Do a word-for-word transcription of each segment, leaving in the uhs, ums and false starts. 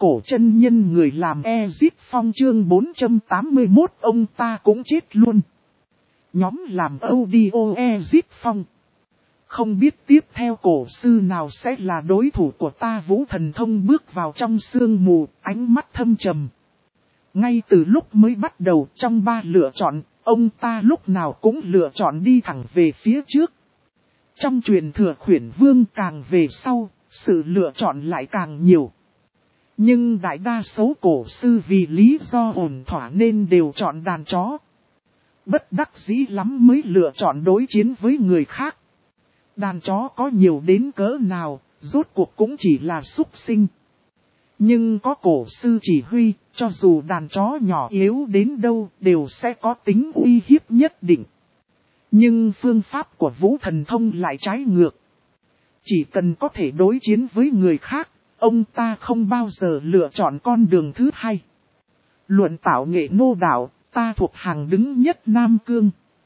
cổ chân nhân người làm Ezip Phong chương bốn trăm tám mươi mốt ông ta cũng chết luôn. Nhóm làm audio Ezip Phong. Không biết tiếp theo cổ sư nào sẽ là đối thủ của ta. Vũ Thần Thông bước vào trong sương mù, ánh mắt thâm trầm. Ngay từ lúc mới bắt đầu trong ba lựa chọn, ông ta lúc nào cũng lựa chọn đi thẳng về phía trước. Trong truyền thừa Khuyển Vương càng về sau, sự lựa chọn lại càng nhiều. Nhưng đại đa số cổ sư vì lý do ổn thỏa nên đều chọn đàn chó. Bất đắc dĩ lắm mới lựa chọn đối chiến với người khác. Đàn chó có nhiều đến cỡ nào, rốt cuộc cũng chỉ là súc sinh. Nhưng có cổ sư chỉ huy, cho dù đàn chó nhỏ yếu đến đâu đều sẽ có tính uy hiếp nhất định. Nhưng phương pháp của Vũ Thần Thông lại trái ngược. Chỉ cần có thể đối chiến với người khác, ông ta không bao giờ lựa chọn con đường thứ hai. Luận tạo nghệ nô đạo, ta thuộc hàng đứng nhất Nam Cương.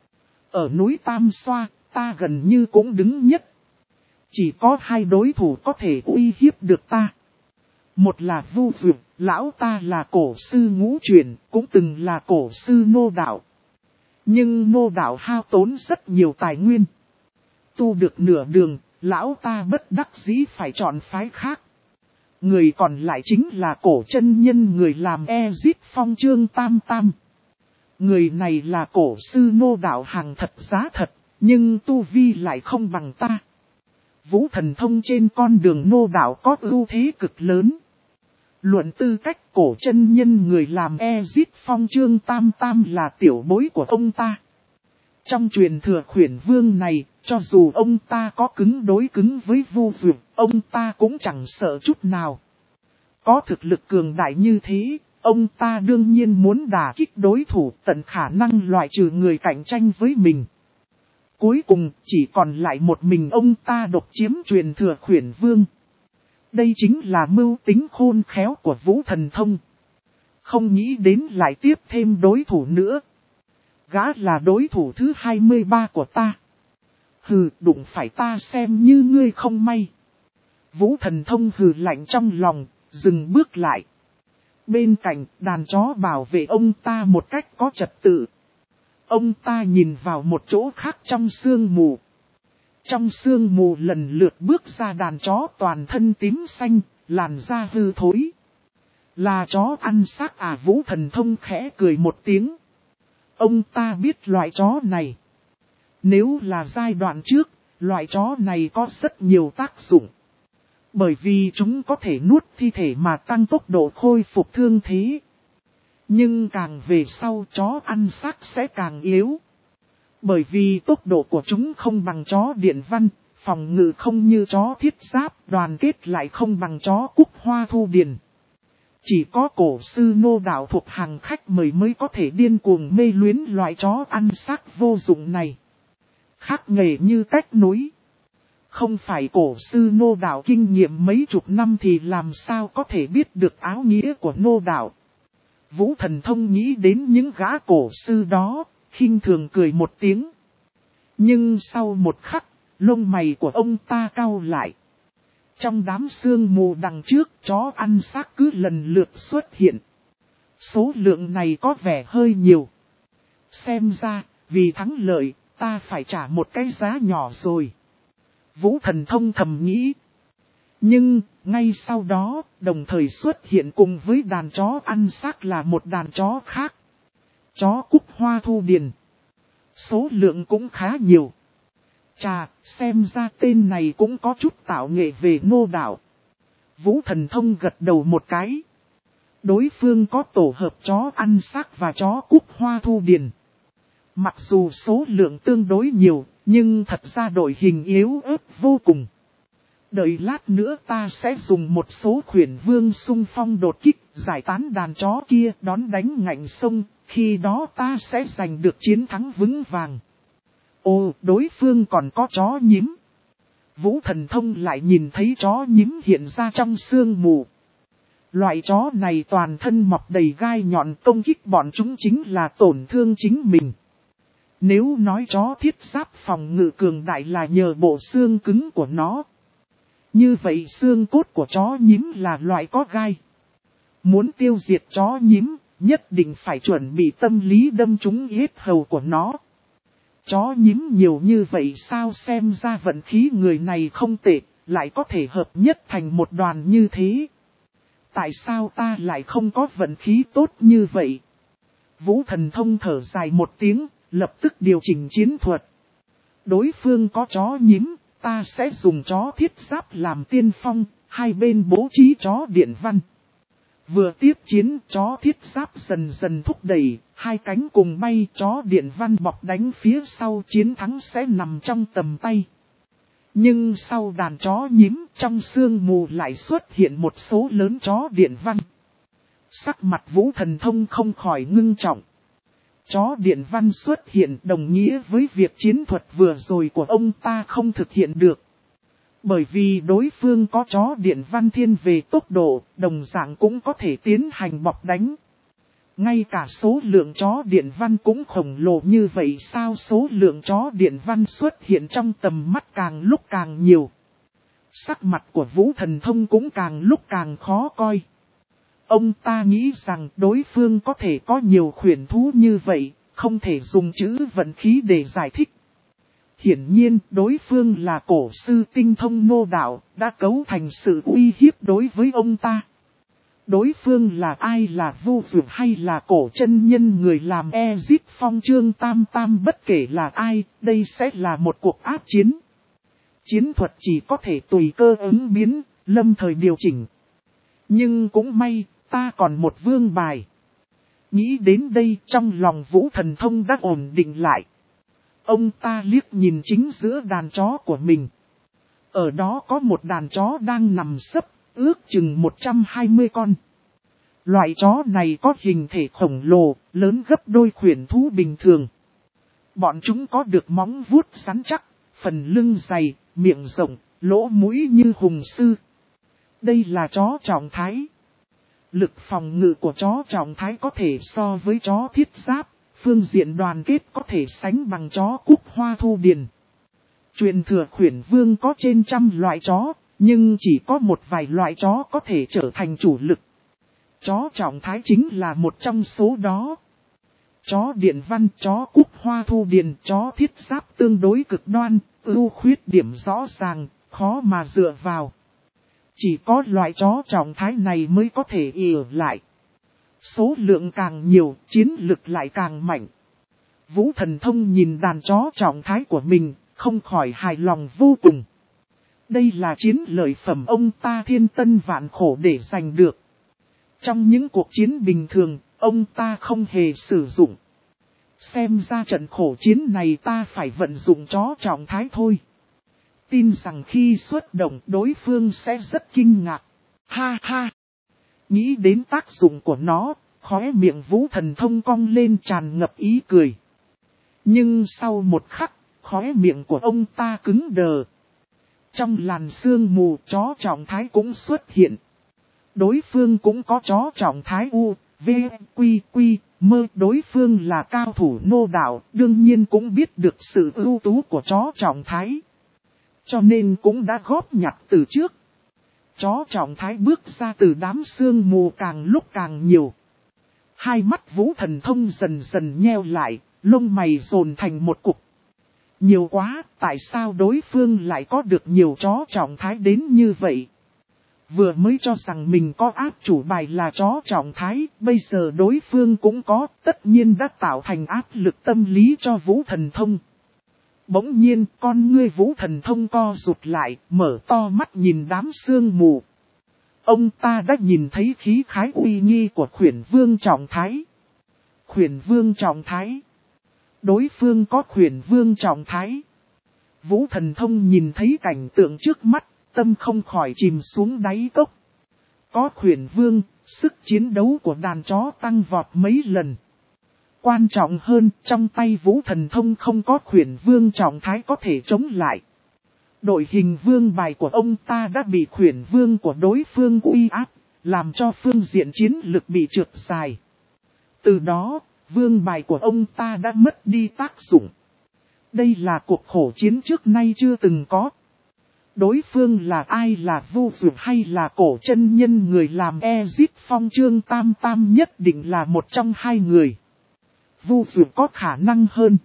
Ở núi Tam Xoa, ta gần như cũng đứng nhất. Chỉ có hai đối thủ có thể uy hiếp được ta. Một là Vu Dược, lão ta là cổ sư ngũ truyền, cũng từng là cổ sư nô đạo. Nhưng nô đạo hao tốn rất nhiều tài nguyên. Tu được nửa đường, lão ta bất đắc dĩ phải chọn phái khác. Người còn lại chính là cổ chân nhân người làm Ezip Phong chương Tam Tam. Người này là cổ sư nô đạo hàng thật giá thật, nhưng tu vi lại không bằng ta. Vũ Thần Thông trên con đường nô đạo có ưu thế cực lớn. Luận tư cách cổ chân nhân người làm Ezip Phong chương Tam Tam là tiểu bối của ông ta. Trong truyền thừa Khuyển Vương này, cho dù ông ta có cứng đối cứng với Vu Dược, ông ta cũng chẳng sợ chút nào. Có thực lực cường đại như thế, ông ta đương nhiên muốn đả kích đối thủ tận khả năng loại trừ người cạnh tranh với mình. Cuối cùng chỉ còn lại một mình ông ta độc chiếm truyền thừa Khuyển Vương. Đây chính là mưu tính khôn khéo của Vũ Thần Thông. Không nghĩ đến lại tiếp thêm đối thủ nữa. Gã là đối thủ thứ hai mươi ba của ta. Hừ, đụng phải ta xem như ngươi không may. Vũ Thần Thông hừ lạnh trong lòng, dừng bước lại. Bên cạnh, đàn chó bảo vệ ông ta một cách có trật tự. Ông ta nhìn vào một chỗ khác trong sương mù. Trong sương mù lần lượt bước ra đàn chó toàn thân tím xanh, làn da hư thối. Là chó ăn xác à? Vũ Thần Thông khẽ cười một tiếng. Ông ta biết loại chó này. Nếu là giai đoạn trước, loại chó này có rất nhiều tác dụng. Bởi vì chúng có thể nuốt thi thể mà tăng tốc độ khôi phục thương thế. Nhưng càng về sau chó ăn xác sẽ càng yếu. Bởi vì tốc độ của chúng không bằng chó điện văn, phòng ngự không như chó thiết giáp, đoàn kết lại không bằng chó cúc hoa thu điền. Chỉ có cổ sư nô đạo thuộc hàng khách mời mới có thể điên cuồng mê luyến loại chó ăn xác vô dụng này. Khác nghề như cách núi. Không phải cổ sư nô đạo kinh nghiệm mấy chục năm thì làm sao có thể biết được áo nghĩa của nô đạo. Vũ Thần Thông nghĩ đến những gã cổ sư đó, khinh thường cười một tiếng. Nhưng sau một khắc, lông mày của ông ta cau lại. Trong đám sương mù đằng trước, chó ăn xác cứ lần lượt xuất hiện. Số lượng này có vẻ hơi nhiều. Xem ra, vì thắng lợi, ta phải trả một cái giá nhỏ rồi. Vũ Thần Thông thầm nghĩ. Nhưng, ngay sau đó, đồng thời xuất hiện cùng với đàn chó ăn xác là một đàn chó khác. Chó cúc hoa thu điền. Số lượng cũng khá nhiều. Chà, xem ra tên này cũng có chút tạo nghệ về nô đạo. Vũ Thần Thông gật đầu một cái. Đối phương có tổ hợp chó ăn xác và chó cúc hoa thu điền. Mặc dù số lượng tương đối nhiều, nhưng thật ra đội hình yếu ớt vô cùng. Đợi lát nữa ta sẽ dùng một số Khuyển Vương xung phong đột kích, giải tán đàn chó kia đón đánh ngạnh sông, khi đó ta sẽ giành được chiến thắng vững vàng. Ồ, đối phương còn có chó nhím. Vũ Thần Thông lại nhìn thấy chó nhím hiện ra trong sương mù. Loại chó này toàn thân mọc đầy gai nhọn, công kích bọn chúng chính là tổn thương chính mình. Nếu nói chó thiết giáp phòng ngự cường đại là nhờ bộ xương cứng của nó. Như vậy xương cốt của chó nhím là loại có gai. Muốn tiêu diệt chó nhím, nhất định phải chuẩn bị tâm lý đâm trúng yết hầu của nó. Chó nhím nhiều như vậy sao, xem ra vận khí người này không tệ, lại có thể hợp nhất thành một đoàn như thế. Tại sao ta lại không có vận khí tốt như vậy? Vũ Thần Thông thở dài một tiếng, lập tức điều chỉnh chiến thuật. Đối phương có chó nhím, ta sẽ dùng chó thiết giáp làm tiên phong, hai bên bố trí chó điện văn. Vừa tiếp chiến, chó thiết giáp dần dần thúc đẩy, hai cánh cùng bay, chó điện văn bọc đánh phía sau, chiến thắng sẽ nằm trong tầm tay. Nhưng sau đàn chó nhím, trong sương mù lại xuất hiện một số lớn chó điện văn. Sắc mặt Vũ Thần Thông không khỏi ngưng trọng. Chó điện văn xuất hiện đồng nghĩa với việc chiến thuật vừa rồi của ông ta không thực hiện được. Bởi vì đối phương có chó điện văn thiên về tốc độ, đồng dạng cũng có thể tiến hành bọc đánh. Ngay cả số lượng chó điện văn cũng khổng lồ như vậy sao, số lượng chó điện văn xuất hiện trong tầm mắt càng lúc càng nhiều. Sắc mặt của Vũ Thần Thông cũng càng lúc càng khó coi. Ông ta nghĩ rằng đối phương có thể có nhiều khuyển thú như vậy, không thể dùng chữ vận khí để giải thích. Hiển nhiên, đối phương là cổ sư tinh thông nô đạo, đã cấu thành sự uy hiếp đối với ông ta. Đối phương là ai, là Vu Dược hay là cổ chân nhân người làm Ezic Phong Trương Tam Tam, bất kể là ai, đây sẽ là một cuộc ác chiến. Chiến thuật chỉ có thể tùy cơ ứng biến, lâm thời điều chỉnh. Nhưng cũng may, ta còn một vương bài. Nghĩ đến đây, trong lòng Vũ Thần Thông đã ổn định lại. Ông ta liếc nhìn chính giữa đàn chó của mình. Ở đó có một đàn chó đang nằm sấp, ước chừng một trăm hai mươi con. Loại chó này có hình thể khổng lồ, lớn gấp đôi khuyển thú bình thường. Bọn chúng có được móng vuốt rắn chắc, phần lưng dày, miệng rộng, lỗ mũi như hùng sư. Đây là chó trọng thái. Lực phòng ngự của chó trọng thái có thể so với chó thiết giáp, phương diện đoàn kết có thể sánh bằng chó cúc hoa thu điền. Truyền thừa khuyển vương có trên trăm loại chó, nhưng chỉ có một vài loại chó có thể trở thành chủ lực. Chó trọng thái chính là một trong số đó. Chó điện văn, chó cúc hoa thu điền, chó thiết giáp tương đối cực đoan, ưu khuyết điểm rõ ràng, khó mà dựa vào. Chỉ có loại chó trọng thái này mới có thể ỉa lại. Số lượng càng nhiều, chiến lực lại càng mạnh. Vũ Thần Thông nhìn đàn chó trọng thái của mình, không khỏi hài lòng vô cùng. Đây là chiến lợi phẩm ông ta thiên tân vạn khổ để giành được. Trong những cuộc chiến bình thường, ông ta không hề sử dụng. Xem ra trận khổ chiến này ta phải vận dụng chó trọng thái thôi. Tin rằng khi xuất động đối phương sẽ rất kinh ngạc. Ha ha! Nghĩ đến tác dụng của nó, khóe miệng Vũ Thần Thông cong lên tràn ngập ý cười. Nhưng sau một khắc, khóe miệng của ông ta cứng đờ. Trong làn sương mù, chó trọng thái cũng xuất hiện. Đối phương cũng có chó trọng thái U, V, Quy, Quy, Mơ. Đối phương là cao thủ nô đạo, đương nhiên cũng biết được sự ưu tú của chó trọng thái. Cho nên cũng đã góp nhặt từ trước. Chó trọng thái bước ra từ đám sương mù càng lúc càng nhiều. Hai mắt Vũ Thần Thông dần dần nheo lại, lông mày dồn thành một cục. Nhiều quá, tại sao đối phương lại có được nhiều chó trọng thái đến như vậy? Vừa mới cho rằng mình có áp chủ bài là chó trọng thái, bây giờ đối phương cũng có, tất nhiên đã tạo thành áp lực tâm lý cho Vũ Thần Thông. Bỗng nhiên, con ngươi Vũ Thần Thông co rụt lại, mở to mắt nhìn đám sương mù. Ông ta đã nhìn thấy khí khái uy nghi của khuyển vương trọng thái. Khuyển vương trọng thái. Đối phương có khuyển vương trọng thái. Vũ Thần Thông nhìn thấy cảnh tượng trước mắt, tâm không khỏi chìm xuống đáy cốc. Có khuyển vương, sức chiến đấu của đàn chó tăng vọt mấy lần. Quan trọng hơn, trong tay Vũ Thần Thông không có khuyển vương trọng thái có thể chống lại. Đội hình vương bài của ông ta đã bị khuyển vương của đối phương uy áp, làm cho phương diện chiến lực bị trượt dài. Từ đó, vương bài của ông ta đã mất đi tác dụng. Đây là cuộc khổ chiến trước nay chưa từng có. Đối phương là ai, là Vu Dược hay là cổ chân nhân người làm Ezic Phong? Trương Tam Tam nhất định là một trong hai người. Vu Dược có khả năng hơn.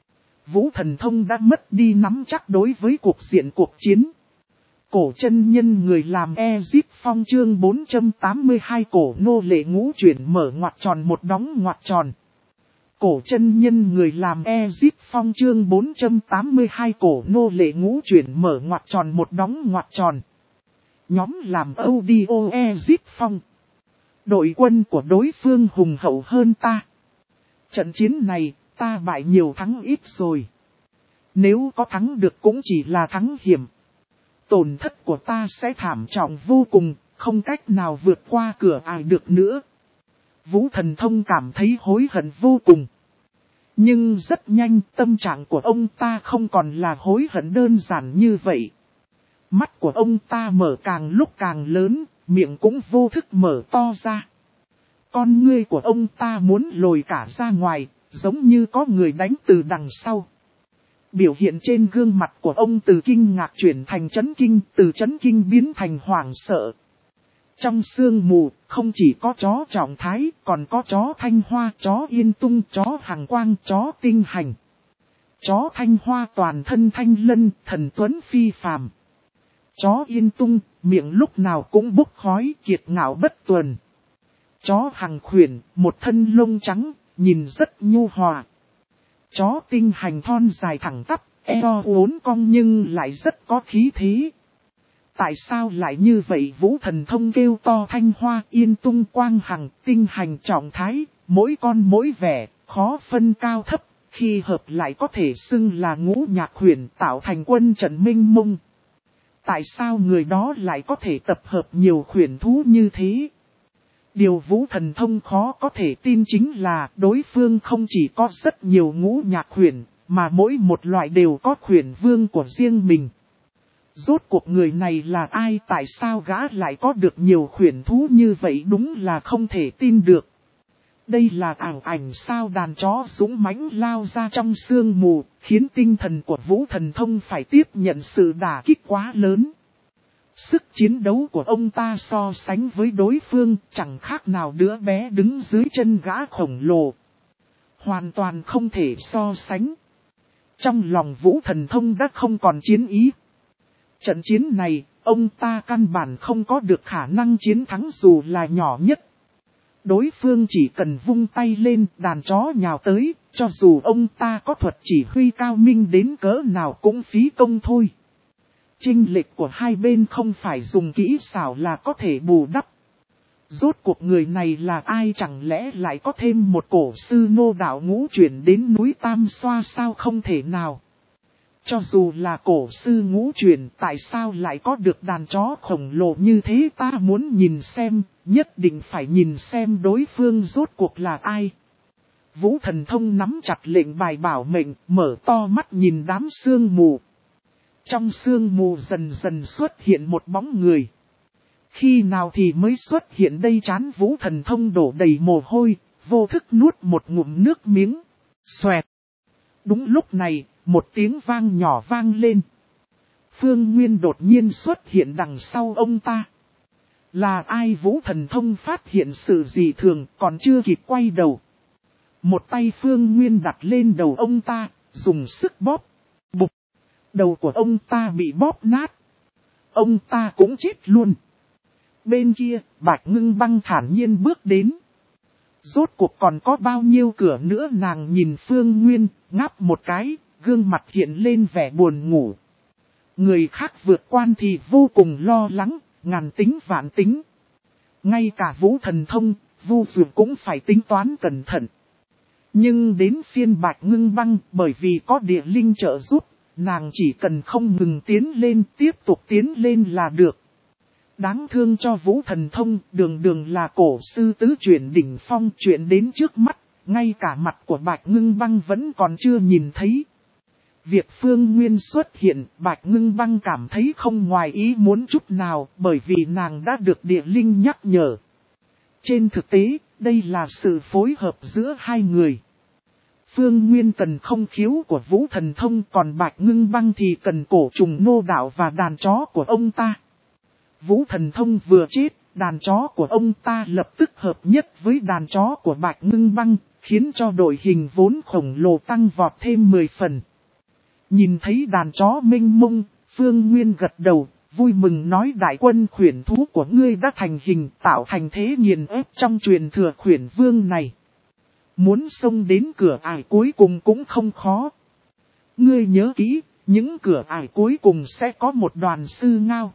Vũ Thần Thông đã mất đi nắm chắc đối với cuộc diện cuộc chiến. Cổ chân nhân người làm Ezic Phong chương bốn trăm tám mươi hai cổ nô lệ ngũ chuyển mở ngoặc tròn một đóng ngoặc tròn. Cổ chân nhân người làm Ezic Phong chương bốn trăm tám mươi hai cổ nô lệ ngũ chuyển mở ngoặc tròn một đóng ngoặc tròn. Nhóm làm audio Ezic Phong. Đội quân của đối phương hùng hậu hơn ta. Trận chiến này, ta bại nhiều thắng ít rồi. Nếu có thắng được cũng chỉ là thắng hiểm. Tổn thất của ta sẽ thảm trọng vô cùng, không cách nào vượt qua cửa ải được nữa. Vũ Thần Thông cảm thấy hối hận vô cùng. Nhưng rất nhanh tâm trạng của ông ta không còn là hối hận đơn giản như vậy. Mắt của ông ta mở càng lúc càng lớn, miệng cũng vô thức mở to ra. Con ngươi của ông ta muốn lồi cả ra ngoài, giống như có người đánh từ đằng sau. Biểu hiện trên gương mặt của ông từ kinh ngạc chuyển thành chấn kinh, từ chấn kinh biến thành hoảng sợ. Trong sương mù, không chỉ có chó trọng thái, còn có chó thanh hoa, chó yên tung, chó hàng quang, chó tinh hành. Chó thanh hoa toàn thân thanh lân, thần tuấn phi phàm. Chó yên tung, miệng lúc nào cũng bốc khói, kiệt ngạo bất tuần. Chó hàng khuyển, một thân lông trắng, nhìn rất nhu hòa. Chó tinh hành thon dài thẳng tắp, eo uốn cong nhưng lại rất có khí thế. Tại sao lại như vậy? Vũ Thần Thông kêu to thanh hoa, yên tung, quang hằng, tinh hành, trọng thái, mỗi con mỗi vẻ, khó phân cao thấp, khi hợp lại có thể xưng là ngũ nhạc huyền tạo thành quân trận minh mông. Tại sao người đó lại có thể tập hợp nhiều huyền thú như thế? Điều Vũ Thần Thông khó có thể tin chính là đối phương không chỉ có rất nhiều ngũ nhạc huyền, mà mỗi một loại đều có huyền vương của riêng mình. Rốt cuộc người này là ai, tại sao gã lại có được nhiều huyền thú như vậy, đúng là không thể tin được. Đây là ảo ảnh sao? Đàn chó dũng mãnh lao ra trong sương mù, khiến tinh thần của Vũ Thần Thông phải tiếp nhận sự đả kích quá lớn. Sức chiến đấu của ông ta so sánh với đối phương chẳng khác nào đứa bé đứng dưới chân gã khổng lồ. Hoàn toàn không thể so sánh. Trong lòng Vũ Thần Thông đã không còn chiến ý. Trận chiến này, ông ta căn bản không có được khả năng chiến thắng dù là nhỏ nhất. Đối phương chỉ cần vung tay lên, đàn chó nhào tới, cho dù ông ta có thuật chỉ huy cao minh đến cỡ nào cũng phí công thôi. Chênh lệch của hai bên không phải dùng kỹ xảo là có thể bù đắp. Rốt cuộc người này là ai, chẳng lẽ lại có thêm một cổ sư nô đạo ngũ chuyển đến núi Tam Xoa sao? Không thể nào. Cho dù là cổ sư ngũ chuyển, tại sao lại có được đàn chó khổng lồ như thế? Ta muốn nhìn xem, nhất định phải nhìn xem đối phương rốt cuộc là ai. Vũ Thần Thông nắm chặt lệnh bài bảo mệnh, mở to mắt nhìn đám sương mù. Trong sương mù dần dần xuất hiện một bóng người. Khi nào thì mới xuất hiện đây? Trán Vũ Thần Thông đổ đầy mồ hôi, vô thức nuốt một ngụm nước miếng. Xoẹt. Đúng lúc này, một tiếng vang nhỏ vang lên. Phương Nguyên đột nhiên xuất hiện đằng sau ông ta. Là ai? Vũ Thần Thông phát hiện sự dị thường, còn chưa kịp quay đầu. Một tay Phương Nguyên đặt lên đầu ông ta, dùng sức bóp. Bụp. Đầu của ông ta bị bóp nát. Ông ta cũng chết luôn. Bên kia, Bạch Ngưng Băng thản nhiên bước đến. Rốt cuộc còn có bao nhiêu cửa nữa? Nàng nhìn Phương Nguyên, ngáp một cái, gương mặt hiện lên vẻ buồn ngủ. Người khác vượt quan thì vô cùng lo lắng, ngàn tính vạn tính. Ngay cả Vũ Thần Thông, Vu Dược cũng phải tính toán cẩn thận. Nhưng đến phiên Bạch Ngưng Băng, bởi vì có địa linh trợ giúp, nàng chỉ cần không ngừng tiến lên, tiếp tục tiến lên là được. Đáng thương cho Vũ Thần Thông, đường đường là cổ sư tứ chuyển đỉnh phong, chuyện đến trước mắt, ngay cả mặt của Bạch Ngưng Băng vẫn còn chưa nhìn thấy. Việc Phương Nguyên xuất hiện, Bạch Ngưng Băng cảm thấy không ngoài ý muốn chút nào, bởi vì nàng đã được địa linh nhắc nhở. Trên thực tế, đây là sự phối hợp giữa hai người. Phương Nguyên cần không khiếu của Vũ Thần Thông, còn Bạch Ngưng Băng thì cần cổ trùng nô đạo và đàn chó của ông ta. Vũ Thần Thông vừa chết, đàn chó của ông ta lập tức hợp nhất với đàn chó của Bạch Ngưng Băng, khiến cho đội hình vốn khổng lồ tăng vọt thêm mười phần. Nhìn thấy đàn chó mênh mông, Phương Nguyên gật đầu, vui mừng nói đại quân khuyển thú của ngươi đã thành hình, tạo thành thế nghiền ép trong truyền thừa khuyển vương này. Muốn xông đến cửa ải cuối cùng cũng không khó. Ngươi nhớ kỹ, những cửa ải cuối cùng sẽ có một đoàn sư ngao.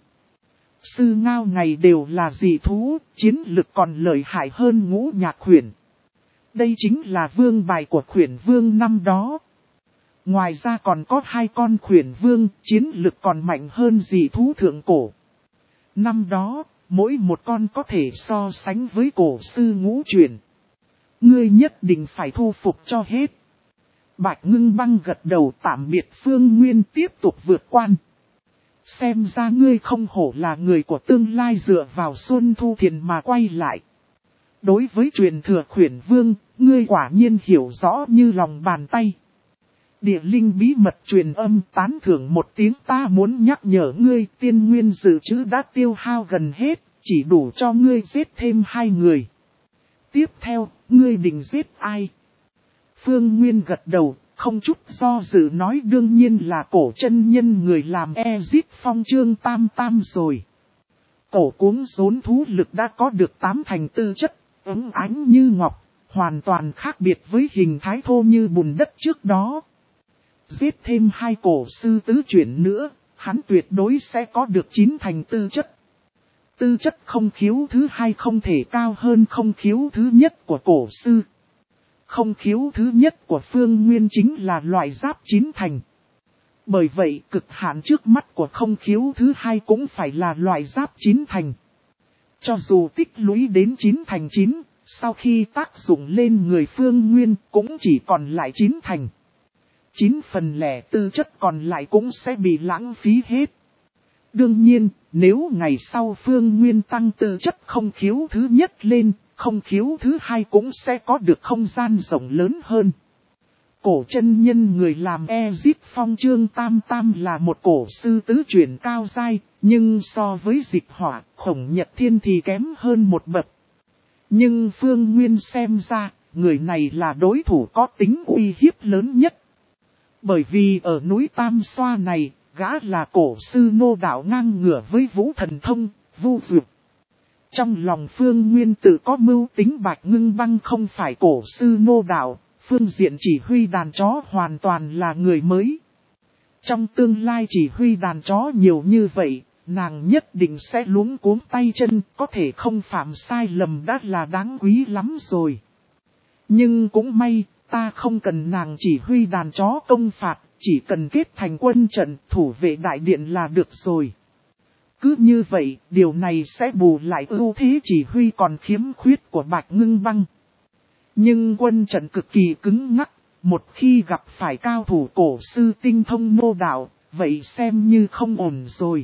Sư ngao ngày đều là dị thú, chiến lực còn lợi hại hơn ngũ nhạc khuyển. Đây chính là vương bài của khuyển vương năm đó. Ngoài ra còn có hai con khuyển vương, chiến lực còn mạnh hơn dị thú thượng cổ. Năm đó, mỗi một con có thể so sánh với cổ sư ngũ chuyển. Ngươi nhất định phải thu phục cho hết. Bạch Ngưng Băng gật đầu tạm biệt Phương Nguyên tiếp tục vượt quan. Xem ra ngươi không hổ là người của tương lai dựa vào Xuân Thu Thiền mà quay lại. Đối với truyền thừa khuyển vương, ngươi quả nhiên hiểu rõ như lòng bàn tay. Địa linh bí mật truyền âm tán thưởng một tiếng, ta muốn nhắc nhở ngươi, tiên nguyên dự trữ đã tiêu hao gần hết, chỉ đủ cho ngươi giết thêm hai người. Tiếp theo, ngươi định giết ai? Phương Nguyên gật đầu, không chút do dự nói đương nhiên là cổ chân nhân người làm Ezip Phong Trương Tam Tam rồi. Cổ cuống rốn thú lực đã có được tám thành tư chất, ấm ánh như ngọc, hoàn toàn khác biệt với hình thái thô như bùn đất trước đó. Giết thêm hai cổ sư tứ chuyển nữa, hắn tuyệt đối sẽ có được chín thành tư chất. Tư chất không khiếu thứ hai không thể cao hơn không khiếu thứ nhất của cổ sư. Không khiếu thứ nhất của Phương Nguyên chính là loại giáp chín thành. Bởi vậy cực hạn trước mắt của không khiếu thứ hai cũng phải là loại giáp chín thành. Cho dù tích lũy đến chín thành chín, sau khi tác dụng lên người Phương Nguyên cũng chỉ còn lại chín thành. chín phần lẻ tư chất còn lại cũng sẽ bị lãng phí hết. Đương nhiên, nếu ngày sau Phương Nguyên tăng tư chất không khiếu thứ nhất lên, không khiếu thứ hai cũng sẽ có được không gian rộng lớn hơn. Cổ chân nhân người làm Ezip Phong Trương Tam Tam là một cổ sư tứ chuyển cao giai, nhưng so với Dịch Hỏa, Khổng Nhật Thiên thì kém hơn một bậc. Nhưng Phương Nguyên xem ra, người này là đối thủ có tính uy hiếp lớn nhất. Bởi vì ở núi Tam Xoa này, gã là cổ sư nô đạo ngang ngửa với Vũ Thần Thông, Vu Dược. Trong lòng Phương Nguyên tự có mưu tính Bạch Ngưng Băng không phải cổ sư nô đạo, phương diện chỉ huy đàn chó hoàn toàn là người mới. Trong tương lai chỉ huy đàn chó nhiều như vậy, nàng nhất định sẽ luống cuống tay chân, có thể không phạm sai lầm đã là đáng quý lắm rồi. Nhưng cũng may, ta không cần nàng chỉ huy đàn chó công phạt, chỉ cần kết thành quân trận thủ vệ đại điện là được rồi. Cứ như vậy, điều này sẽ bù lại ưu thế chỉ huy còn khiếm khuyết của Bạch Ngưng Băng. Nhưng quân trận cực kỳ cứng ngắc, một khi gặp phải cao thủ cổ sư tinh thông nô đạo, vậy xem như không ổn rồi.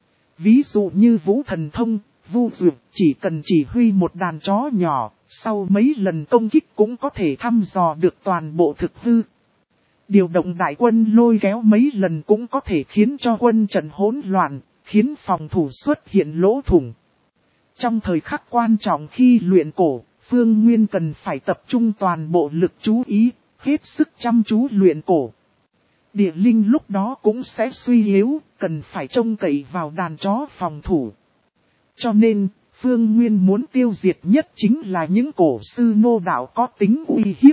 Ví dụ như Vũ Thần Thông, Vu Dược chỉ cần chỉ huy một đàn chó nhỏ, sau mấy lần công kích cũng có thể thăm dò được toàn bộ thực hư. Điều động đại quân lôi kéo mấy lần cũng có thể khiến cho quân trận hỗn loạn, khiến phòng thủ xuất hiện lỗ thủng. Trong thời khắc quan trọng khi luyện cổ, Phương Nguyên cần phải tập trung toàn bộ lực chú ý, hết sức chăm chú luyện cổ. Địa linh lúc đó cũng sẽ suy yếu, cần phải trông cậy vào đàn chó phòng thủ. Cho nên, Phương Nguyên muốn tiêu diệt nhất chính là những cổ sư nô đạo có tính uy hiếp.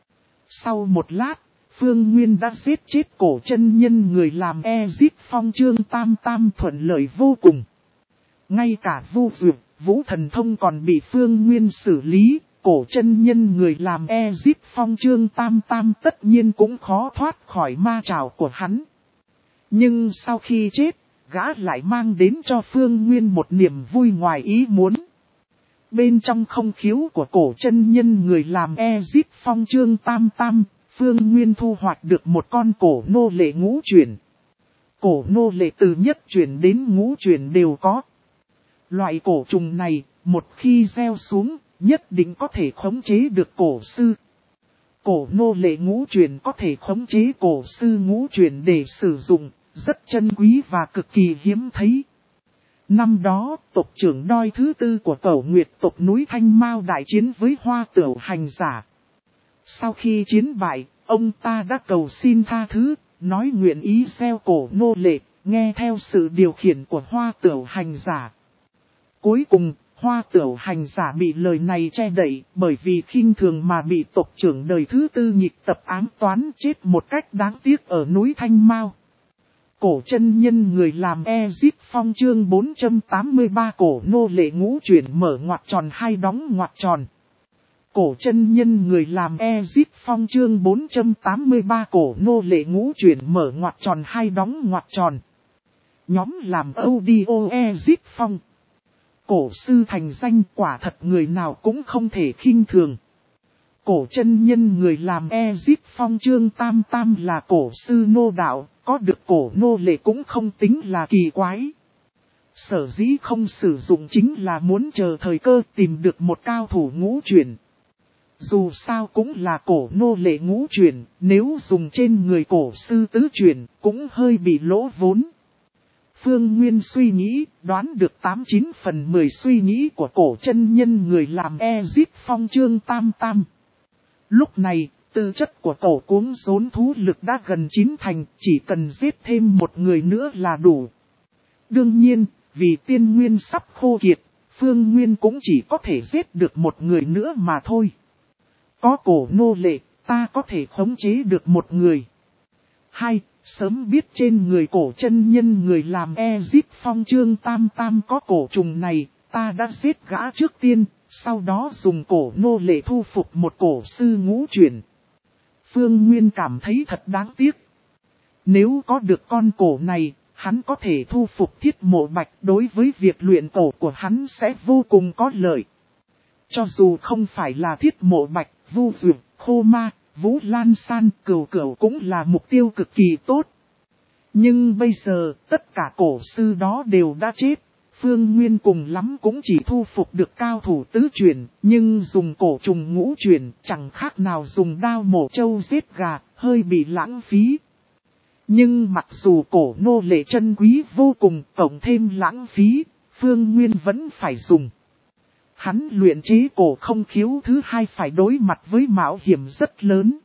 Sau một lát, Phương Nguyên đã giết chết cổ chân nhân người làm Ezip Phong Trương Tam Tam thuận lợi vô cùng. Ngay cả Vu Dược, Vũ Thần Thông còn bị Phương Nguyên xử lý, cổ chân nhân người làm Ezip Phong Trương Tam Tam tất nhiên cũng khó thoát khỏi ma trảo của hắn. Nhưng sau khi chết, gã lại mang đến cho Phương Nguyên một niềm vui ngoài ý muốn. Bên trong không khiếu của cổ chân nhân người làm Ezip Phong Trương Tam Tam, Phương Nguyên thu hoạch được một con cổ nô lệ ngũ chuyển. Cổ nô lệ từ nhất chuyển đến ngũ chuyển đều có. Loại cổ trùng này, một khi gieo xuống, nhất định có thể khống chế được cổ sư. Cổ nô lệ ngũ truyền có thể khống chế cổ sư ngũ truyền để sử dụng, rất chân quý và cực kỳ hiếm thấy. Năm đó, tộc trưởng đoi thứ tư của Cẩu Nguyệt tộc núi Thanh Mao đại chiến với Hoa Tửu hành giả. Sau khi chiến bại, ông ta đã cầu xin tha thứ, nói nguyện ý gieo cổ nô lệ, nghe theo sự điều khiển của Hoa Tửu hành giả. Cuối cùng, Hoa Tửu hành giả bị lời này che đậy, bởi vì khinh thường mà bị tộc trưởng đời thứ tư nhịp tập ám toán chết một cách đáng tiếc ở núi Thanh Mao. Cổ chân nhân người làm Ezip Phong chương bốn trăm tám mươi ba cổ nô lệ ngũ chuyển mở ngoặc tròn hay đóng ngoặc tròn. Cổ chân nhân người làm Ezip Phong chương bốn trăm tám mươi ba cổ nô lệ ngũ chuyển mở ngoặc tròn hay đóng ngoặc tròn. Nhóm làm audio Ezip Phong. Cổ sư thành danh quả thật người nào cũng không thể khinh thường. Cổ chân nhân người làm Ezip Phong chương tam tam là cổ sư nô đạo, có được cổ nô lệ cũng không tính là kỳ quái. Sở dĩ không sử dụng chính là muốn chờ thời cơ tìm được một cao thủ ngũ chuyển. Dù sao cũng là cổ nô lệ ngũ chuyển, nếu dùng trên người cổ sư tứ chuyển cũng hơi bị lỗ vốn. Phương Nguyên suy nghĩ, đoán được tám chín phần mười suy nghĩ của cổ chân nhân người làm Ezip Phong chương tam tam. Lúc này, tư chất của cổ cuống rốn thú lực đã gần chín thành, chỉ cần giết thêm một người nữa là đủ. Đương nhiên, vì tiên nguyên sắp khô kiệt, Phương Nguyên cũng chỉ có thể giết được một người nữa mà thôi. Có cổ nô lệ, ta có thể khống chế được một người. Hai, sớm biết trên người cổ chân nhân người làm Ezip Phong chương tam tam có cổ trùng này, ta đã giết gã trước tiên, sau đó dùng cổ nô lệ thu phục một cổ sư ngũ chuyển. Phương Nguyên cảm thấy thật đáng tiếc. Nếu có được con cổ này, hắn có thể thu phục Thiết Mộ Bạch, đối với việc luyện cổ của hắn sẽ vô cùng có lợi. Cho dù không phải là Thiết Mộ Bạch, Vu Duyệt, Khô Ma, Vũ Lan San, Cửu Cửu cũng là mục tiêu cực kỳ tốt. Nhưng bây giờ, tất cả cổ sư đó đều đã chết. Phương Nguyên cùng lắm cũng chỉ thu phục được cao thủ tứ chuyển, nhưng dùng cổ trùng ngũ chuyển chẳng khác nào dùng đao mổ trâu giết gà, hơi bị lãng phí. Nhưng mặc dù cổ nô lệ chân quý vô cùng, cộng thêm lãng phí, Phương Nguyên vẫn phải dùng. Hắn luyện chế cổ không khiếu thứ hai phải đối mặt với mạo hiểm rất lớn.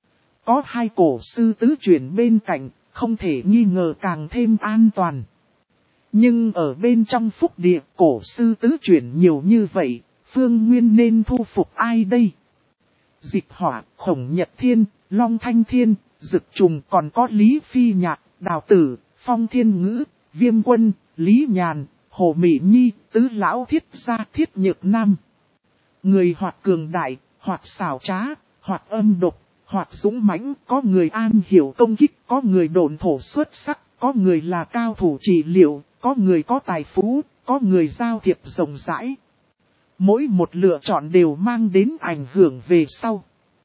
Có hai cổ sư tứ chuyển bên cạnh, không thể nghi ngờ càng thêm an toàn. Nhưng ở bên trong phúc địa cổ sư tứ chuyển nhiều như vậy, Phương Nguyên nên thu phục ai đây? Dịch Hỏa, Khổng Nhật Thiên, Long Thanh Thiên, Dực Trùng còn có Lý Phi Nhạc, Đào Tử, Phong Thiên Ngữ, Viêm Quân, Lý Nhàn, Hồ Mỹ Nhi, Tứ Lão Thiết Gia Thiết Nhược Nam. Người hoặc cường đại, hoặc xảo trá, hoặc âm độc, hoặc dũng mãnh, có người an hiểu công kích, có người độn thổ xuất sắc, có người là cao thủ trị liệu, có người có tài phú, có người giao thiệp rộng rãi. Mỗi một lựa chọn đều mang đến ảnh hưởng về sau.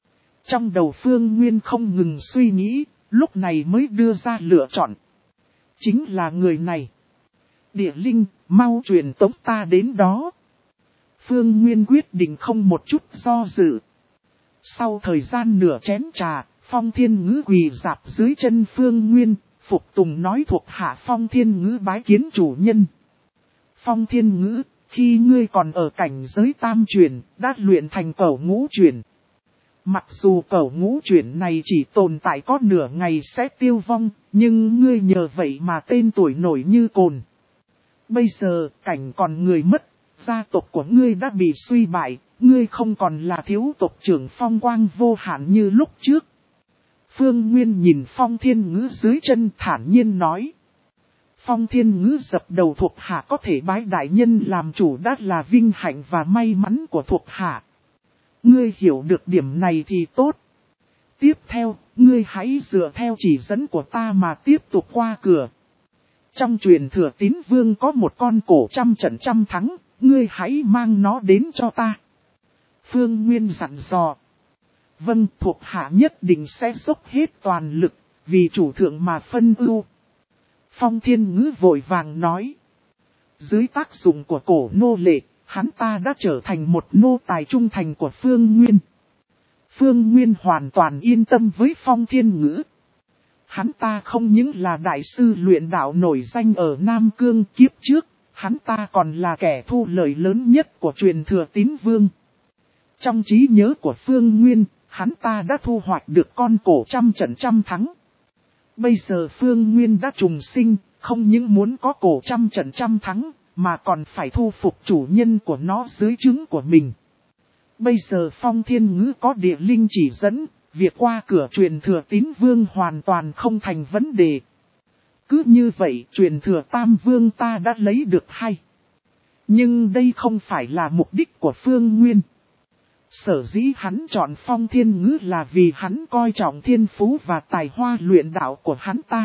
Trong đầu Phương Nguyên không ngừng suy nghĩ, lúc này mới đưa ra lựa chọn. Chính là người này. Địa Linh, mau truyền tống ta đến đó. Phương Nguyên quyết định không một chút do dự. Sau thời gian nửa chén trà, Phong Thiên Ngữ quỳ rạp dưới chân Phương Nguyên, phục tùng nói thuộc hạ Phong Thiên Ngữ bái kiến chủ nhân. Phong Thiên Ngữ, khi ngươi còn ở cảnh giới tam chuyển, đã luyện thành cẩu ngũ chuyển. Mặc dù cẩu ngũ chuyển này chỉ tồn tại có nửa ngày sẽ tiêu vong, nhưng ngươi nhờ vậy mà tên tuổi nổi như cồn. Bây giờ, cảnh còn người mất, gia tộc của ngươi đã bị suy bại, ngươi không còn là thiếu tộc trưởng phong quang vô hạn như lúc trước. Phương Nguyên nhìn Phong Thiên Ngữ dưới chân thản nhiên nói. Phong Thiên Ngữ dập đầu thuộc hạ có thể bái đại nhân làm chủ đã là vinh hạnh và may mắn của thuộc hạ. Ngươi hiểu được điểm này thì tốt. Tiếp theo, ngươi hãy dựa theo chỉ dẫn của ta mà tiếp tục qua cửa. Trong truyền thừa tín vương có một con cổ trăm trận trăm thắng, ngươi hãy mang nó đến cho ta. Phương Nguyên dặn dò. Vâng, thuộc hạ nhất định sẽ dốc hết toàn lực, vì chủ thượng mà phân ưu. Phong Thiên Ngữ vội vàng nói. Dưới tác dụng của cổ nô lệ, hắn ta đã trở thành một nô tài trung thành của Phương Nguyên. Phương Nguyên hoàn toàn yên tâm với Phong Thiên Ngữ. Hắn ta không những là đại sư luyện đạo nổi danh ở Nam Cương kiếp trước, hắn ta còn là kẻ thu lợi lớn nhất của truyền thừa Tín Vương. Trong trí nhớ của Phương Nguyên, hắn ta đã thu hoạch được con cổ trăm trận trăm thắng. Bây giờ Phương Nguyên đã trùng sinh, không những muốn có cổ trăm trận trăm thắng, mà còn phải thu phục chủ nhân của nó dưới trướng của mình. Bây giờ Phong Thiên Ngữ có địa linh chỉ dẫn, việc qua cửa truyền thừa Tín Vương hoàn toàn không thành vấn đề. Cứ như vậy truyền thừa Tam Vương ta đã lấy được hay. Nhưng đây không phải là mục đích của Phương Nguyên. Sở dĩ hắn chọn Phong Thiên Ngữ là vì hắn coi trọng thiên phú và tài hoa luyện đạo của hắn ta.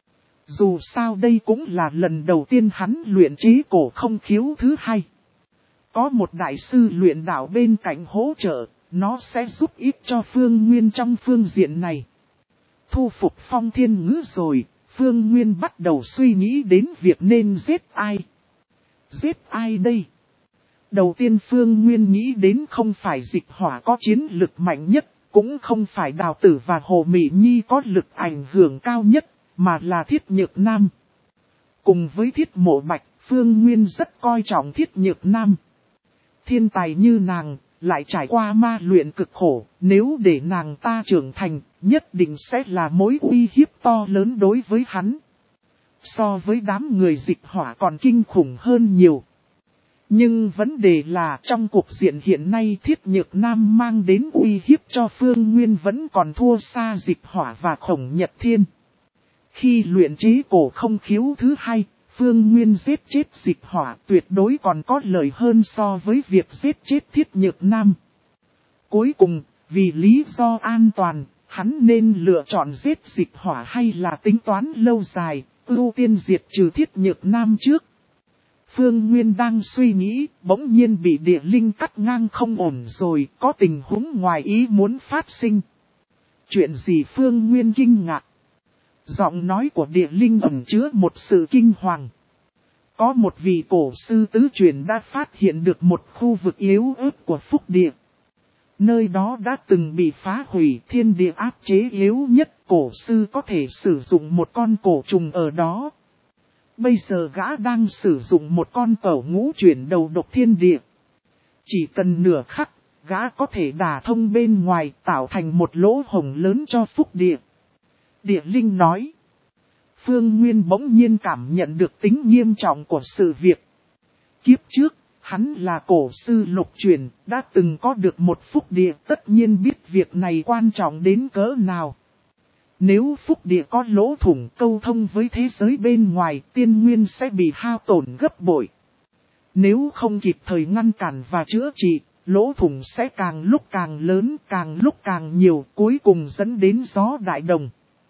Dù sao đây cũng là lần đầu tiên hắn luyện chế cổ không khiếu thứ hai. Có một đại sư luyện đạo bên cạnh hỗ trợ, nó sẽ giúp ích cho Phương Nguyên trong phương diện này. Thu phục Phong Thiên Ngữ rồi, Phương Nguyên bắt đầu suy nghĩ đến việc nên giết ai. Giết ai đây? Đầu tiên Phương Nguyên nghĩ đến không phải Dịch Hỏa có chiến lực mạnh nhất, cũng không phải Đào Tử và Hồ Mỹ Nhi có lực ảnh hưởng cao nhất, mà là Thiết Nhược Nam. Cùng với Thiết Mộ Bạch, Phương Nguyên rất coi trọng Thiết Nhược Nam. Thiên tài như nàng, lại trải qua ma luyện cực khổ, nếu để nàng ta trưởng thành, nhất định sẽ là mối uy hiếp to lớn đối với hắn. So với đám người Dịch Hỏa còn kinh khủng hơn nhiều. Nhưng vấn đề là trong cuộc diện hiện nay Thiết Nhược Nam mang đến uy hiếp cho Phương Nguyên vẫn còn thua xa Dịch Hỏa và Khổng Nhật Thiên. Khi luyện chế cổ không khiếu thứ hai, Phương Nguyên giết chết Dịch Hỏa tuyệt đối còn có lợi hơn so với việc giết chết Thiết Nhược Nam. Cuối cùng, vì lý do an toàn, hắn nên lựa chọn giết Dịch Hỏa hay là tính toán lâu dài, ưu tiên diệt trừ Thiết Nhược Nam trước. Phương Nguyên đang suy nghĩ, bỗng nhiên bị địa linh cắt ngang không ổn rồi, có tình huống ngoài ý muốn phát sinh. Chuyện gì Phương Nguyên kinh ngạc? Giọng nói của địa linh ẩn chứa một sự kinh hoàng. Có một vị cổ sư tứ truyền đã phát hiện được một khu vực yếu ớt của phúc địa. Nơi đó đã từng bị phá hủy, thiên địa áp chế yếu nhất, cổ sư có thể sử dụng một con cổ trùng ở đó. Bây giờ gã đang sử dụng một con cẩu ngũ chuyển đầu độc thiên địa. Chỉ cần nửa khắc, gã có thể đả thông bên ngoài tạo thành một lỗ hổng lớn cho phúc địa. Địa linh nói. Phương Nguyên bỗng nhiên cảm nhận được tính nghiêm trọng của sự việc. Kiếp trước, hắn là cổ sư lục truyền, đã từng có được một phúc địa, tất nhiên biết việc này quan trọng đến cỡ nào. Nếu phúc địa có lỗ thủng câu thông với thế giới bên ngoài, tiên nguyên sẽ bị hao tổn gấp bội. Nếu không kịp thời ngăn cản và chữa trị, lỗ thủng sẽ càng lúc càng lớn, càng lúc càng nhiều, cuối cùng dẫn đến gió đại đồng.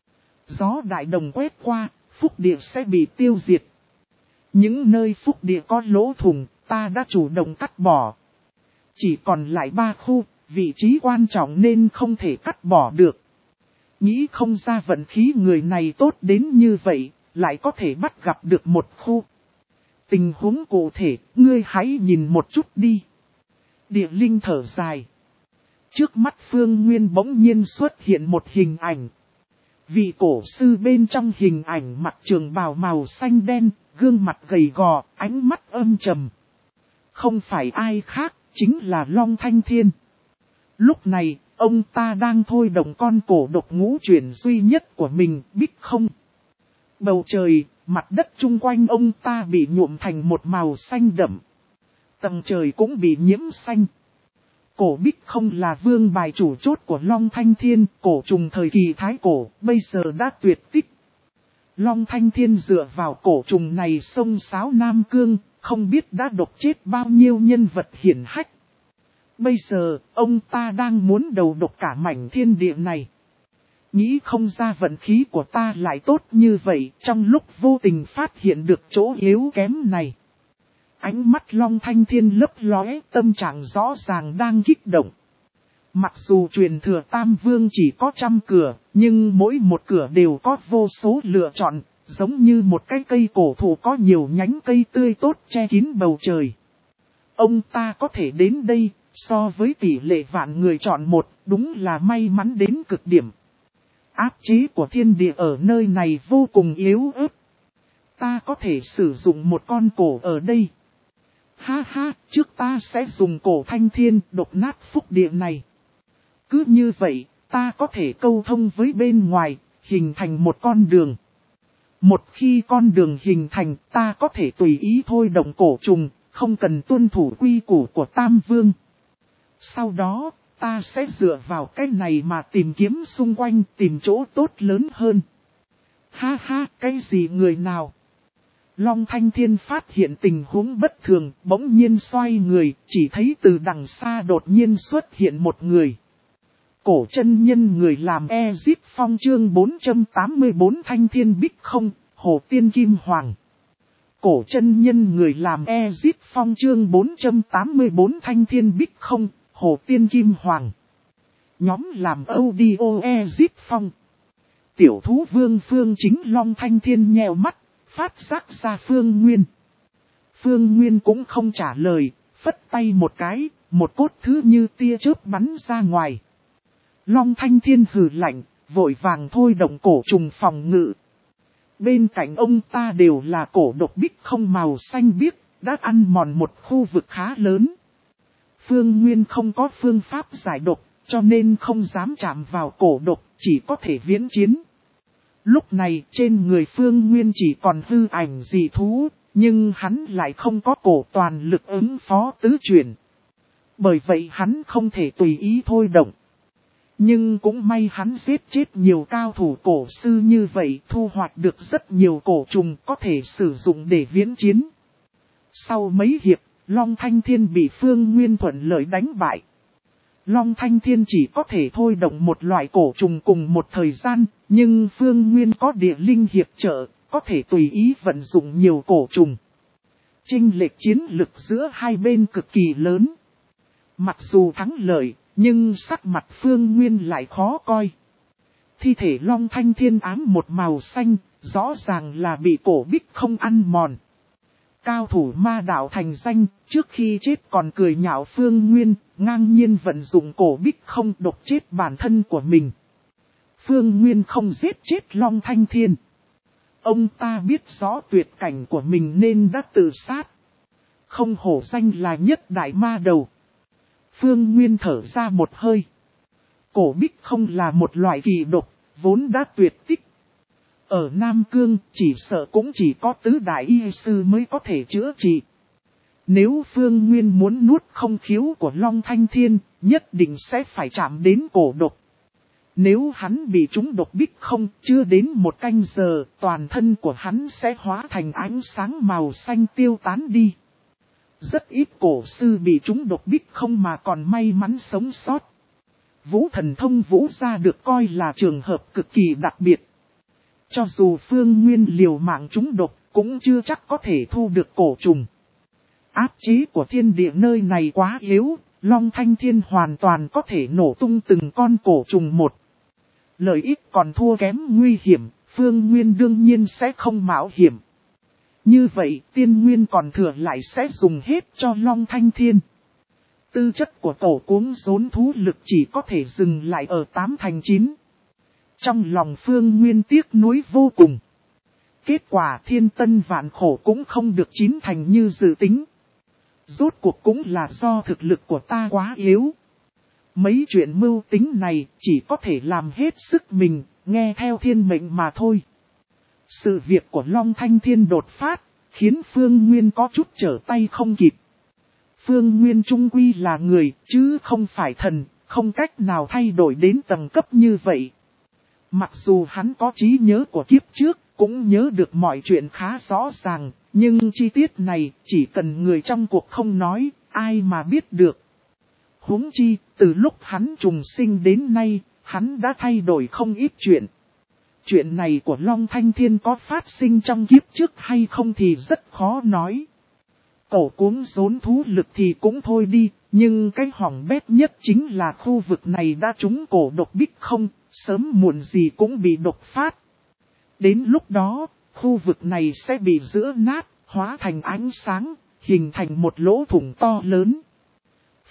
Gió đại đồng quét qua, phúc địa sẽ bị tiêu diệt. Những nơi phúc địa có lỗ thủng, ta đã chủ động cắt bỏ. Chỉ còn lại ba khu, vị trí quan trọng nên không thể cắt bỏ được. Nghĩ không ra vận khí người này tốt đến như vậy, lại có thể bắt gặp được một khu. Tình huống cụ thể, ngươi hãy nhìn một chút đi. Địa linh thở dài. Trước mắt Phương Nguyên bỗng nhiên xuất hiện một hình ảnh. Vị cổ sư bên trong hình ảnh mặc trường bào màu xanh đen, gương mặt gầy gò, ánh mắt âm trầm. Không phải ai khác, chính là Long Thanh Thiên. Lúc này, ông ta đang thôi động con cổ độc ngũ chuyển duy nhất của mình, Bích Không. Bầu trời, mặt đất chung quanh ông ta bị nhuộm thành một màu xanh đậm. Tầng trời cũng bị nhiễm xanh. Cổ Bích Không là vương bài chủ chốt của Long Thanh Thiên, cổ trùng thời kỳ thái cổ, bây giờ đã tuyệt tích. Long Thanh Thiên dựa vào cổ trùng này xông xáo Nam Cương, không biết đã độc chết bao nhiêu nhân vật hiển hách. Bây giờ, ông ta đang muốn đầu độc cả mảnh thiên địa này. Nghĩ không ra vận khí của ta lại tốt như vậy, trong lúc vô tình phát hiện được chỗ yếu kém này. Ánh mắt Long Thanh Thiên lấp lóe, tâm trạng rõ ràng đang kích động. Mặc dù truyền thừa Tam Vương chỉ có trăm cửa, nhưng mỗi một cửa đều có vô số lựa chọn, giống như một cái cây cổ thụ có nhiều nhánh cây tươi tốt che kín bầu trời. Ông ta có thể đến đây, So với tỷ lệ vạn người chọn một, đúng là may mắn đến cực điểm. Áp chế của thiên địa ở nơi này vô cùng yếu ớt. Ta có thể sử dụng một con cổ ở đây. Ha ha, trước ta sẽ dùng cổ thanh thiên độc nát phúc địa này. Cứ như vậy, ta có thể câu thông với bên ngoài, hình thành một con đường. Một khi con đường hình thành, ta có thể tùy ý thôi động cổ trùng, không cần tuân thủ quy củ của Tam Vương. Sau đó, ta sẽ dựa vào cái này mà tìm kiếm xung quanh, tìm chỗ tốt lớn hơn. Ha ha, cái gì người nào? Long Thanh Thiên phát hiện tình huống bất thường, bỗng nhiên xoay người, chỉ thấy từ đằng xa đột nhiên xuất hiện một người. Cổ chân nhân người làm Ezip Phong chương bốn trăm tám mươi tư Thanh Thiên Bích Không, Hồ Tiên Kim Hoàng. Cổ chân nhân người làm Ezip Phong chương bốn trăm tám mươi tư Thanh Thiên Bích Không, Hồ Tiên Kim Hoàng. Nhóm làm audio Ezip Phong. Tiểu thú vương Phương Chính Long Thanh Thiên nheo mắt, phát giác ra Phương Nguyên. Phương Nguyên cũng không trả lời, phất tay một cái, một cốt thứ như tia chớp bắn ra ngoài. Long Thanh Thiên hừ lạnh, vội vàng thôi động cổ trùng phòng ngự. Bên cạnh ông ta đều là cổ độc bích không màu xanh biếc, đã ăn mòn một khu vực khá lớn. Phương Nguyên không có phương pháp giải độc, cho nên không dám chạm vào cổ độc, chỉ có thể viễn chiến. Lúc này trên người Phương Nguyên chỉ còn hư ảnh dị thú, nhưng hắn lại không có cổ toàn lực ứng phó tứ chuyển. Bởi vậy hắn không thể tùy ý thôi động. Nhưng cũng may hắn giết chết nhiều cao thủ cổ sư như vậy, thu hoạch được rất nhiều cổ trùng có thể sử dụng để viễn chiến. Sau mấy hiệp, Long Thanh Thiên bị Phương Nguyên thuận lợi đánh bại. Long Thanh Thiên chỉ có thể thôi động một loại cổ trùng cùng một thời gian, nhưng Phương Nguyên có địa linh hiệp trợ, có thể tùy ý vận dụng nhiều cổ trùng. Chênh lệch chiến lực giữa hai bên cực kỳ lớn. Mặc dù thắng lợi, nhưng sắc mặt Phương Nguyên lại khó coi. Thi thể Long Thanh Thiên ám một màu xanh, rõ ràng là bị cổ bích không ăn mòn. Cao thủ ma đạo thành danh, trước khi chết còn cười nhạo Phương Nguyên, ngang nhiên vận dụng cổ bích không độc chết bản thân của mình. Phương Nguyên không giết chết Long Thanh Thiên. Ông ta biết rõ tuyệt cảnh của mình nên đã tự sát. Không hổ danh là nhất đại ma đầu. Phương Nguyên thở ra một hơi. Cổ bích không là một loại kỳ độc, vốn đã tuyệt tích. Ở Nam Cương chỉ sợ cũng chỉ có tứ đại y sư mới có thể chữa trị. Nếu Phương Nguyên muốn nuốt không khiếu của Long Thanh Thiên, nhất định sẽ phải chạm đến cổ độc. Nếu hắn bị trúng độc bích không, chưa đến một canh giờ, toàn thân của hắn sẽ hóa thành ánh sáng màu xanh tiêu tán đi. Rất ít cổ sư bị trúng độc bích không mà còn may mắn sống sót. Vũ thần thông vũ gia được coi là trường hợp cực kỳ đặc biệt. Cho dù Phương Nguyên liều mạng trúng độc, cũng chưa chắc có thể thu được cổ trùng. Áp chế của thiên địa nơi này quá yếu, Long Thanh Thiên hoàn toàn có thể nổ tung từng con cổ trùng một. Lợi ích còn thua kém nguy hiểm, Phương Nguyên đương nhiên sẽ không mạo hiểm. Như vậy tiên nguyên còn thừa lại sẽ dùng hết cho Long Thanh Thiên. Tư chất của cổ cuống rốn thú lực chỉ có thể dừng lại ở tám thành chín. Trong lòng Phương Nguyên tiếc nuối vô cùng. Kết quả thiên tân vạn khổ cũng không được chín thành như dự tính. Rốt cuộc cũng là do thực lực của ta quá yếu. Mấy chuyện mưu tính này chỉ có thể làm hết sức mình, nghe theo thiên mệnh mà thôi. Sự việc của Long Thanh Thiên đột phát, khiến Phương Nguyên có chút trở tay không kịp. Phương Nguyên trung quy là người, chứ không phải thần, không cách nào thay đổi đến tầng cấp như vậy. Mặc dù hắn có trí nhớ của kiếp trước, cũng nhớ được mọi chuyện khá rõ ràng, nhưng chi tiết này chỉ cần người trong cuộc không nói, ai mà biết được. Huống chi, từ lúc hắn trùng sinh đến nay, hắn đã thay đổi không ít chuyện. Chuyện này của Long Thanh Thiên có phát sinh trong kiếp trước hay không thì rất khó nói. Cổ cuống rốn thú lực thì cũng thôi đi, nhưng cái hỏng bét nhất chính là khu vực này đã trúng cổ độc bích không, sớm muộn gì cũng bị độc phát. Đến lúc đó, khu vực này sẽ bị giữa nát, hóa thành ánh sáng, hình thành một lỗ thủng to lớn.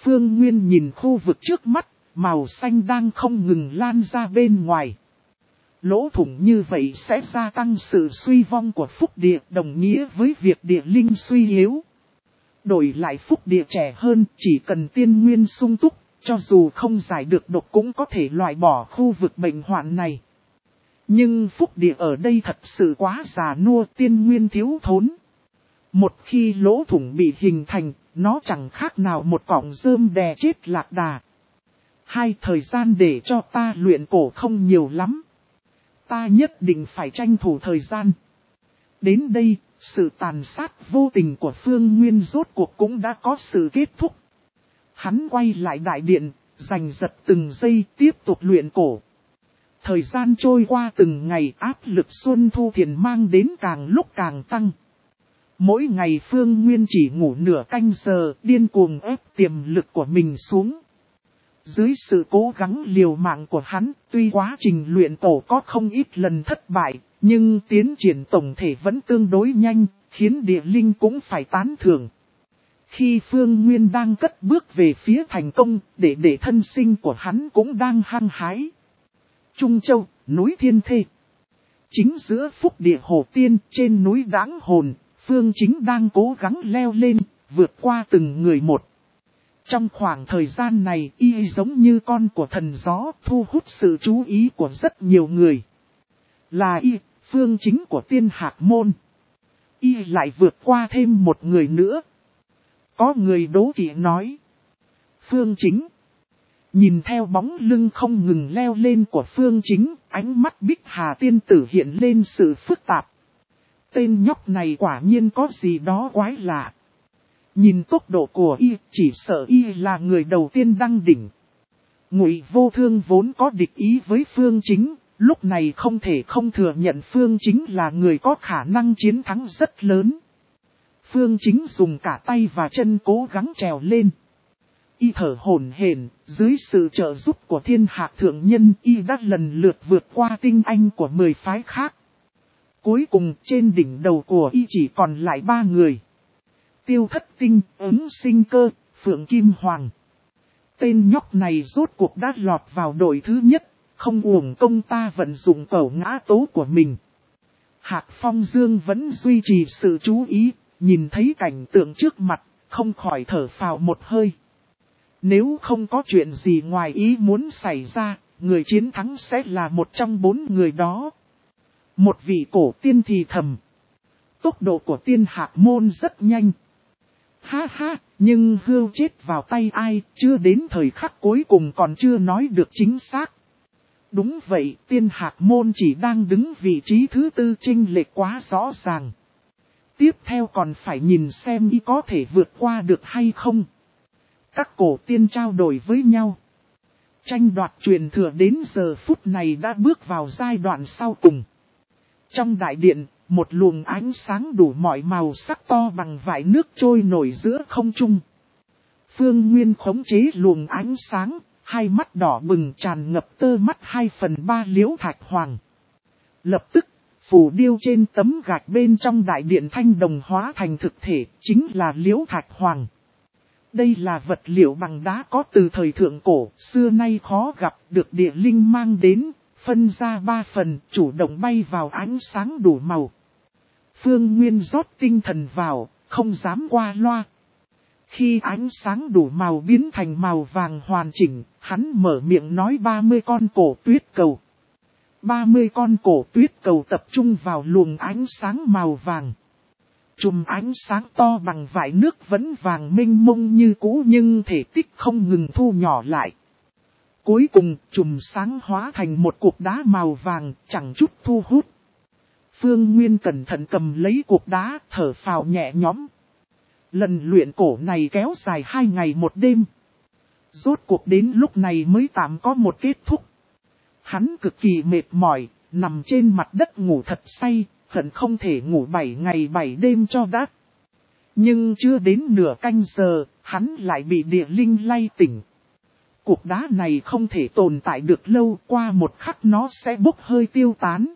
Phương Nguyên nhìn khu vực trước mắt, màu xanh đang không ngừng lan ra bên ngoài. Lỗ thủng như vậy sẽ gia tăng sự suy vong của phúc địa, đồng nghĩa với việc địa linh suy yếu. Đổi lại phúc địa trẻ hơn, chỉ cần tiên nguyên sung túc, cho dù không giải được độc cũng có thể loại bỏ khu vực bệnh hoạn này. Nhưng phúc địa ở đây thật sự quá già nua, tiên nguyên thiếu thốn. Một khi lỗ thủng bị hình thành, nó chẳng khác nào một cọng rơm đè chết lạc đà. Hai, thời gian để cho ta luyện cổ không nhiều lắm. Ta nhất định phải tranh thủ thời gian. Đến đây, sự tàn sát vô tình của Phương Nguyên rốt cuộc cũng đã có sự kết thúc. Hắn quay lại đại điện, giành giật từng giây tiếp tục luyện cổ. Thời gian trôi qua từng ngày, áp lực Xuân Thu Thiền mang đến càng lúc càng tăng. Mỗi ngày Phương Nguyên chỉ ngủ nửa canh giờ, điên cuồng ép tiềm lực của mình xuống. Dưới sự cố gắng liều mạng của hắn, tuy quá trình luyện cổ có không ít lần thất bại, nhưng tiến triển tổng thể vẫn tương đối nhanh, khiến địa linh cũng phải tán thưởng. Khi Phương Nguyên đang cất bước về phía thành công, để để thân sinh của hắn cũng đang hăng hái. Trung Châu, núi Thiên Thê. Chính giữa phúc địa Hồ Tiên, trên núi Đáng Hồn, Phương Chính đang cố gắng leo lên, vượt qua từng người một. Trong khoảng thời gian này, y giống như con của thần gió, thu hút sự chú ý của rất nhiều người. Là y, Phương Chính của Tiên Hạc Môn. Y lại vượt qua thêm một người nữa. Có người đố kỵ nói. Phương Chính. Nhìn theo bóng lưng không ngừng leo lên của Phương Chính, ánh mắt Bích Hà tiên tử hiện lên sự phức tạp. Tên nhóc này quả nhiên có gì đó quái lạ. Nhìn tốc độ của y, chỉ sợ y là người đầu tiên đăng đỉnh. Ngụy Vô Thương vốn có địch ý với Phương Chính, lúc này không thể không thừa nhận Phương Chính là người có khả năng chiến thắng rất lớn. Phương Chính dùng cả tay và chân cố gắng trèo lên. Y thở hổn hển, dưới sự trợ giúp của Thiên Hạc Thượng Nhân, y đã lần lượt vượt qua tinh anh của mười phái khác. Cuối cùng trên đỉnh đầu của y chỉ còn lại ba người. Tiêu Thất Tinh, Ứng Sinh Cơ, Phượng Kim Hoàng. Tên nhóc này rốt cuộc đã lọt vào đội thứ nhất, không uổng công ta vận dụng cẩu ngã tố của mình. Hạc Phong Dương vẫn duy trì sự chú ý, nhìn thấy cảnh tượng trước mặt, không khỏi thở phào một hơi. Nếu không có chuyện gì ngoài ý muốn xảy ra, người chiến thắng sẽ là một trong bốn người đó. Một vị cổ tiên thì thầm. Tốc độ của Tiên Hạc Môn rất nhanh. Ha ha, nhưng hươu chết vào tay ai, chưa đến thời khắc cuối cùng còn chưa nói được chính xác. Đúng vậy, Tiên Hạc Môn chỉ đang đứng vị trí thứ tư, chênh lệch quá rõ ràng. Tiếp theo còn phải nhìn xem y có thể vượt qua được hay không. Các cổ tiên trao đổi với nhau. Tranh đoạt truyền thừa đến giờ phút này đã bước vào giai đoạn sau cùng. Trong đại điện, một luồng ánh sáng đủ mọi màu sắc to bằng vải nước trôi nổi giữa không trung. Phương Nguyên khống chế luồng ánh sáng, hai mắt đỏ bừng tràn ngập tơ mắt hai phần ba Liễu Thạch Hoàng. Lập tức, phù điêu trên tấm gạch bên trong đại điện thanh đồng hóa thành thực thể, chính là Liễu Thạch Hoàng. Đây là vật liệu bằng đá có từ thời thượng cổ, xưa nay khó gặp, được địa linh mang đến, phân ra ba phần, chủ động bay vào ánh sáng đủ màu. Phương Nguyên rót tinh thần vào, không dám qua loa. Khi ánh sáng đủ màu biến thành màu vàng hoàn chỉnh, hắn mở miệng nói ba mươi con cổ tuyết cầu. ba mươi con cổ tuyết cầu tập trung vào luồng ánh sáng màu vàng. Chùm ánh sáng to bằng vải nước vẫn vàng mênh mông như cũ nhưng thể tích không ngừng thu nhỏ lại. Cuối cùng, chùm sáng hóa thành một cục đá màu vàng, chẳng chút thu hút. Phương Nguyên cẩn thận cầm lấy cục đá, thở phào nhẹ nhõm. Lần luyện cổ này kéo dài hai ngày một đêm. Rốt cuộc đến lúc này mới tạm có một kết thúc. Hắn cực kỳ mệt mỏi, nằm trên mặt đất ngủ thật say, hận không thể ngủ bảy ngày bảy đêm cho đã. Nhưng chưa đến nửa canh giờ, hắn lại bị địa linh lay tỉnh. Cục đá này không thể tồn tại được lâu, qua một khắc nó sẽ bốc hơi tiêu tán.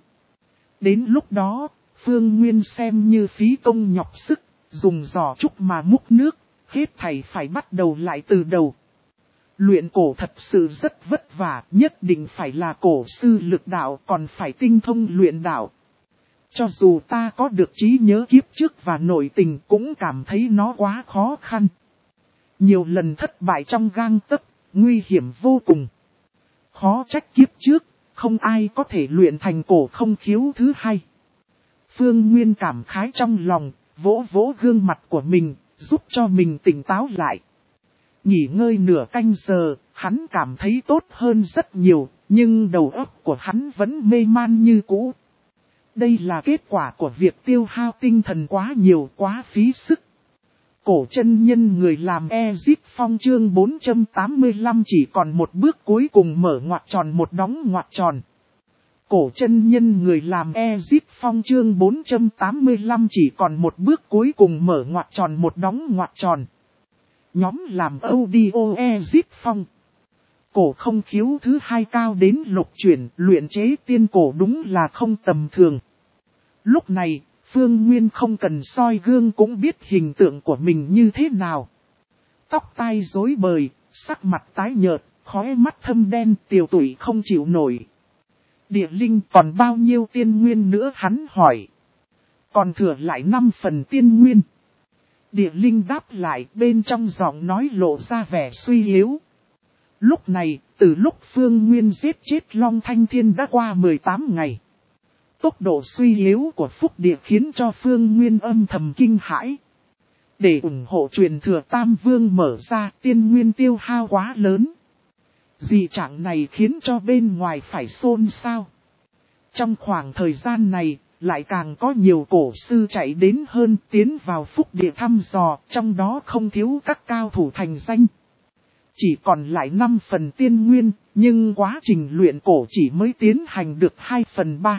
Đến lúc đó, Phương Nguyên xem như phí công nhọc sức, dùng giò trúc mà múc nước, Hết thảy phải bắt đầu lại từ đầu. Luyện cổ thật sự rất vất vả, nhất định phải là cổ sư lực đạo, còn phải tinh thông luyện đạo. Cho dù ta có được trí nhớ kiếp trước và nội tình cũng cảm thấy nó quá khó khăn. Nhiều lần thất bại trong gang tấc, nguy hiểm vô cùng. Khó trách kiếp trước, không ai có thể luyện thành cổ không khiếu thứ hai. Phương Nguyên cảm khái trong lòng, vỗ vỗ gương mặt của mình, giúp cho mình tỉnh táo lại. Nghỉ ngơi nửa canh giờ, hắn cảm thấy tốt hơn rất nhiều, nhưng đầu óc của hắn vẫn mê man như cũ. Đây là kết quả của việc tiêu hao tinh thần quá nhiều, quá phí sức. Cổ chân nhân người làm Exit Phong chương bốn trăm tám mươi lăm chỉ còn một bước cuối cùng mở ngoặc tròn một đóng ngoặc tròn. Cổ chân nhân người làm Exit Phong chương bốn trăm tám mươi lăm chỉ còn một bước cuối cùng mở ngoặc tròn một đóng ngoặc tròn. Nhóm làm audio Exit Phong. Cổ không khiếu thứ hai cao đến lục chuyển, luyện chế tiên cổ đúng là không tầm thường. Lúc này, Phương Nguyên không cần soi gương cũng biết hình tượng của mình như thế nào. Tóc tai rối bời, sắc mặt tái nhợt, khóe mắt thâm đen, tiều tụy không chịu nổi. Địa linh còn bao nhiêu tiên nguyên nữa hắn hỏi. Còn thừa lại năm phần tiên nguyên. Địa linh đáp lại, bên trong giọng nói lộ ra vẻ suy yếu. Lúc này, từ lúc Phương Nguyên giết chết Long Thanh Thiên đã qua mười tám ngày. Tốc độ suy yếu của Phúc Địa khiến cho Phương Nguyên âm thầm kinh hãi. Để ủng hộ truyền thừa Tam Vương mở ra, tiên nguyên tiêu hao quá lớn. Dị trạng này khiến cho bên ngoài phải xôn xao. Trong khoảng thời gian này, lại càng có nhiều cổ sư chạy đến hơn tiến vào Phúc Địa thăm dò, trong đó không thiếu các cao thủ thành danh. Chỉ còn lại năm phần tiên nguyên, nhưng quá trình luyện cổ chỉ mới tiến hành được hai phần ba.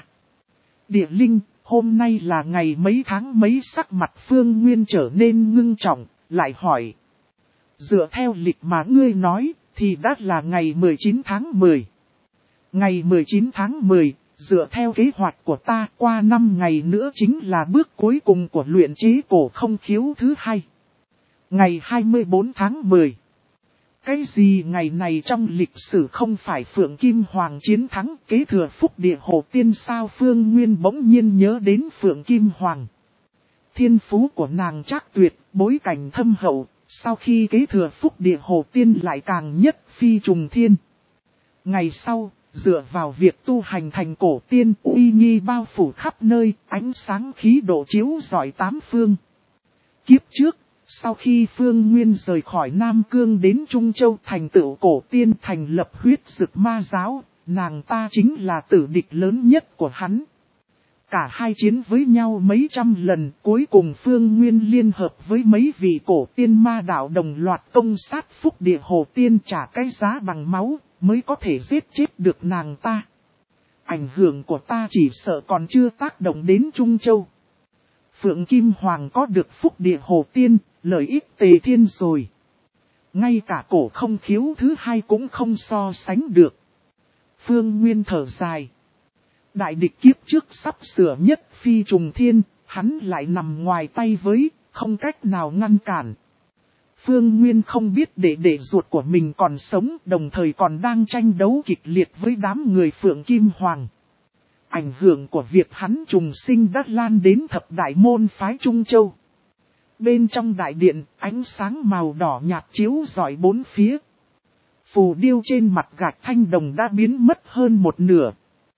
Địa linh, hôm nay là ngày mấy tháng mấy sắc mặt Phương Nguyên trở nên ngưng trọng, lại hỏi. Dựa theo lịch mà ngươi nói, thì đã là ngày mười chín tháng mười. Ngày mười chín tháng mười, dựa theo kế hoạch của ta qua năm ngày nữa chính là bước cuối cùng của luyện chế cổ không khiếu thứ hai. Ngày hai mươi bốn tháng mười. Cái gì ngày này trong lịch sử không phải Phượng Kim Hoàng chiến thắng kế thừa Phúc Địa Hồ Tiên sao? Phương Nguyên bỗng nhiên nhớ đến Phượng Kim Hoàng. Thiên phú của nàng chắc tuyệt, bối cảnh thâm hậu, sau khi kế thừa Phúc Địa Hồ Tiên lại càng nhất phi trùng thiên. Ngày sau, dựa vào việc tu hành thành cổ tiên uy nghi bao phủ khắp nơi, ánh sáng khí độ chiếu rọi tám phương. Kiếp trước, sau khi Phương Nguyên rời khỏi Nam Cương đến Trung Châu thành tựu cổ tiên thành lập huyết dực ma giáo, nàng ta chính là tử địch lớn nhất của hắn. Cả hai chiến với nhau mấy trăm lần, cuối cùng Phương Nguyên liên hợp với mấy vị cổ tiên ma đạo đồng loạt công sát Phúc Địa Hồ Tiên trả cái giá bằng máu, mới có thể giết chết được nàng ta. Ảnh hưởng của ta chỉ sợ còn chưa tác động đến Trung Châu. Phượng Kim Hoàng có được Phúc Địa Hồ Tiên, lợi ích tề thiên rồi. Ngay cả cổ không khiếu thứ hai cũng không so sánh được. Phương Nguyên thở dài. Đại địch kiếp trước sắp sửa nhất phi trùng thiên, hắn lại nằm ngoài tay với, không cách nào ngăn cản. Phương Nguyên không biết đệ đệ ruột của mình còn sống, đồng thời còn đang tranh đấu kịch liệt với đám người Phượng Kim Hoàng. Ảnh hưởng của việc hắn trùng sinh đã lan đến thập đại môn phái Trung Châu. Bên trong đại điện, ánh sáng màu đỏ nhạt chiếu rọi bốn phía. Phù điêu trên mặt gạch thanh đồng đã biến mất hơn một nửa.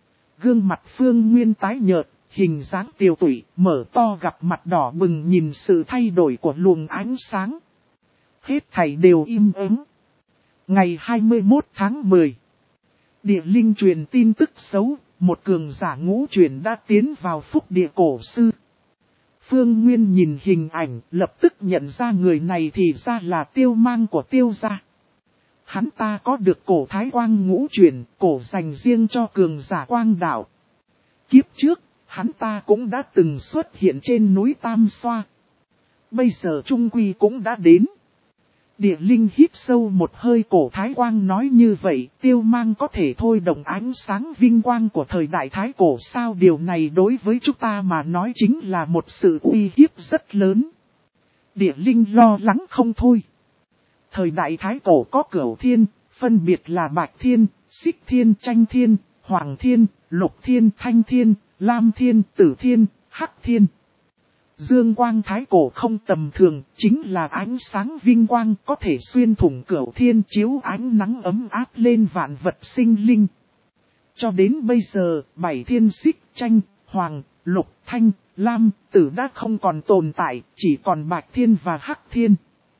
Gương mặt Phương Nguyên tái nhợt, hình dáng tiều tụy, mở to gặp mặt đỏ bừng nhìn sự thay đổi của luồng ánh sáng. Hết thảy đều im ắng. Ngày hai mươi mốt tháng mười. Địa linh truyền tin tức xấu, một cường giả ngũ truyền đã tiến vào Phúc Địa cổ sư. Phương Nguyên nhìn hình ảnh, lập tức nhận ra người này thì ra là Tiêu Mang của Tiêu gia. Hắn ta có được cổ thái quang ngũ truyền, cổ dành riêng cho cường giả quang đạo. Kiếp trước, hắn ta cũng đã từng xuất hiện trên núi Tam Xoa. Bây giờ Trung Quy cũng đã đến. Địa linh hít sâu một hơi, cổ thái quang nói như vậy, Tiêu Mang có thể thôi động ánh sáng vinh quang của thời đại thái cổ sao? Điều này đối với chúng ta mà nói chính là một sự uy hiếp rất lớn. Địa linh lo lắng không thôi. Thời đại Thái Cổ có cửu thiên, phân biệt là Bạch Thiên, Xích Thiên, Tranh Thiên, Hoàng Thiên, Lục Thiên, Thanh Thiên, Lam Thiên, Tử Thiên, Hắc Thiên. Dương quang Thái Cổ không tầm thường, chính là ánh sáng vinh quang có thể xuyên thủng cửu thiên, chiếu ánh nắng ấm áp lên vạn vật sinh linh. Cho đến bây giờ, bảy thiên Xích, Tranh, Hoàng, Lục, Thanh, Lam, Tử đã không còn tồn tại, chỉ còn Bạch Thiên và Hắc Thiên.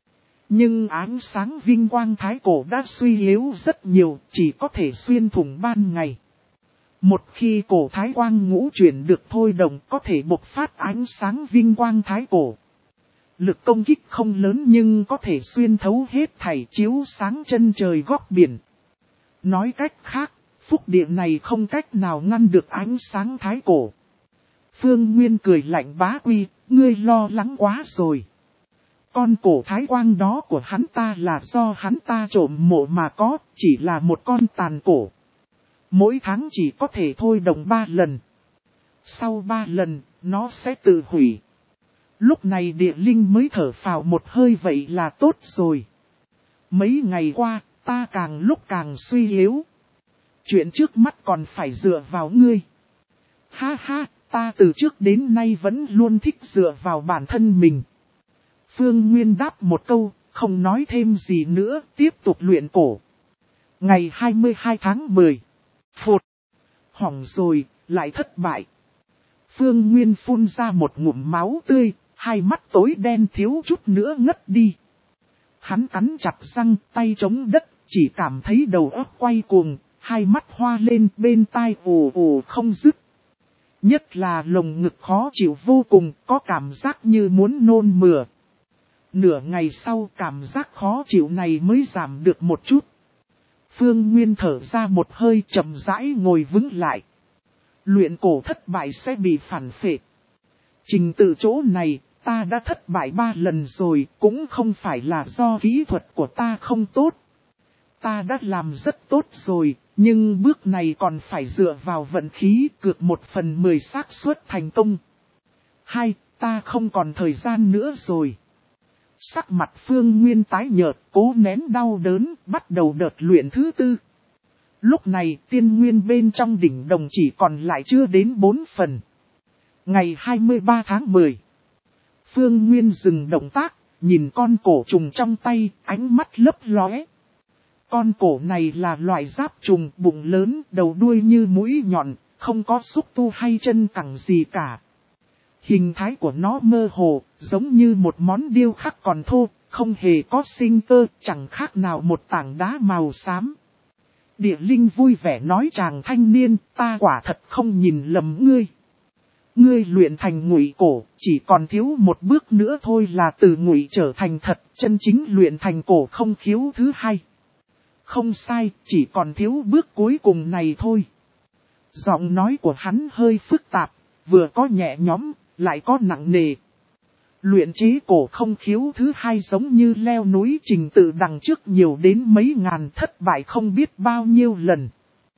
Nhưng ánh sáng vinh quang Thái Cổ đã suy yếu rất nhiều, chỉ có thể xuyên thủng ban ngày. Một khi cổ Thái Quang ngũ chuyển được thôi động có thể bộc phát ánh sáng vinh quang Thái Cổ. Lực công kích không lớn nhưng có thể xuyên thấu hết thảy, chiếu sáng chân trời góc biển. Nói cách khác, phúc địa này không cách nào ngăn được ánh sáng Thái Cổ. Phương Nguyên cười lạnh: Bá Quy, ngươi lo lắng quá rồi. Con cổ Thái Quang đó của hắn ta là do hắn ta trộm mộ mà có, chỉ là một con tàn cổ. Mỗi tháng chỉ có thể thôi động ba lần. Sau ba lần, nó sẽ tự hủy. Lúc này địa linh mới thở phào một hơi, vậy là tốt rồi. Mấy ngày qua, ta càng lúc càng suy yếu. Chuyện trước mắt còn phải dựa vào ngươi. Ha ha, ta từ trước đến nay vẫn luôn thích dựa vào bản thân mình. Phương Nguyên đáp một câu, không nói thêm gì nữa, tiếp tục luyện cổ. Ngày hai mươi hai tháng mười. Phụt. Hỏng rồi, lại thất bại. Phương Nguyên phun ra một ngụm máu tươi, hai mắt tối đen thiếu chút nữa ngất đi. Hắn cắn chặt răng, tay chống đất, chỉ cảm thấy đầu óc quay cuồng, hai mắt hoa lên, bên tai ồ ồ không dứt. Nhất là lồng ngực khó chịu vô cùng, có cảm giác như muốn nôn mửa. Nửa ngày sau cảm giác khó chịu này mới giảm được một chút. Phương Nguyên thở ra một hơi, chậm rãi ngồi vững lại. Luyện cổ thất bại sẽ bị phản phệ. Trình tự chỗ này, ta đã thất bại ba lần rồi, cũng không phải là do kỹ thuật của ta không tốt. Ta đã làm rất tốt rồi, nhưng bước này còn phải dựa vào vận khí, cược một phần mười xác suất thành công. Hai, ta không còn thời gian nữa rồi. Sắc mặt Phương Nguyên tái nhợt, cố nén đau đớn, bắt đầu đợt luyện thứ tư. Lúc này tiên nguyên bên trong đỉnh đồng chỉ còn lại chưa đến bốn phần. Ngày hai mươi ba tháng mười. Phương Nguyên dừng động tác, nhìn con cổ trùng trong tay, ánh mắt lấp lóe. Con cổ này là loại giáp trùng, bụng lớn, đầu đuôi như mũi nhọn, không có xúc tu hay chân cẳng gì cả. Hình thái của nó mơ hồ, giống như một món điêu khắc còn thô, không hề có sinh cơ, chẳng khác nào một tảng đá màu xám. Địa linh vui vẻ nói: chàng thanh niên, ta quả thật không nhìn lầm ngươi. Ngươi luyện thành ngụy cổ, chỉ còn thiếu một bước nữa thôi là từ ngụy trở thành thật, chân chính luyện thành cổ không khiếu thứ hai. Không sai, chỉ còn thiếu bước cuối cùng này thôi. Giọng nói của hắn hơi phức tạp, vừa có nhẹ nhõm, lại có nặng nề. Luyện chế cổ không khiếu thứ hai giống như leo núi, trình tự đằng trước nhiều đến mấy ngàn, thất bại không biết bao nhiêu lần.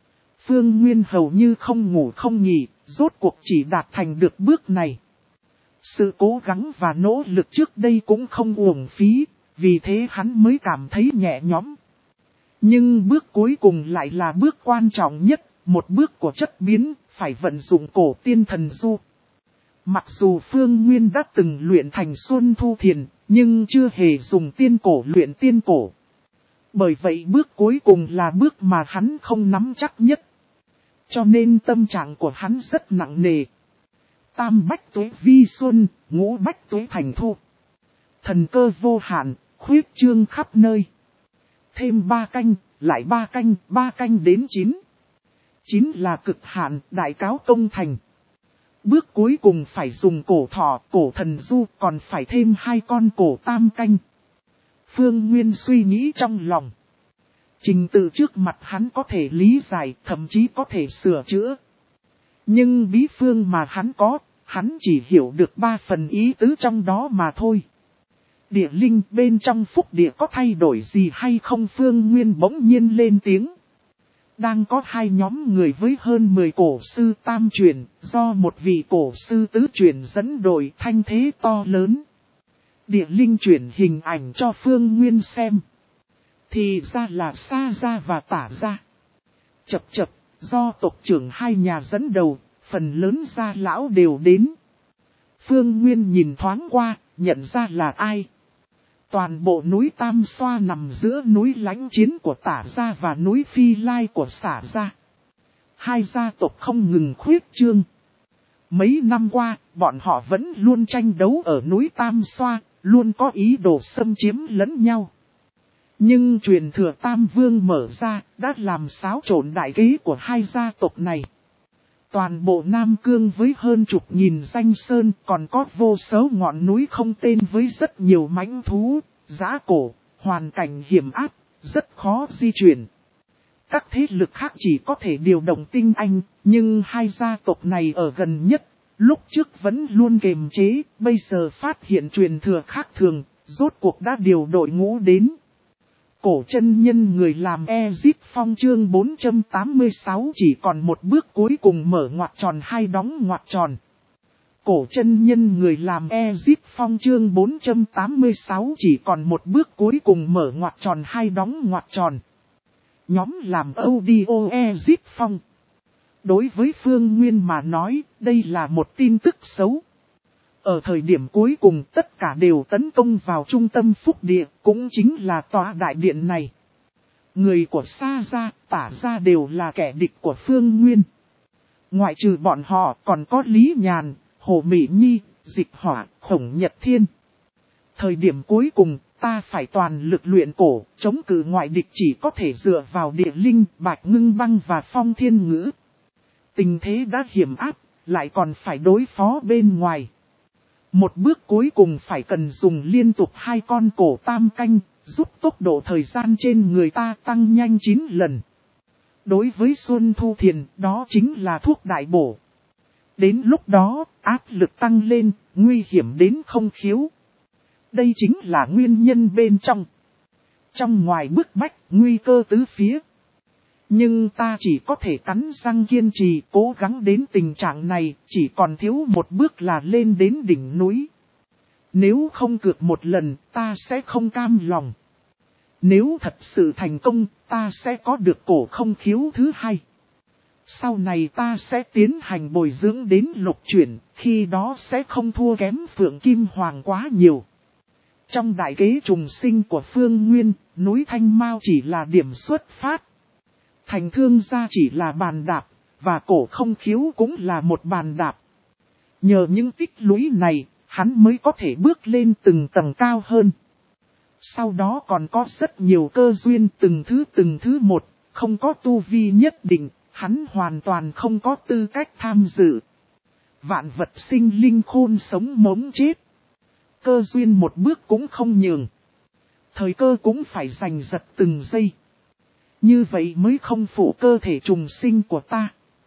Phương Nguyên hầu như không ngủ không nghỉ, rốt cuộc chỉ đạt thành được bước này. Sự cố gắng và nỗ lực trước đây cũng không uổng phí, vì thế hắn mới cảm thấy nhẹ nhõm. Nhưng bước cuối cùng lại là bước quan trọng nhất, một bước của chất biến, phải vận dụng cổ tiên thần du. Mặc dù Phương Nguyên đã từng luyện thành Xuân Thu Thiền, nhưng chưa hề dùng tiên cổ luyện tiên cổ. Bởi vậy bước cuối cùng là bước mà hắn không nắm chắc nhất. Cho nên tâm trạng của hắn rất nặng nề. Tam bách tuế vi xuân, ngũ bách tuế thành thu. Thần cơ vô hạn, khuyết trương khắp nơi. Thêm ba canh, lại ba canh, ba canh đến chín. Chín là cực hạn, đại cáo công thành. Bước cuối cùng phải dùng cổ thỏ, cổ thần du, còn phải thêm hai con cổ tam canh. Phương Nguyên suy nghĩ trong lòng. Trình tự trước mặt hắn có thể lý giải, thậm chí có thể sửa chữa. Nhưng bí phương mà hắn có, hắn chỉ hiểu được ba phần ý tứ trong đó mà thôi. Địa linh bên trong phúc địa có thay đổi gì hay không? Phương Nguyên bỗng nhiên lên tiếng. Đang có hai nhóm người với hơn mười cổ sư tam truyền, do một vị cổ sư tứ truyền dẫn đội, thanh thế to lớn. Địa linh chuyển hình ảnh cho Phương Nguyên xem. Thì ra là Sa Gia và Tả Gia. Chập chập, do tộc trưởng hai nhà dẫn đầu, phần lớn gia lão đều đến. Phương Nguyên nhìn thoáng qua, nhận ra là ai. Toàn bộ núi Tam Xoa nằm giữa núi lãnh chiến của Tả Gia và núi Phi Lai của Xả Gia. Hai gia tộc không ngừng khuyết trương. Mấy năm qua, bọn họ vẫn luôn tranh đấu ở núi Tam Xoa, luôn có ý đồ xâm chiếm lẫn nhau. Nhưng truyền thừa Tam Vương mở ra, đã làm xáo trộn đại kế của hai gia tộc này. Toàn bộ Nam Cương với hơn chục nghìn danh sơn, còn có vô số ngọn núi không tên với rất nhiều mãnh thú, dã cổ, hoàn cảnh hiểm ác, rất khó di chuyển. Các thế lực khác chỉ có thể điều động tinh anh, nhưng hai gia tộc này ở gần nhất, lúc trước vẫn luôn kiềm chế, bây giờ phát hiện truyền thừa khác thường, rốt cuộc đã điều đội ngũ đến. Cổ chân nhân người làm Ezip Phong chương bốn trăm tám mươi sáu chỉ còn một bước cuối cùng mở ngoặc tròn hai đóng ngoặc tròn. Cổ chân nhân người làm Ezip Phong chương bốn trăm tám mươi sáu chỉ còn một bước cuối cùng mở ngoặc tròn hai đóng ngoặc tròn. Nhóm làm audio Ezip Phong. Đối với Phương Nguyên mà nói, đây là một tin tức xấu. Ở thời điểm cuối cùng tất cả đều tấn công vào trung tâm phúc địa, cũng chính là tòa đại điện này. Người của Sa Gia, Tả Gia đều là kẻ địch của Phương Nguyên. Ngoại trừ bọn họ còn có Lý Nhàn, Hồ Mỹ Nhi, Dịch Hỏa, Khổng Nhật Thiên. Thời điểm cuối cùng, ta phải toàn lực luyện cổ, chống cự ngoại địch chỉ có thể dựa vào Địa Linh, Bạch Ngưng Băng và Phong Thiên Ngữ. Tình thế đã hiểm áp, lại còn phải đối phó bên ngoài. Một bước cuối cùng phải cần dùng liên tục hai con cổ tam canh, giúp tốc độ thời gian trên người ta tăng nhanh chín lần. Đối với Xuân Thu Thiền, đó chính là thuốc đại bổ. Đến lúc đó, áp lực tăng lên, nguy hiểm đến không khiếu. Đây chính là nguyên nhân bên trong. Trong ngoài bức bách, nguy cơ tứ phía. Nhưng ta chỉ có thể cắn răng kiên trì cố gắng đến tình trạng này, chỉ còn thiếu một bước là lên đến đỉnh núi. Nếu không cược một lần, ta sẽ không cam lòng. Nếu thật sự thành công, ta sẽ có được cổ không khiếu thứ hai. Sau này ta sẽ tiến hành bồi dưỡng đến lục chuyển, khi đó sẽ không thua kém Phượng Kim Hoàng quá nhiều. Trong đại kế trùng sinh của Phương Nguyên, núi Thanh Mao chỉ là điểm xuất phát. Thành Thương Gia chỉ là bàn đạp, và cổ không khiếu cũng là một bàn đạp. Nhờ những tích lũy này, hắn mới có thể bước lên từng tầng cao hơn. Sau đó còn có rất nhiều cơ duyên từng thứ từng thứ một, không có tu vi nhất định, hắn hoàn toàn không có tư cách tham dự. Vạn vật sinh linh khôn sống mống chết. Cơ duyên một bước cũng không nhường. Thời cơ cũng phải giành giật từng giây. Như vậy mới không phụ cơ thể trùng sinh của ta.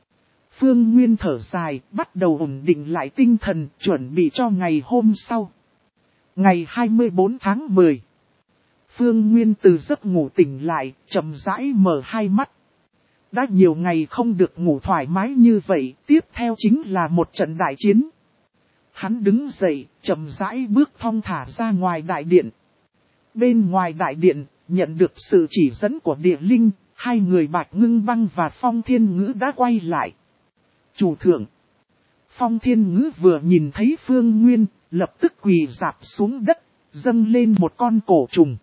Phương Nguyên thở dài, bắt đầu ổn định lại tinh thần, chuẩn bị cho ngày hôm sau. Ngày hai mươi tư tháng mười. Phương Nguyên từ giấc ngủ tỉnh lại, chậm rãi mở hai mắt. Đã nhiều ngày không được ngủ thoải mái như vậy, tiếp theo chính là một trận đại chiến. Hắn đứng dậy, chậm rãi bước thong thả ra ngoài đại điện. Bên ngoài đại điện, nhận được sự chỉ dẫn của Địa Linh, hai người Bạch Ngưng Băng và Phong Thiên Ngữ đã quay lại. Chủ thượng. Phong Thiên Ngữ vừa nhìn thấy Phương Nguyên, lập tức quỳ rạp xuống đất, dâng lên một con cổ trùng.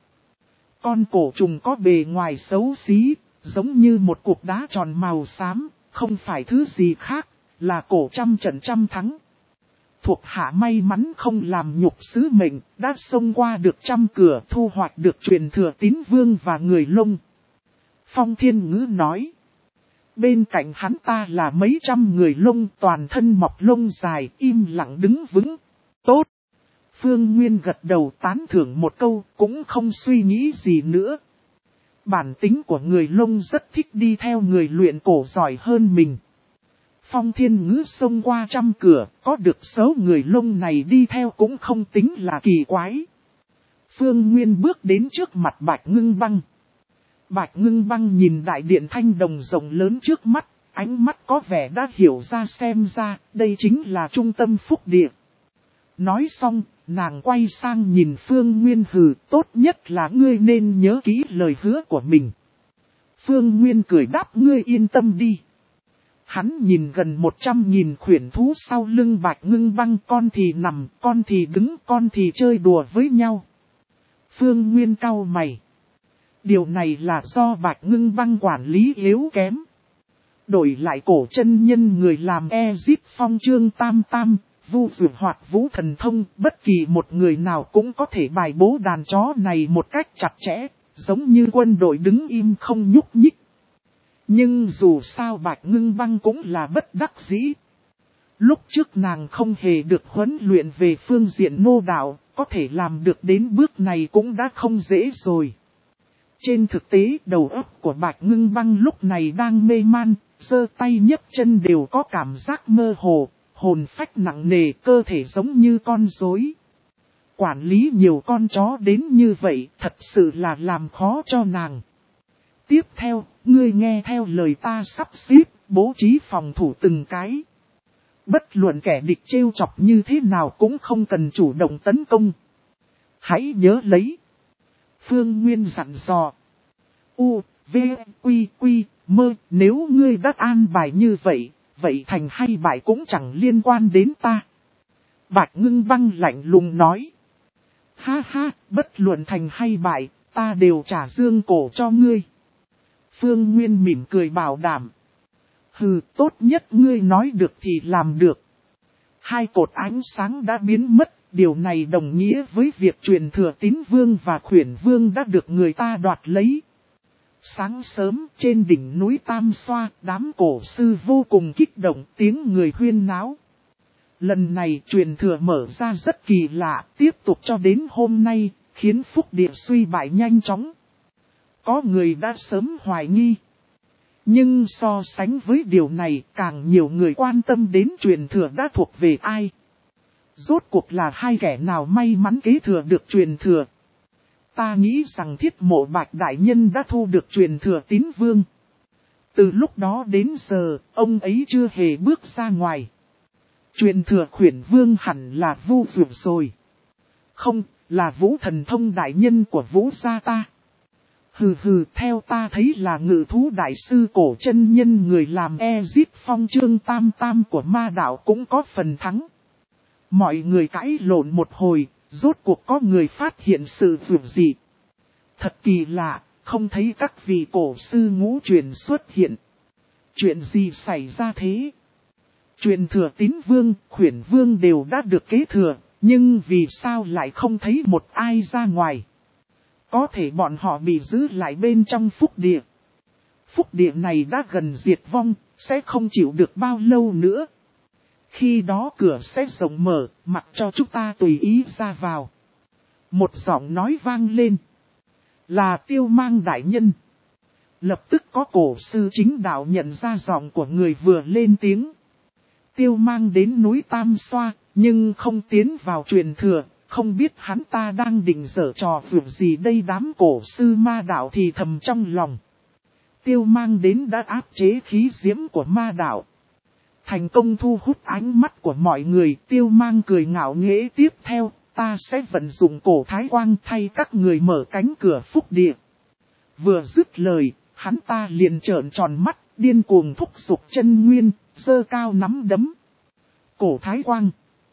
Con cổ trùng có bề ngoài xấu xí, giống như một cục đá tròn màu xám, không phải thứ gì khác, là cổ trăm trận trăm thắng. Thuộc hạ may mắn không làm nhục sứ mệnh, đã xông qua được trăm cửa, thu hoạch được truyền thừa Tín Vương và người Lông. Phong Thiên Ngữ nói. Bên cạnh hắn ta là mấy trăm người Lông toàn thân mọc lông dài, im lặng đứng vững. Tốt. Phương Nguyên gật đầu tán thưởng một câu, cũng không suy nghĩ gì nữa. Bản tính của người Lông rất thích đi theo người luyện cổ giỏi hơn mình. Phong Thiên Ngữ xông qua trăm cửa, có được số người Lông này đi theo cũng không tính là kỳ quái. Phương Nguyên bước đến trước mặt Bạch Ngưng Băng. Bạch Ngưng Băng nhìn đại điện thanh đồng rộng lớn trước mắt, ánh mắt có vẻ đã hiểu ra xem ra, đây chính là trung tâm phúc địa. Nói xong, nàng quay sang nhìn Phương Nguyên hừ, tốt nhất là ngươi nên nhớ kỹ lời hứa của mình. Phương Nguyên cười đáp ngươi yên tâm đi. Hắn nhìn gần một trăm nghìn khuyển thú sau lưng Bạch Ngưng Băng, con thì nằm, con thì đứng, con thì chơi đùa với nhau. Phương Nguyên cau mày. Điều này là do Bạch Ngưng Băng quản lý yếu kém. Đổi lại cổ chân nhân người làm Ezip Phong Trương Tam Tam, Vu Dược hoặc Vũ Thần Thông, bất kỳ một người nào cũng có thể bài bố đàn chó này một cách chặt chẽ, giống như quân đội đứng im không nhúc nhích. Nhưng dù sao Bạch Ngưng Băng cũng là bất đắc dĩ. Lúc trước nàng không hề được huấn luyện về phương diện nô đạo, có thể làm được đến bước này cũng đã không dễ rồi. Trên thực tế đầu óc của Bạch Ngưng Băng lúc này đang mê man, giơ tay nhấc chân đều có cảm giác mơ hồ, hồn phách nặng nề, cơ thể giống như con rối. Quản lý nhiều con chó đến như vậy thật sự là làm khó cho nàng. Tiếp theo, ngươi nghe theo lời ta sắp xếp, bố trí phòng thủ từng cái. Bất luận kẻ địch trêu chọc như thế nào cũng không cần chủ động tấn công. Hãy nhớ lấy. Phương Nguyên dặn dò. U, V, Quy, Quy, Mơ, nếu ngươi đã an bài như vậy, vậy thành hay bại cũng chẳng liên quan đến ta. Bạch Ngưng Băng lạnh lùng nói. Ha ha, bất luận thành hay bại, ta đều trả dương cổ cho ngươi. Phương Nguyên mỉm cười bảo đảm. Hừ, tốt nhất ngươi nói được thì làm được. Hai cột ánh sáng đã biến mất, điều này đồng nghĩa với việc truyền thừa Tín Vương và Khuyển Vương đã được người ta đoạt lấy. Sáng sớm trên đỉnh núi Tam Xoa, đám cổ sư vô cùng kích động, tiếng người huyên náo. Lần này truyền thừa mở ra rất kỳ lạ, tiếp tục cho đến hôm nay, khiến phúc địa suy bại nhanh chóng. Có người đã sớm hoài nghi. Nhưng so sánh với điều này, càng nhiều người quan tâm đến truyền thừa đã thuộc về ai. Rốt cuộc là hai kẻ nào may mắn kế thừa được truyền thừa. Ta nghĩ rằng Thiết Mộ Bạch Đại Nhân đã thu được truyền thừa Tín Vương. Từ lúc đó đến giờ, ông ấy chưa hề bước ra ngoài. Truyền thừa Khuyển Vương hẳn là Vu Dược rồi. Không, là Vũ Thần Thông Đại Nhân của Vũ gia ta. Hừ hừ, theo ta thấy là Ngự Thú Đại Sư cổ chân nhân người làm Ezip Phong Trương Tam Tam của ma đạo cũng có phần thắng. Mọi người cãi lộn một hồi, rốt cuộc có người phát hiện sự vượt dị. Thật kỳ lạ, không thấy các vị cổ sư ngũ truyền xuất hiện. Chuyện gì xảy ra thế? Truyền thừa Tín Vương, Khuyển Vương đều đã được kế thừa, nhưng vì sao lại không thấy một ai ra ngoài? Có thể bọn họ bị giữ lại bên trong phúc địa. Phúc địa này đã gần diệt vong, sẽ không chịu được bao lâu nữa. Khi đó cửa sẽ rộng mở, mặc cho chúng ta tùy ý ra vào. Một giọng nói vang lên. Là Tiêu Mang đại nhân. Lập tức có cổ sư chính đạo nhận ra giọng của người vừa lên tiếng. Tiêu Mang đến núi Tam Xoa, nhưng không tiến vào truyền thừa. Không biết hắn ta đang định giở trò vượt gì đây, đám cổ sư ma đạo thì thầm trong lòng. Tiêu Mang đến đã áp chế khí diễm của ma đạo. Thành công thu hút ánh mắt của mọi người. Tiêu Mang cười ngạo nghễ, tiếp theo, ta sẽ vận dụng cổ thái quang thay các người mở cánh cửa phúc địa. Vừa dứt lời, hắn ta liền trợn tròn mắt, điên cuồng thúc giục chân nguyên, giơ cao nắm đấm. Cổ thái quang,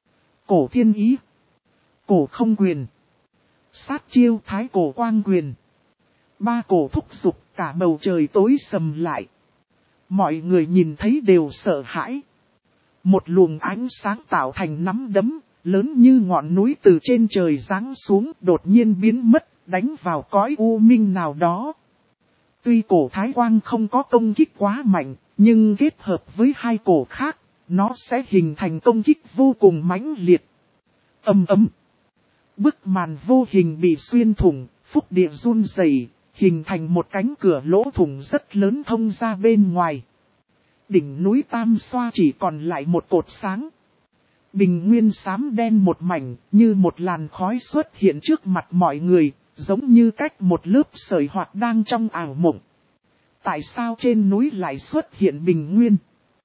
cổ thiên ý, cổ không quyền, sát chiêu thái cổ quang quyền. Ba cổ thúc giục, cả bầu trời tối sầm lại. Mọi người nhìn thấy đều sợ hãi. Một luồng ánh sáng tạo thành nắm đấm, lớn như ngọn núi từ trên trời giáng xuống, đột nhiên biến mất, đánh vào cõi u minh nào đó. Tuy cổ thái quang không có công kích quá mạnh, nhưng kết hợp với hai cổ khác, nó sẽ hình thành công kích vô cùng mãnh liệt. Ầm ầm. Bức màn vô hình bị xuyên thủng, phúc địa run rẩy, hình thành một cánh cửa lỗ thủng rất lớn thông ra bên ngoài. Đỉnh núi Tam Xoa chỉ còn lại một cột sáng. Bình nguyên xám đen một mảnh, như một làn khói xuất hiện trước mặt mọi người, giống như cách một lớp sợi hoạt đang trong ảo mộng. Tại sao trên núi lại xuất hiện bình nguyên?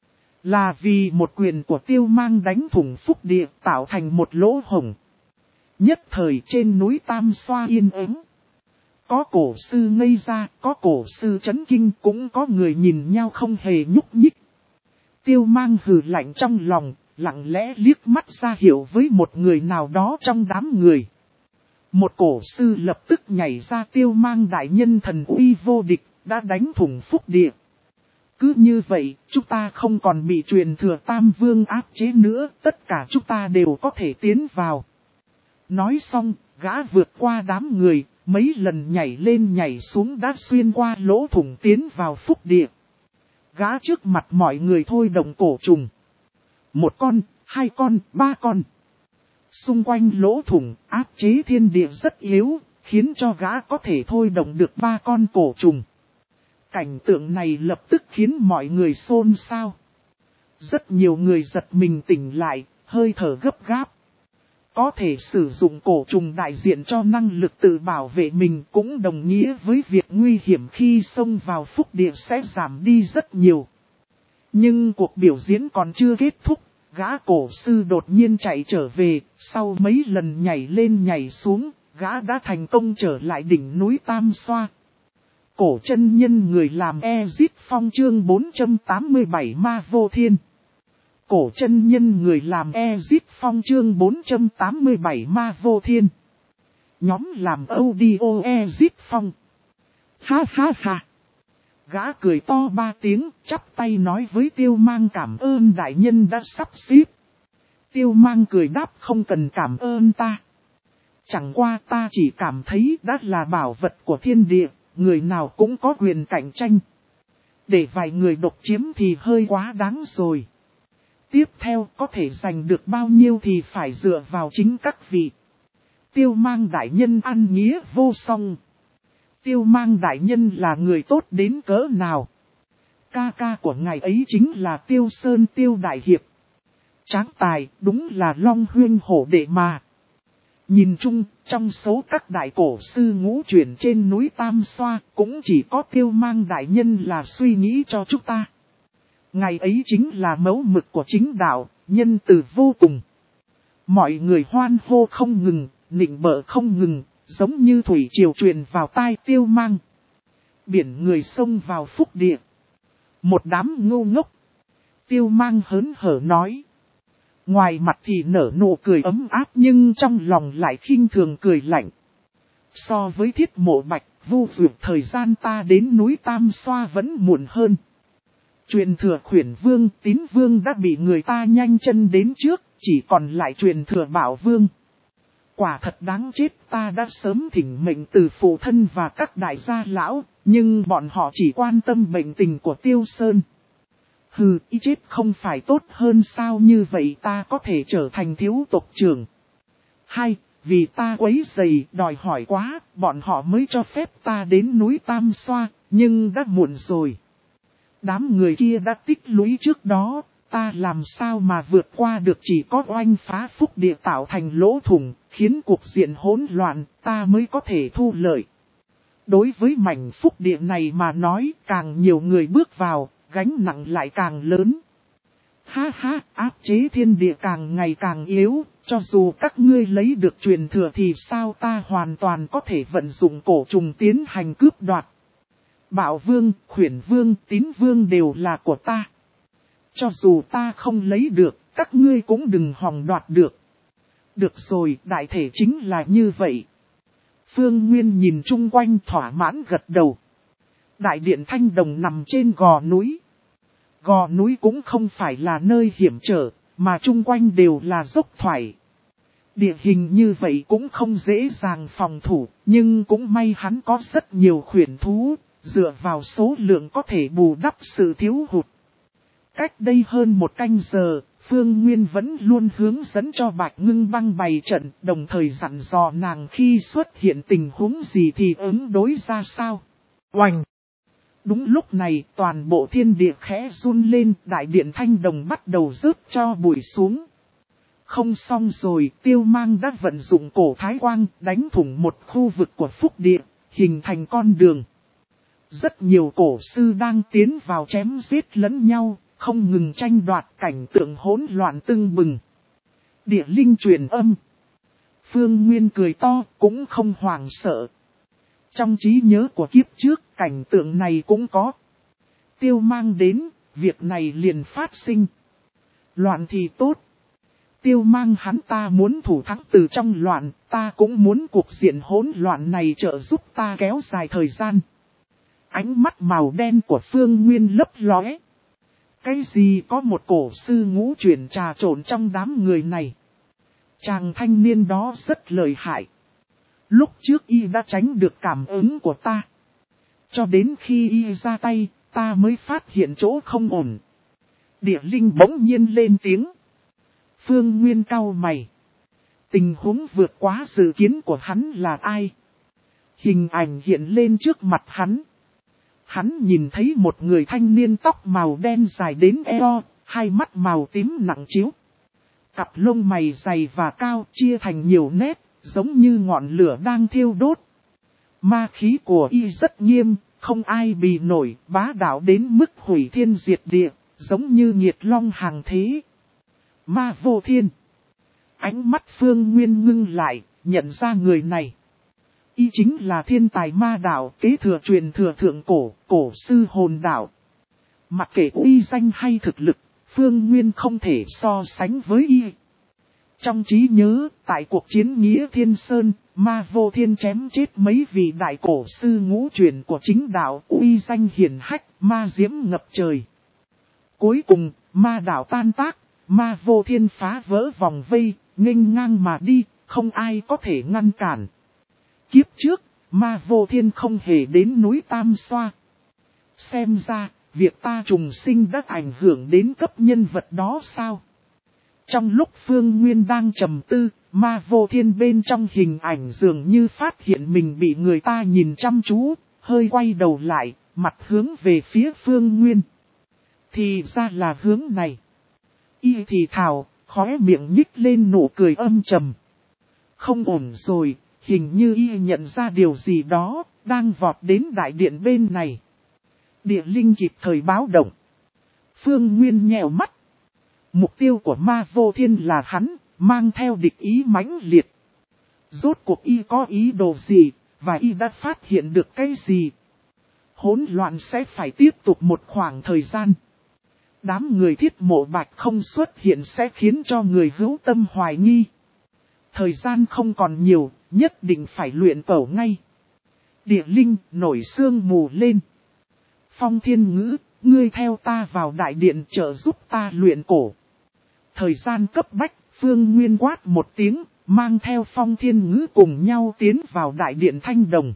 Là vì một quyền của Tiêu Mang đánh thủng phúc địa tạo thành một lỗ hổng. Nhất thời trên núi Tam Xoa yên ắng. Có cổ sư ngây ra, có cổ sư chấn kinh, cũng có người nhìn nhau không hề nhúc nhích. Tiêu Mang hừ lạnh trong lòng, lặng lẽ liếc mắt ra hiệu với một người nào đó trong đám người. Một cổ sư lập tức nhảy ra, Tiêu Mang đại nhân thần uy vô địch, đã đánh thủng phúc địa. Cứ như vậy, chúng ta không còn bị truyền thừa Tam Vương áp chế nữa, tất cả chúng ta đều có thể tiến vào. Nói xong, gã vượt qua đám người, mấy lần nhảy lên nhảy xuống đã xuyên qua lỗ thủng tiến vào phúc địa. Gã trước mặt mọi người thôi động cổ trùng. Một con, hai con, ba con. Xung quanh lỗ thủng, áp chế thiên địa rất yếu, khiến cho gã có thể thôi động được ba con cổ trùng. Cảnh tượng này lập tức khiến mọi người xôn xao. Rất nhiều người giật mình tỉnh lại, hơi thở gấp gáp. Có thể sử dụng cổ trùng đại diện cho năng lực tự bảo vệ mình cũng đồng nghĩa với việc nguy hiểm khi xông vào phúc địa sẽ giảm đi rất nhiều. Nhưng cuộc biểu diễn còn chưa kết thúc, gã cổ sư đột nhiên chạy trở về, sau mấy lần nhảy lên nhảy xuống, gã đã thành công trở lại đỉnh núi Tam Xoa. Cổ chân nhân người làm Ezit Phong chương bốn trăm tám mươi bảy Ma Vô Thiên. Cổ chân nhân người làm Ezit Phong chương bốn trăm tám mươi bảy Ma Vô Thiên. Nhóm làm audio Ezit Phong. Ha ha ha. Gã cười to ba tiếng, chắp tay nói với Tiêu Mang cảm ơn đại nhân đã sắp xếp. Tiêu Mang cười đáp không cần cảm ơn ta. Chẳng qua ta chỉ cảm thấy đó là bảo vật của thiên địa, người nào cũng có quyền cạnh tranh. Để vài người độc chiếm thì hơi quá đáng rồi. Tiếp theo có thể giành được bao nhiêu thì phải dựa vào chính các vị. Tiêu Mang đại nhân ăn nghĩa vô song. Tiêu Mang đại nhân là người tốt đến cỡ nào. Ca ca của ngài ấy chính là Tiêu Sơn Tiêu Đại Hiệp. Tráng tài đúng là long huyên hổ đệ mà. Nhìn chung, trong số các đại cổ sư ngũ chuyển trên núi Tam Xoa, cũng chỉ có Tiêu Mang đại nhân là suy nghĩ cho chúng ta. Ngài ấy chính là mẫu mực của chính đạo, nhân từ vô cùng. Mọi người hoan hô không ngừng, nịnh bợ không ngừng, giống như thủy triều truyền vào tai Tiêu Mang. Biển người xông vào phúc địa. Một đám ngu ngốc. Tiêu Mang hớn hở nói. Ngoài mặt thì nở nụ cười ấm áp nhưng trong lòng lại khinh thường cười lạnh. So với Thiết Mộ Bạch, Vu Dược thời gian ta đến núi Tam Xoa vẫn muộn hơn. Truyền thừa Khuyển Vương, Tín Vương đã bị người ta nhanh chân đến trước, chỉ còn lại truyền thừa Bảo Vương. Quả thật đáng chết, ta đã sớm thỉnh mệnh từ phụ thân và các đại gia lão, nhưng bọn họ chỉ quan tâm bệnh tình của Tiêu Sơn. Hừ, ý chết không phải tốt hơn sao, như vậy ta có thể trở thành thiếu tộc trưởng. Hai, vì ta quấy rầy đòi hỏi quá, bọn họ mới cho phép ta đến núi Tam Xoa, nhưng đã muộn rồi. Đám người kia đã tích lũy trước đó, ta làm sao mà vượt qua được, chỉ có oanh phá phúc địa tạo thành lỗ thủng, khiến cuộc diện hỗn loạn, ta mới có thể thu lợi. Đối với mảnh phúc địa này mà nói, càng nhiều người bước vào, gánh nặng lại càng lớn. Ha ha, áp chế thiên địa càng ngày càng yếu, cho dù các ngươi lấy được truyền thừa thì sao, ta hoàn toàn có thể vận dụng cổ trùng tiến hành cướp đoạt. Bảo Vương, Khuyển Vương, Tín Vương đều là của ta. Cho dù ta không lấy được, các ngươi cũng đừng hòng đoạt được. Được rồi, đại thể chính là như vậy. Phương Nguyên nhìn chung quanh thỏa mãn gật đầu. Đại điện Thanh Đồng nằm trên gò núi. Gò núi cũng không phải là nơi hiểm trở, mà chung quanh đều là dốc thoải. Địa hình như vậy cũng không dễ dàng phòng thủ, nhưng cũng may hắn có rất nhiều khuyển thú, dựa vào số lượng có thể bù đắp sự thiếu hụt. Cách đây hơn một canh giờ, Phương Nguyên vẫn luôn hướng dẫn cho Bạch Ngưng Băng bày trận, đồng thời dặn dò nàng khi xuất hiện tình huống gì thì ứng đối ra sao. Oành! Đúng lúc này, toàn bộ thiên địa khẽ run lên, đại điện Thanh Đồng bắt đầu rớt cho bụi xuống. Không xong rồi, Tiêu Mang đã vận dụng cổ thái quang, đánh thủng một khu vực của phúc địa, hình thành con đường. Rất nhiều cổ sư đang tiến vào chém giết lẫn nhau, không ngừng tranh đoạt, cảnh tượng hỗn loạn tưng bừng. Địa linh truyền âm. Phương Nguyên cười to, cũng không hoảng sợ. Trong trí nhớ của kiếp trước, cảnh tượng này cũng có. Tiêu Mang đến, việc này liền phát sinh. Loạn thì tốt. Tiêu Mang hắn ta muốn thủ thắng từ trong loạn, ta cũng muốn cuộc diện hỗn loạn này trợ giúp ta kéo dài thời gian. Ánh mắt màu đen của Phương Nguyên lấp lóe. Cái gì có một cổ sư ngũ chuyển trà trộn trong đám người này. Chàng thanh niên đó rất lợi hại. Lúc trước y đã tránh được cảm ứng của ta. Cho đến khi y ra tay, ta mới phát hiện chỗ không ổn. Địa linh bỗng nhiên lên tiếng. Phương Nguyên cau mày. Tình huống vượt quá dự kiến của hắn là ai? Hình ảnh hiện lên trước mặt hắn. Hắn nhìn thấy một người thanh niên tóc màu đen dài đến eo, hai mắt màu tím nặng chiếu. Cặp lông mày dày và cao chia thành nhiều nét, giống như ngọn lửa đang thiêu đốt. Ma khí của y rất nghiêm, không ai bì nổi, bá đạo đến mức hủy thiên diệt địa, giống như nghiệt long hàng thế. Ma vô thiên. Ánh mắt Phương Nguyên ngưng lại, nhận ra người này. Y chính là thiên tài ma đạo, kế thừa truyền thừa thượng cổ, cổ sư hồn đạo. Mặc kệ uy danh hay thực lực, Phương Nguyên không thể so sánh với y. Trong trí nhớ, tại cuộc chiến Nghĩa Thiên Sơn, ma vô thiên chém chết mấy vị đại cổ sư ngũ truyền của chính đạo, uy danh hiển hách, ma diễm ngập trời. Cuối cùng, ma đạo tan tác, ma vô thiên phá vỡ vòng vây, nghênh ngang mà đi, không ai có thể ngăn cản. Kiếp trước, ma vô thiên không hề đến núi Tam Xoa. Xem ra, việc ta trùng sinh đã ảnh hưởng đến cấp nhân vật đó sao? Trong lúc Phương Nguyên đang trầm tư, ma vô thiên bên trong hình ảnh dường như phát hiện mình bị người ta nhìn chăm chú, hơi quay đầu lại, mặt hướng về phía Phương Nguyên. Thì ra là hướng này. Y thì thào, khóe miệng nhích lên nụ cười âm trầm. Không ổn rồi, hình như y nhận ra điều gì đó, đang vọt đến đại điện bên này. Địa linh kịp thời báo động. Phương Nguyên nhèo mắt. Mục tiêu của ma vô thiên là hắn, mang theo địch ý mãnh liệt. Rốt cuộc y có ý đồ gì, và y đã phát hiện được cái gì? Hỗn loạn sẽ phải tiếp tục một khoảng thời gian. Đám người Thiết Mộ Bạch không xuất hiện sẽ khiến cho người hữu tâm hoài nghi. Thời gian không còn nhiều, nhất định phải luyện tẩu ngay. Địa linh nổi sương mù lên. Phong Thiên Ngữ, ngươi theo ta vào đại điện trợ giúp ta luyện cổ. Thời gian cấp bách, Phương Nguyên quát một tiếng, mang theo Phong Thiên Ngữ cùng nhau tiến vào đại điện Thanh Đồng.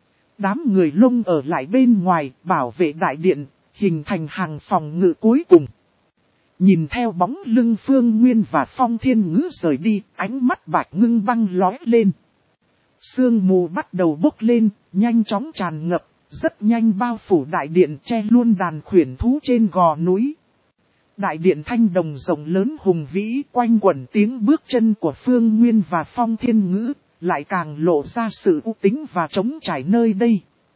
Đám người lông ở lại bên ngoài, bảo vệ đại điện, hình thành hàng phòng ngự cuối cùng. Nhìn theo bóng lưng Phương Nguyên và Phong Thiên Ngữ rời đi, ánh mắt Bạch Ngưng Băng lóe lên. Sương mù bắt đầu bốc lên, nhanh chóng tràn ngập, rất nhanh bao phủ đại điện, che luôn đàn khuyển thú trên gò núi. Đại điện Thanh Đồng rộng lớn hùng vĩ, quanh quẩn tiếng bước chân của Phương Nguyên và Phong Thiên Ngữ, lại càng lộ ra sự u tính và trống trải nơi đây.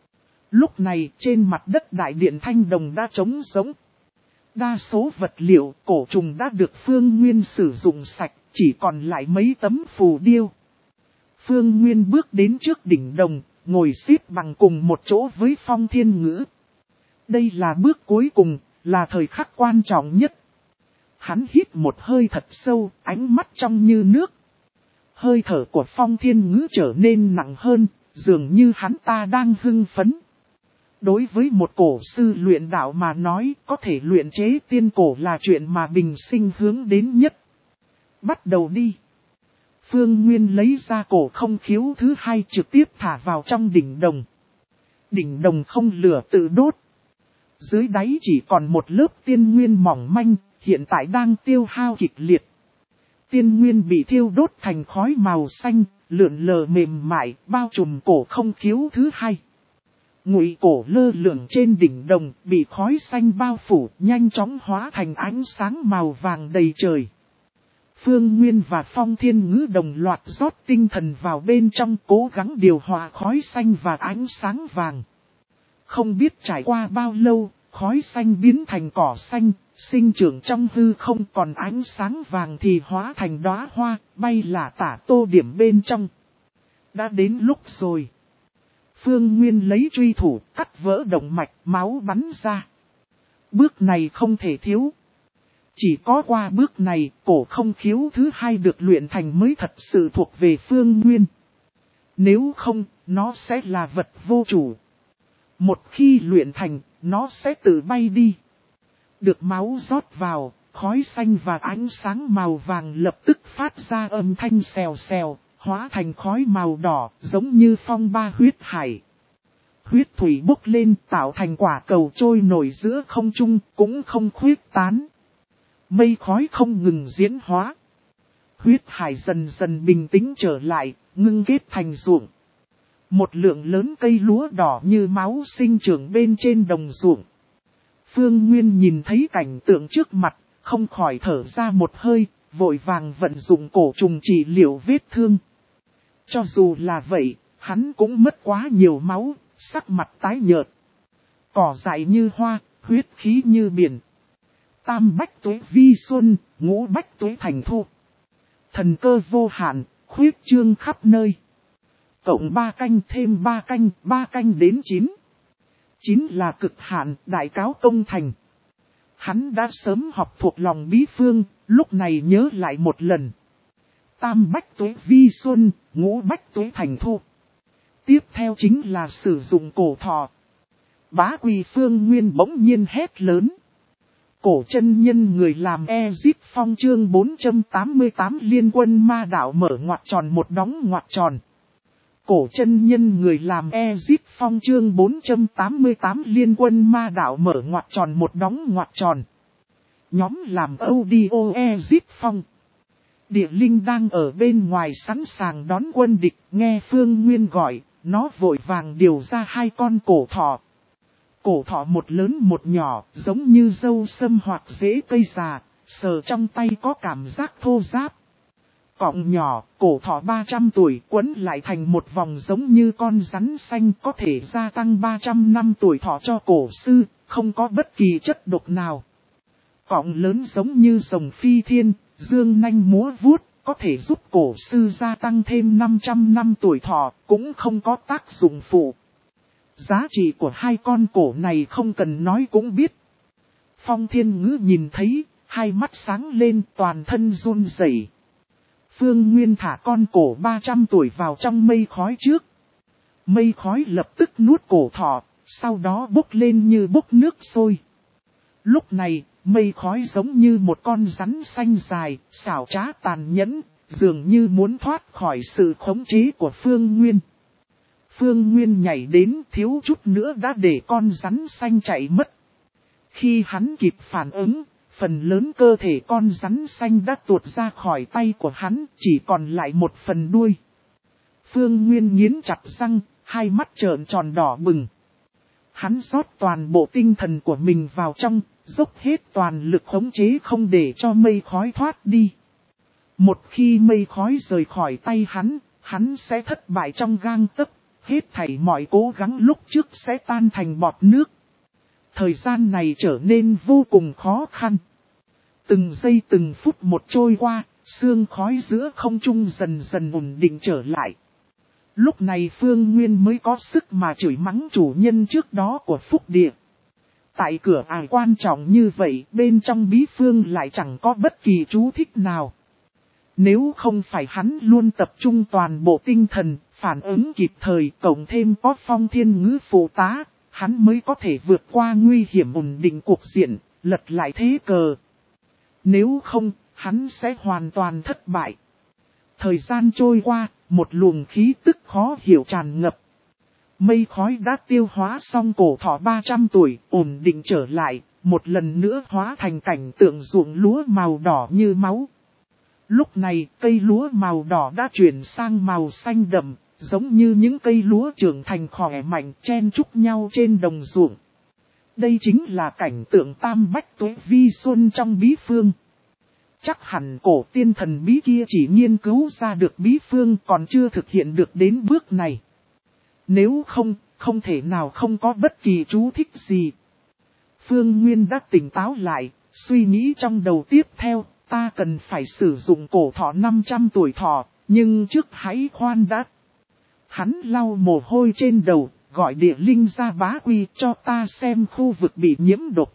Lúc này, trên mặt đất đại điện Thanh Đồng đã trống sống. Đa số vật liệu cổ trùng đã được Phương Nguyên sử dụng sạch, chỉ còn lại mấy tấm phù điêu. Phương Nguyên bước đến trước đỉnh đồng, ngồi xếp bằng cùng một chỗ với Phong Thiên Ngữ. Đây là bước cuối cùng, là thời khắc quan trọng nhất. Hắn hít một hơi thật sâu, ánh mắt trong như nước. Hơi thở của Phong Thiên Ngữ trở nên nặng hơn, dường như hắn ta đang hưng phấn. Đối với một cổ sư luyện đạo mà nói, có thể luyện chế tiên cổ là chuyện mà bình sinh hướng đến nhất. Bắt đầu đi. Phương Nguyên lấy ra cổ không khiếu thứ hai trực tiếp thả vào trong đỉnh đồng. Đỉnh đồng không lửa tự đốt. Dưới đáy chỉ còn một lớp tiên nguyên mỏng manh, hiện tại đang tiêu hao kịch liệt. Tiên nguyên bị thiêu đốt thành khói màu xanh, lượn lờ mềm mại, bao trùm cổ không khiếu thứ hai. Ngụy cổ lơ lửng trên đỉnh đồng, bị khói xanh bao phủ, nhanh chóng hóa thành ánh sáng màu vàng đầy trời. Phương Nguyên và Phong Thiên Ngữ đồng loạt rót tinh thần vào bên trong, cố gắng điều hòa khói xanh và ánh sáng vàng. Không biết trải qua bao lâu, khói xanh biến thành cỏ xanh, sinh trưởng trong hư không, còn ánh sáng vàng thì hóa thành đóa hoa, bay lả tả tô điểm bên trong. Đã đến lúc rồi. Phương Nguyên lấy truy thủ, cắt vỡ động mạch, máu bắn ra. Bước này không thể thiếu. Chỉ có qua bước này, cổ không khiếu thứ hai được luyện thành mới thật sự thuộc về Phương Nguyên. Nếu không, nó sẽ là vật vô chủ. Một khi luyện thành, nó sẽ tự bay đi. Được máu rót vào, khói xanh và ánh sáng màu vàng lập tức phát ra âm thanh xèo xèo, hóa thành khói màu đỏ, giống như phong ba huyết hải. Huyết thủy bốc lên tạo thành quả cầu trôi nổi giữa không trung, cũng không khuyết tán. Mây khói không ngừng diễn hóa. Huyết hải dần dần bình tĩnh trở lại, ngưng kết thành ruộng. Một lượng lớn cây lúa đỏ như máu sinh trưởng bên trên đồng ruộng. Phương Nguyên nhìn thấy cảnh tượng trước mặt, không khỏi thở ra một hơi, vội vàng vận dụng cổ trùng trị liệu vết thương. Cho dù là vậy, hắn cũng mất quá nhiều máu, sắc mặt tái nhợt. Cỏ dại như hoa, huyết khí như biển. Tam bách tuế vi xuân, ngũ bách tuế thành thu. Thần cơ vô hạn, khuyết trương khắp nơi. Cộng ba canh thêm ba canh, ba canh đến chín. Chín là cực hạn, đại cáo công thành. Hắn đã sớm học thuộc lòng bí phương, lúc này nhớ lại một lần. Tam bách tuế vi xuân, ngũ bách tuế thành thu. Tiếp theo chính là sử dụng cổ thọ. Bá Quỳ Phương Nguyên bỗng nhiên hét lớn. Cổ chân nhân người làm Ezip Phong chương bốn trăm tám mươi tám liên quân ma đạo mở ngoặc tròn một đóng ngoặc tròn. Cổ chân nhân người làm Ezip Phong chương bốn trăm tám mươi tám liên quân ma đạo mở ngoặc tròn một đóng ngoặc tròn. Nhóm làm audio Ezip Phong. Địa linh đang ở bên ngoài sẵn sàng đón quân địch, nghe Phương Nguyên gọi, nó vội vàng điều ra hai con cổ thỏ. Cổ thỏ một lớn một nhỏ, giống như dâu sâm hoặc rễ cây già, sờ trong tay có cảm giác thô ráp. Cọng nhỏ, cổ thỏ ba trăm tuổi quấn lại thành một vòng giống như con rắn xanh, có thể gia tăng ba trăm năm tuổi thọ cho cổ sư, không có bất kỳ chất độc nào. Cọng lớn giống như rồng phi thiên, dương nanh múa vuốt, có thể giúp cổ sư gia tăng thêm năm trăm năm tuổi thọ, cũng không có tác dụng phụ. Giá trị của hai con cổ này không cần nói cũng biết. Phong Thiên Ngữ nhìn thấy, hai mắt sáng lên, toàn thân run rẩy. Phương Nguyên thả con cổ ba trăm tuổi vào trong mây khói trước. Mây khói lập tức nuốt cổ thỏ, sau đó bốc lên như bốc nước sôi. Lúc này, mây khói giống như một con rắn xanh dài, xảo trá tàn nhẫn, dường như muốn thoát khỏi sự khống chế của Phương Nguyên. Phương Nguyên nhảy đến thiếu chút nữa đã để con rắn xanh chạy mất. Khi hắn kịp phản ứng, phần lớn cơ thể con rắn xanh đã tuột ra khỏi tay của hắn, chỉ còn lại một phần đuôi. Phương Nguyên nghiến chặt răng, hai mắt trợn tròn đỏ bừng. Hắn rót toàn bộ tinh thần của mình vào trong, dốc hết toàn lực khống chế không để cho mây khói thoát đi. Một khi mây khói rời khỏi tay hắn, hắn sẽ thất bại trong gang tấc, hết thảy mọi cố gắng lúc trước sẽ tan thành bọt nước. Thời gian này trở nên vô cùng khó khăn. Từng giây từng phút một trôi qua, sương khói giữa không trung dần dần ổn định trở lại. Lúc này Phương Nguyên mới có sức mà chửi mắng chủ nhân trước đó của Phúc Địa. Tại cửa ải quan trọng như vậy, bên trong bí phương lại chẳng có bất kỳ chú thích nào. Nếu không phải hắn luôn tập trung toàn bộ tinh thần, phản ứng kịp thời, cộng thêm có Phong Thiên Ngữ phụ tá, hắn mới có thể vượt qua nguy hiểm ổn định cuộc diện, lật lại thế cờ. Nếu không, hắn sẽ hoàn toàn thất bại. Thời gian trôi qua, một luồng khí tức khó hiểu tràn ngập. Mây khói đã tiêu hóa xong cổ thỏ ba trăm tuổi, ổn định trở lại, một lần nữa hóa thành cảnh tượng ruộng lúa màu đỏ như máu. Lúc này, cây lúa màu đỏ đã chuyển sang màu xanh đậm, giống như những cây lúa trưởng thành khỏe mạnh chen chúc nhau trên đồng ruộng. Đây chính là cảnh tượng tam bách tuế vi xuân trong bí phương. Chắc hẳn cổ tiên thần bí kia chỉ nghiên cứu ra được bí phương còn chưa thực hiện được đến bước này. Nếu không, không thể nào không có bất kỳ chú thích gì. Phương Nguyên đã tỉnh táo lại, suy nghĩ trong đầu tiếp theo, ta cần phải sử dụng cổ thọ năm trăm tuổi thọ, nhưng trước hãy khoan đã. Hắn lau mồ hôi trên đầu, gọi địa linh ra bá quy cho ta xem khu vực bị nhiễm độc.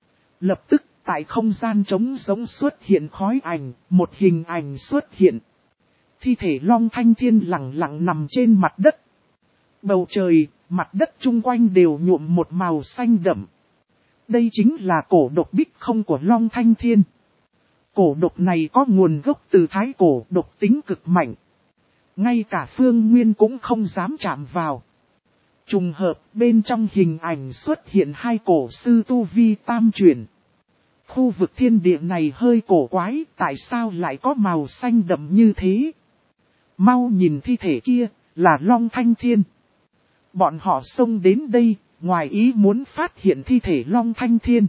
Lập tức, tại không gian trống rỗng xuất hiện khói ảnh, một hình ảnh xuất hiện. Thi thể Long Thanh Thiên lặng lặng nằm trên mặt đất. Bầu trời, mặt đất chung quanh đều nhuộm một màu xanh đậm. Đây chính là cổ độc bích không của Long Thanh Thiên. Cổ độc này có nguồn gốc từ thái cổ, độc tính cực mạnh. Ngay cả Phương Nguyên cũng không dám chạm vào. Trùng hợp bên trong hình ảnh xuất hiện hai cổ sư tu vi tam chuyển. Khu vực thiên địa này hơi cổ quái, tại sao lại có màu xanh đậm như thế? Mau nhìn thi thể kia, là Long Thanh Thiên. Bọn họ xông đến đây, ngoài ý muốn phát hiện thi thể Long Thanh Thiên.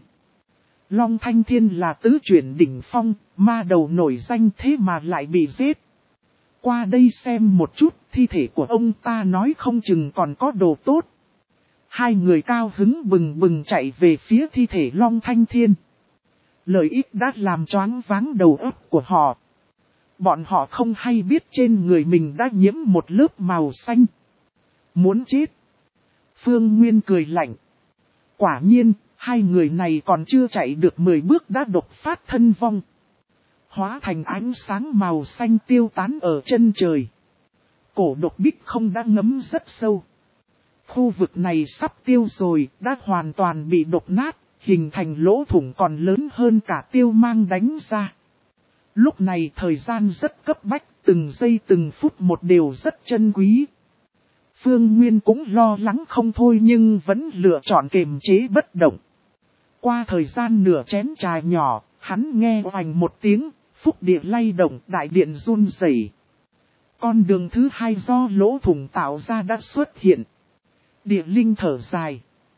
Long Thanh Thiên là tứ chuyển đỉnh phong, ma đầu nổi danh thế mà lại bị giết. Qua đây xem một chút, thi thể của ông ta nói không chừng còn có đồ tốt. Hai người cao hứng bừng bừng chạy về phía thi thể Long Thanh Thiên. Lợi ích đã làm choáng váng đầu óc của họ. Bọn họ không hay biết trên người mình đã nhiễm một lớp màu xanh. Muốn chết. Phương Nguyên cười lạnh. Quả nhiên, hai người này còn chưa chạy được mười bước đã độc phát thân vong. Hóa thành ánh sáng màu xanh tiêu tán ở chân trời. Cổ độc bích không đã ngấm rất sâu. Khu vực này sắp tiêu rồi, đã hoàn toàn bị độc nát, hình thành lỗ thủng còn lớn hơn cả tiêu mang đánh ra. Lúc này thời gian rất cấp bách, từng giây từng phút một đều rất chân quý. Phương Nguyên cũng lo lắng không thôi nhưng vẫn lựa chọn kiềm chế bất động. Qua thời gian nửa chén trà nhỏ, hắn nghe oành một tiếng, phúc địa lay động, đại điện run rẩy. Con đường thứ hai do lỗ thủng tạo ra đã xuất hiện. Địa linh thở dài.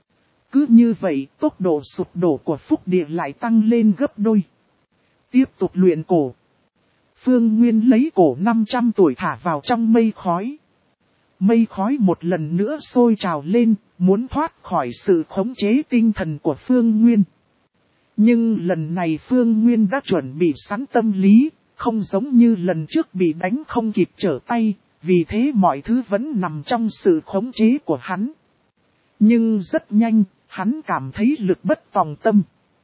Cứ như vậy, tốc độ sụp đổ của phúc địa lại tăng lên gấp đôi. Tiếp tục luyện cổ. Phương Nguyên lấy cổ năm trăm tuổi thả vào trong mây khói. Mây khói một lần nữa sôi trào lên, muốn thoát khỏi sự khống chế tinh thần của Phương Nguyên. Nhưng lần này Phương Nguyên đã chuẩn bị sẵn tâm lý, không giống như lần trước bị đánh không kịp trở tay, vì thế mọi thứ vẫn nằm trong sự khống chế của hắn. Nhưng rất nhanh, hắn cảm thấy lực bất tòng tâm.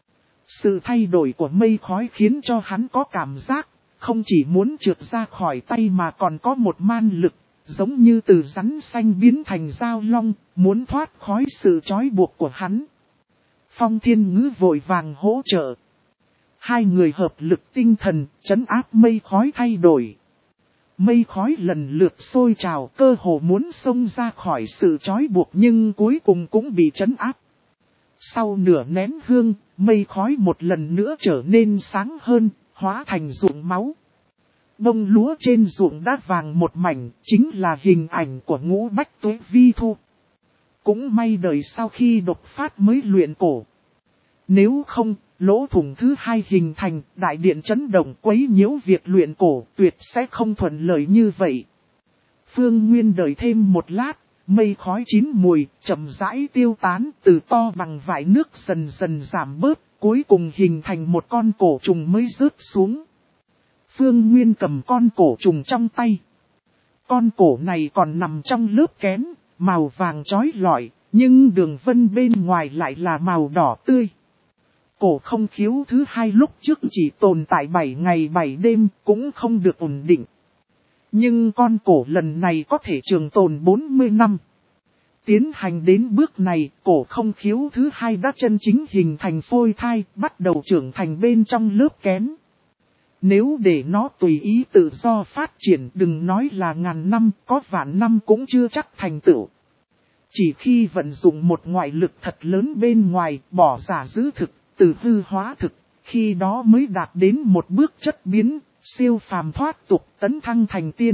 Sự thay đổi của mây khói khiến cho hắn có cảm giác, không chỉ muốn trượt ra khỏi tay mà còn có một man lực, giống như từ rắn xanh biến thành dao long, muốn thoát khỏi sự trói buộc của hắn. Phong Thiên Ngữ vội vàng hỗ trợ. Hai người hợp lực tinh thần, trấn áp mây khói thay đổi. Mây khói lần lượt sôi trào, cơ hồ muốn xông ra khỏi sự trói buộc nhưng cuối cùng cũng bị trấn áp. Sau nửa nén hương, mây khói một lần nữa trở nên sáng hơn, hóa thành ruộng máu. Bông lúa trên ruộng đã vàng một mảnh, chính là hình ảnh của Ngũ Bách Tuế Vi Thu. Cũng may đời sau khi đột phát mới luyện cổ. Nếu không, lỗ thủng thứ hai hình thành, đại điện chấn động quấy nhiễu việc luyện cổ, tuyệt sẽ không thuận lợi như vậy. Phương Nguyên đợi thêm một lát, mây khói chín mùi, chậm rãi tiêu tán, từ to bằng vải nước dần dần giảm bớt, cuối cùng hình thành một con cổ trùng mới rớt xuống. Phương Nguyên cầm con cổ trùng trong tay. Con cổ này còn nằm trong lớp kén, màu vàng chói lọi, nhưng đường vân bên ngoài lại là màu đỏ tươi. Cổ không khiếu thứ hai lúc trước chỉ tồn tại bảy ngày bảy đêm, cũng không được ổn định. Nhưng con cổ lần này có thể trường tồn bốn mươi năm. Tiến hành đến bước này, cổ không khiếu thứ hai đã chân chính hình thành phôi thai, bắt đầu trưởng thành bên trong lớp kén. Nếu để nó tùy ý tự do phát triển, đừng nói là ngàn năm, có vạn năm cũng chưa chắc thành tựu. Chỉ khi vận dụng một ngoại lực thật lớn bên ngoài, bỏ giả giữ thực, từ hư hóa thực, khi đó mới đạt đến một bước chất biến, siêu phàm thoát tục, tấn thăng thành tiên.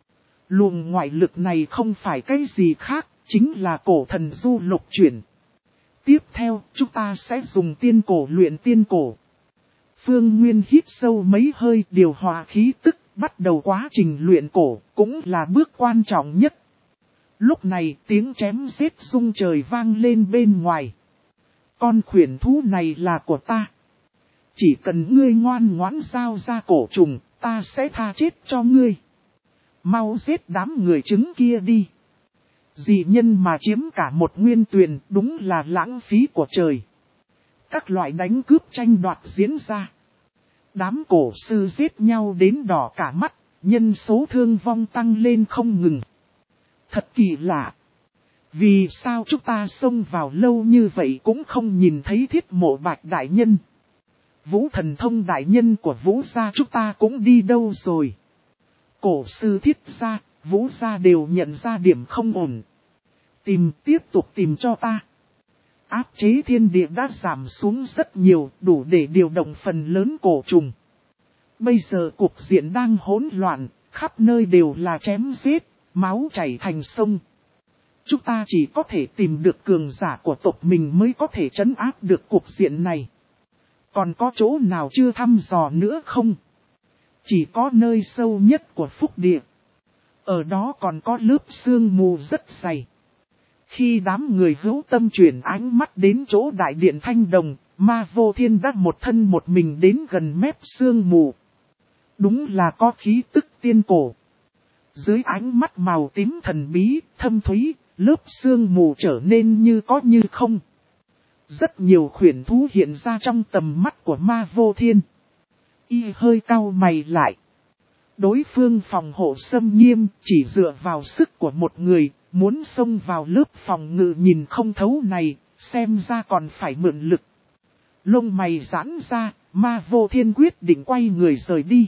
Luồng ngoại lực này không phải cái gì khác, chính là cổ thần du lục chuyển. Tiếp theo, chúng ta sẽ dùng tiên cổ luyện tiên cổ. Phương Nguyên hít sâu mấy hơi, điều hòa khí tức, bắt đầu quá trình luyện cổ, cũng là bước quan trọng nhất. Lúc này tiếng chém giết rung trời vang lên bên ngoài. Con khuyển thú này là của ta. Chỉ cần ngươi ngoan ngoãn giao ra cổ trùng, ta sẽ tha chết cho ngươi. Mau giết đám người trứng kia đi. Dị nhân mà chiếm cả một nguyên tuyền đúng là lãng phí của trời. Các loại đánh cướp tranh đoạt diễn ra. Đám cổ sư giết nhau đến đỏ cả mắt, nhân số thương vong tăng lên không ngừng. Thật kỳ lạ. Vì sao chúng ta xông vào lâu như vậy cũng không nhìn thấy Thiết Mộ Bạch đại nhân? Vũ Thần Thông đại nhân của Vũ gia chúng ta cũng đi đâu rồi? Cổ sư Thiết gia, Vũ gia đều nhận ra điểm không ổn. Tìm, tiếp tục tìm cho ta. Áp chế thiên địa đã giảm xuống rất nhiều, đủ để điều động phần lớn cổ trùng. Bây giờ cục diện đang hỗn loạn, khắp nơi đều là chém giết, máu chảy thành sông. Chúng ta chỉ có thể tìm được cường giả của tộc mình mới có thể trấn áp được cục diện này. Còn có chỗ nào chưa thăm dò nữa không? Chỉ có nơi sâu nhất của phúc địa. Ở đó còn có lớp sương mù rất dày. Khi đám người hữu tâm chuyển ánh mắt đến chỗ đại điện Thanh Đồng, Ma Vô Thiên đã một thân một mình đến gần mép sương mù. Đúng là có khí tức tiên cổ. Dưới ánh mắt màu tím thần bí, thâm thúy, lớp sương mù trở nên như có như không. Rất nhiều khuyển thú hiện ra trong tầm mắt của Ma Vô Thiên. Y hơi cau mày lại. Đối phương phòng hộ xâm nghiêm, chỉ dựa vào sức của một người, muốn xông vào lớp phòng ngự nhìn không thấu này, xem ra còn phải mượn lực. Lông mày giãn ra, Ma Vô Thiên quyết định quay người rời đi.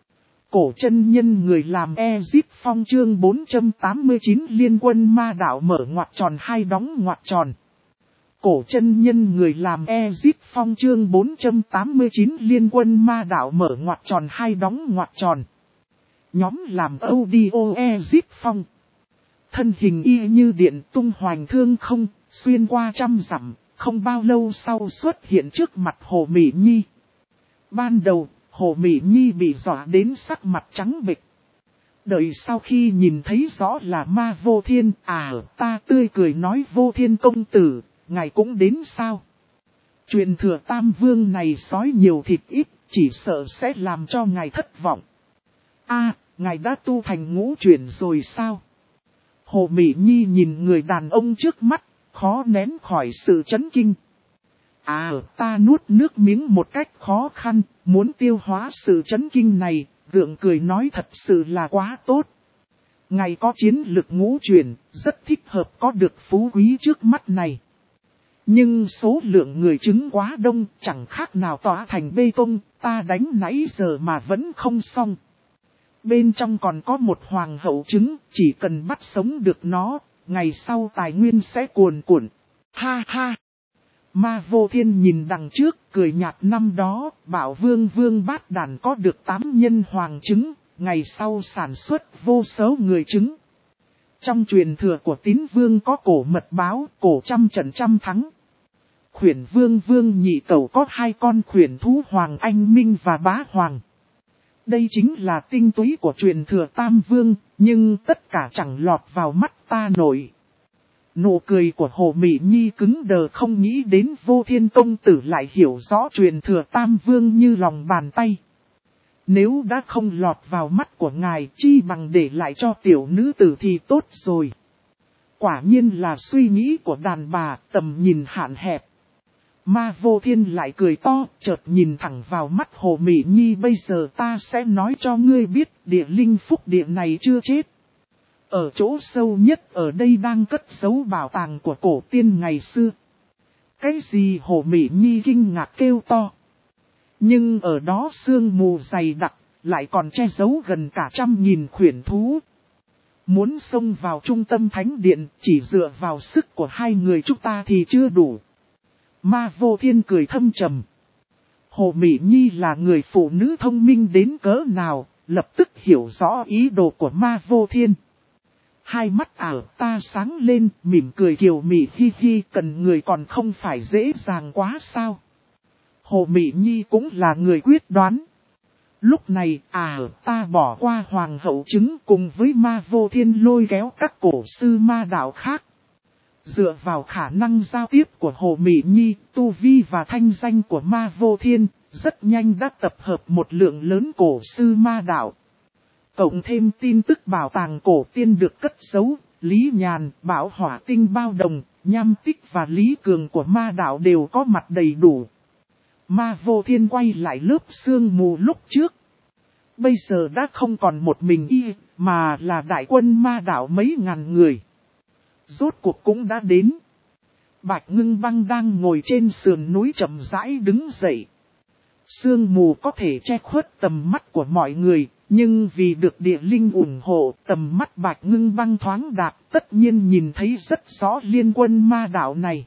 Cổ chân nhân người làm Ezip Phong chương bốn trăm tám mươi chín liên quân ma đạo mở ngoặc tròn hai đóng ngoặc tròn. Cổ chân nhân người làm Ezip Phong chương bốn trăm tám mươi chín liên quân ma đạo mở ngoặc tròn hai đóng ngoặc tròn. Nhóm làm audio Ezip Phong. Thân hình y như điện tung hoành thương không, xuyên qua trăm dặm, không bao lâu sau xuất hiện trước mặt Hồ Mỹ Nhi. Ban đầu, Hồ Mỹ Nhi bị dọa đến sắc mặt trắng bệch. Đợi sau khi nhìn thấy rõ là Ma Vô Thiên, à ta tươi cười nói Vô Thiên công tử, ngài cũng đến sao? Truyền thừa Tam Vương này sói nhiều thịt ít, chỉ sợ sẽ làm cho ngài thất vọng. A, ngài đã tu thành ngũ chuyển rồi sao? Hồ Mỹ Nhi nhìn người đàn ông trước mắt, khó nén khỏi sự chấn kinh. À, ta nuốt nước miếng một cách khó khăn, muốn tiêu hóa sự chấn kinh này, gượng cười nói thật sự là quá tốt. Ngài có chiến lực ngũ chuyển, rất thích hợp có được phú quý trước mắt này. Nhưng số lượng người chứng quá đông, chẳng khác nào tỏa thành bê tông, ta đánh nãy giờ mà vẫn không xong. Bên trong còn có một hoàng hậu trứng, chỉ cần bắt sống được nó, ngày sau tài nguyên sẽ cuồn cuộn. Ha ha! Ma Vô Thiên nhìn đằng trước, cười nhạt năm đó, bảo vương vương bát đàn có được tám nhân hoàng trứng, ngày sau sản xuất vô số người trứng. Trong truyền thừa của Tín Vương có cổ mật báo, cổ trăm trận trăm thắng. Khuyển vương vương nhị tẩu có hai con khuyển thú hoàng anh minh và bá hoàng. Đây chính là tinh túy của truyền thừa Tam Vương, nhưng tất cả chẳng lọt vào mắt ta nổi. Nụ cười của Hồ Mỹ Nhi cứng đờ không nghĩ đến Vô Thiên công tử lại hiểu rõ truyền thừa Tam Vương như lòng bàn tay. Nếu đã không lọt vào mắt của ngài chi bằng để lại cho tiểu nữ tử thì tốt rồi. Quả nhiên là suy nghĩ của đàn bà, tầm nhìn hạn hẹp. Ma Vô Thiên lại cười to, chợt nhìn thẳng vào mắt Hồ Mỹ Nhi. Bây giờ ta sẽ nói cho ngươi biết địa linh phúc địa này chưa chết. Ở chỗ sâu nhất ở đây đang cất giấu bảo tàng của cổ tiên ngày xưa. Cái gì? Hồ Mỹ Nhi kinh ngạc kêu to. Nhưng ở đó sương mù dày đặc, lại còn che giấu gần cả trăm nghìn khuyển thú. Muốn xông vào trung tâm thánh điện, chỉ dựa vào sức của hai người chúng ta thì chưa đủ. Ma Vô Thiên cười thâm trầm. Hồ Mỹ Nhi là người phụ nữ thông minh đến cỡ nào, lập tức hiểu rõ ý đồ của Ma Vô Thiên. Hai mắt ảo ta sáng lên, mỉm cười kiều mị hi hi, cần người còn không phải dễ dàng quá sao. Hồ Mỹ Nhi cũng là người quyết đoán. Lúc này, à, ta bỏ qua hoàng hậu trứng cùng với Ma Vô Thiên lôi kéo các cổ sư ma đạo khác. Dựa vào khả năng giao tiếp của Hồ Mị Nhi, tu vi và thanh danh của Ma Vô Thiên, rất nhanh đã tập hợp một lượng lớn cổ sư ma đạo. Cộng thêm tin tức bảo tàng cổ tiên được cất giấu, Lý Nhàn, Bảo Hỏa Tinh Bao Đồng, Nham Tích và Lý Cường của ma đạo đều có mặt đầy đủ. Ma Vô Thiên quay lại lớp sương mù lúc trước. Bây giờ đã không còn một mình y, mà là đại quân ma đạo mấy ngàn người. Rốt cuộc cũng đã đến. Bạch Ngưng Băng đang ngồi trên sườn núi chậm rãi đứng dậy. Sương mù có thể che khuất tầm mắt của mọi người, nhưng vì được địa linh ủng hộ, tầm mắt Bạch Ngưng Băng thoáng đạt, tất nhiên nhìn thấy rất rõ liên quân ma đạo này.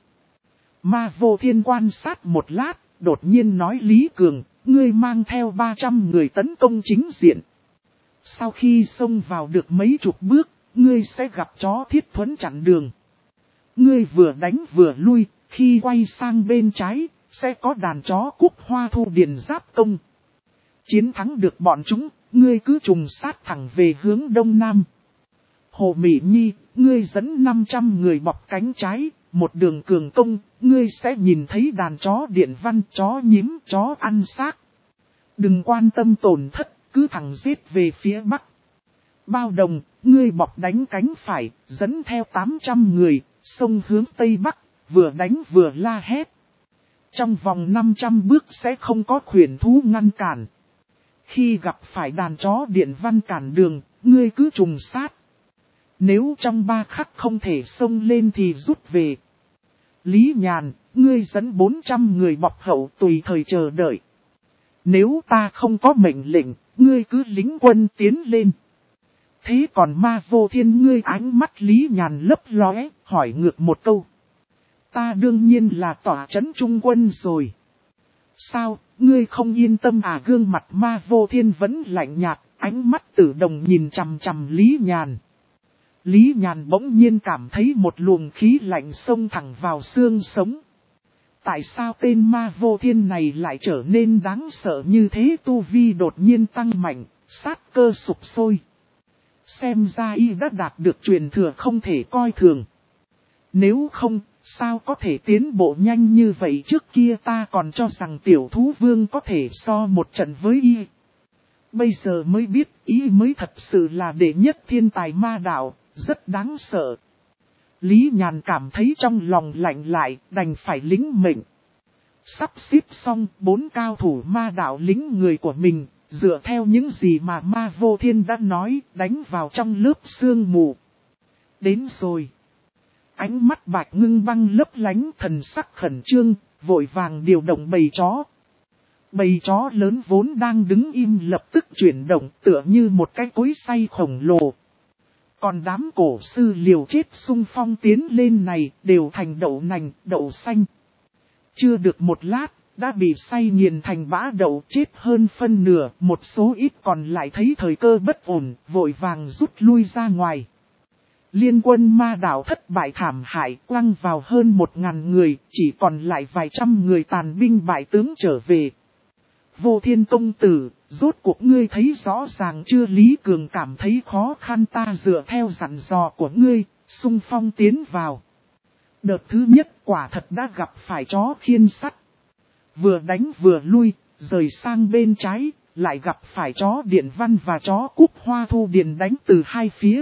Ma Vô Thiên quan sát một lát, đột nhiên nói Lý Cường, ngươi mang theo ba trăm người tấn công chính diện. Sau khi xông vào được mấy chục bước, ngươi sẽ gặp chó Thiết Thuẫn chặn đường. Ngươi vừa đánh vừa lui, khi quay sang bên trái, sẽ có đàn chó Cúc Hoa Thu Điền giáp công. Chiến thắng được bọn chúng, ngươi cứ trùng sát thẳng về hướng đông nam. Hồ Mị Nhi, ngươi dẫn năm trăm người bọc cánh trái, một đường cường công, ngươi sẽ nhìn thấy đàn chó Điện Văn, chó Nhím, chó ăn xác. Đừng quan tâm tổn thất, cứ thẳng giết về phía bắc. Bao Đồng, ngươi bọc đánh cánh phải, dẫn theo tám trăm người, xông hướng tây bắc, vừa đánh vừa la hét. Trong vòng năm trăm bước sẽ không có khuyển thú ngăn cản. Khi gặp phải đàn chó Điện Văn cản đường, ngươi cứ trùng sát. Nếu trong ba khắc không thể xông lên thì rút về. Lý Nhàn, ngươi dẫn bốn trăm người bọc hậu tùy thời chờ đợi. Nếu ta không có mệnh lệnh, ngươi cứ lính quân tiến lên. Thế còn Ma Vô Thiên, ngươi ánh mắt Lý Nhàn lấp lóe, hỏi ngược một câu. Ta đương nhiên là tỏa trấn trung quân rồi. Sao, ngươi không yên tâm à? Gương mặt Ma Vô Thiên vẫn lạnh nhạt, ánh mắt tử đồng nhìn chằm chằm Lý Nhàn. Lý Nhàn bỗng nhiên cảm thấy một luồng khí lạnh xông thẳng vào xương sống. Tại sao tên Ma Vô Thiên này lại trở nên đáng sợ như thế? Tu vi đột nhiên tăng mạnh, sát cơ sụp sôi. Xem ra y đã đạt được truyền thừa không thể coi thường. Nếu không, sao có thể tiến bộ nhanh như vậy? Trước kia ta còn cho rằng tiểu thú vương có thể so một trận với y. Bây giờ mới biết y mới thật sự là đệ nhất thiên tài ma đạo, rất đáng sợ. Lý Nhàn cảm thấy trong lòng lạnh lại, đành phải lính mệnh. Sắp xếp xong bốn cao thủ ma đạo lính người của mình, dựa theo những gì mà Ma Vô Thiên đã nói, đánh vào trong lớp sương mù. Đến rồi. Ánh mắt Bạch Ngưng Băng lấp lánh, thần sắc khẩn trương, vội vàng điều động bầy chó. Bầy chó lớn vốn đang đứng im lập tức chuyển động, tựa như một cái cối xay khổng lồ. Còn đám cổ sư liều chết xung phong tiến lên này đều thành đậu nành, đậu xanh. Chưa được một lát, đã bị xay nghiền thành bã đậu, chết hơn phân nửa, một số ít còn lại thấy thời cơ bất ổn, vội vàng rút lui ra ngoài. Liên quân ma đạo thất bại thảm hại, quăng vào hơn một ngàn người, chỉ còn lại vài trăm người tàn binh bại tướng trở về. Vô Thiên công tử, rốt cuộc ngươi thấy rõ ràng chưa? Lý Cường cảm thấy khó khăn. Ta dựa theo dặn dò của ngươi, xung phong tiến vào. Đợt thứ nhất quả thật đã gặp phải chó khiên sắt. Vừa đánh vừa lui, rời sang bên trái, lại gặp phải chó Điện Văn và chó Cúc Hoa Thu Điền đánh từ hai phía.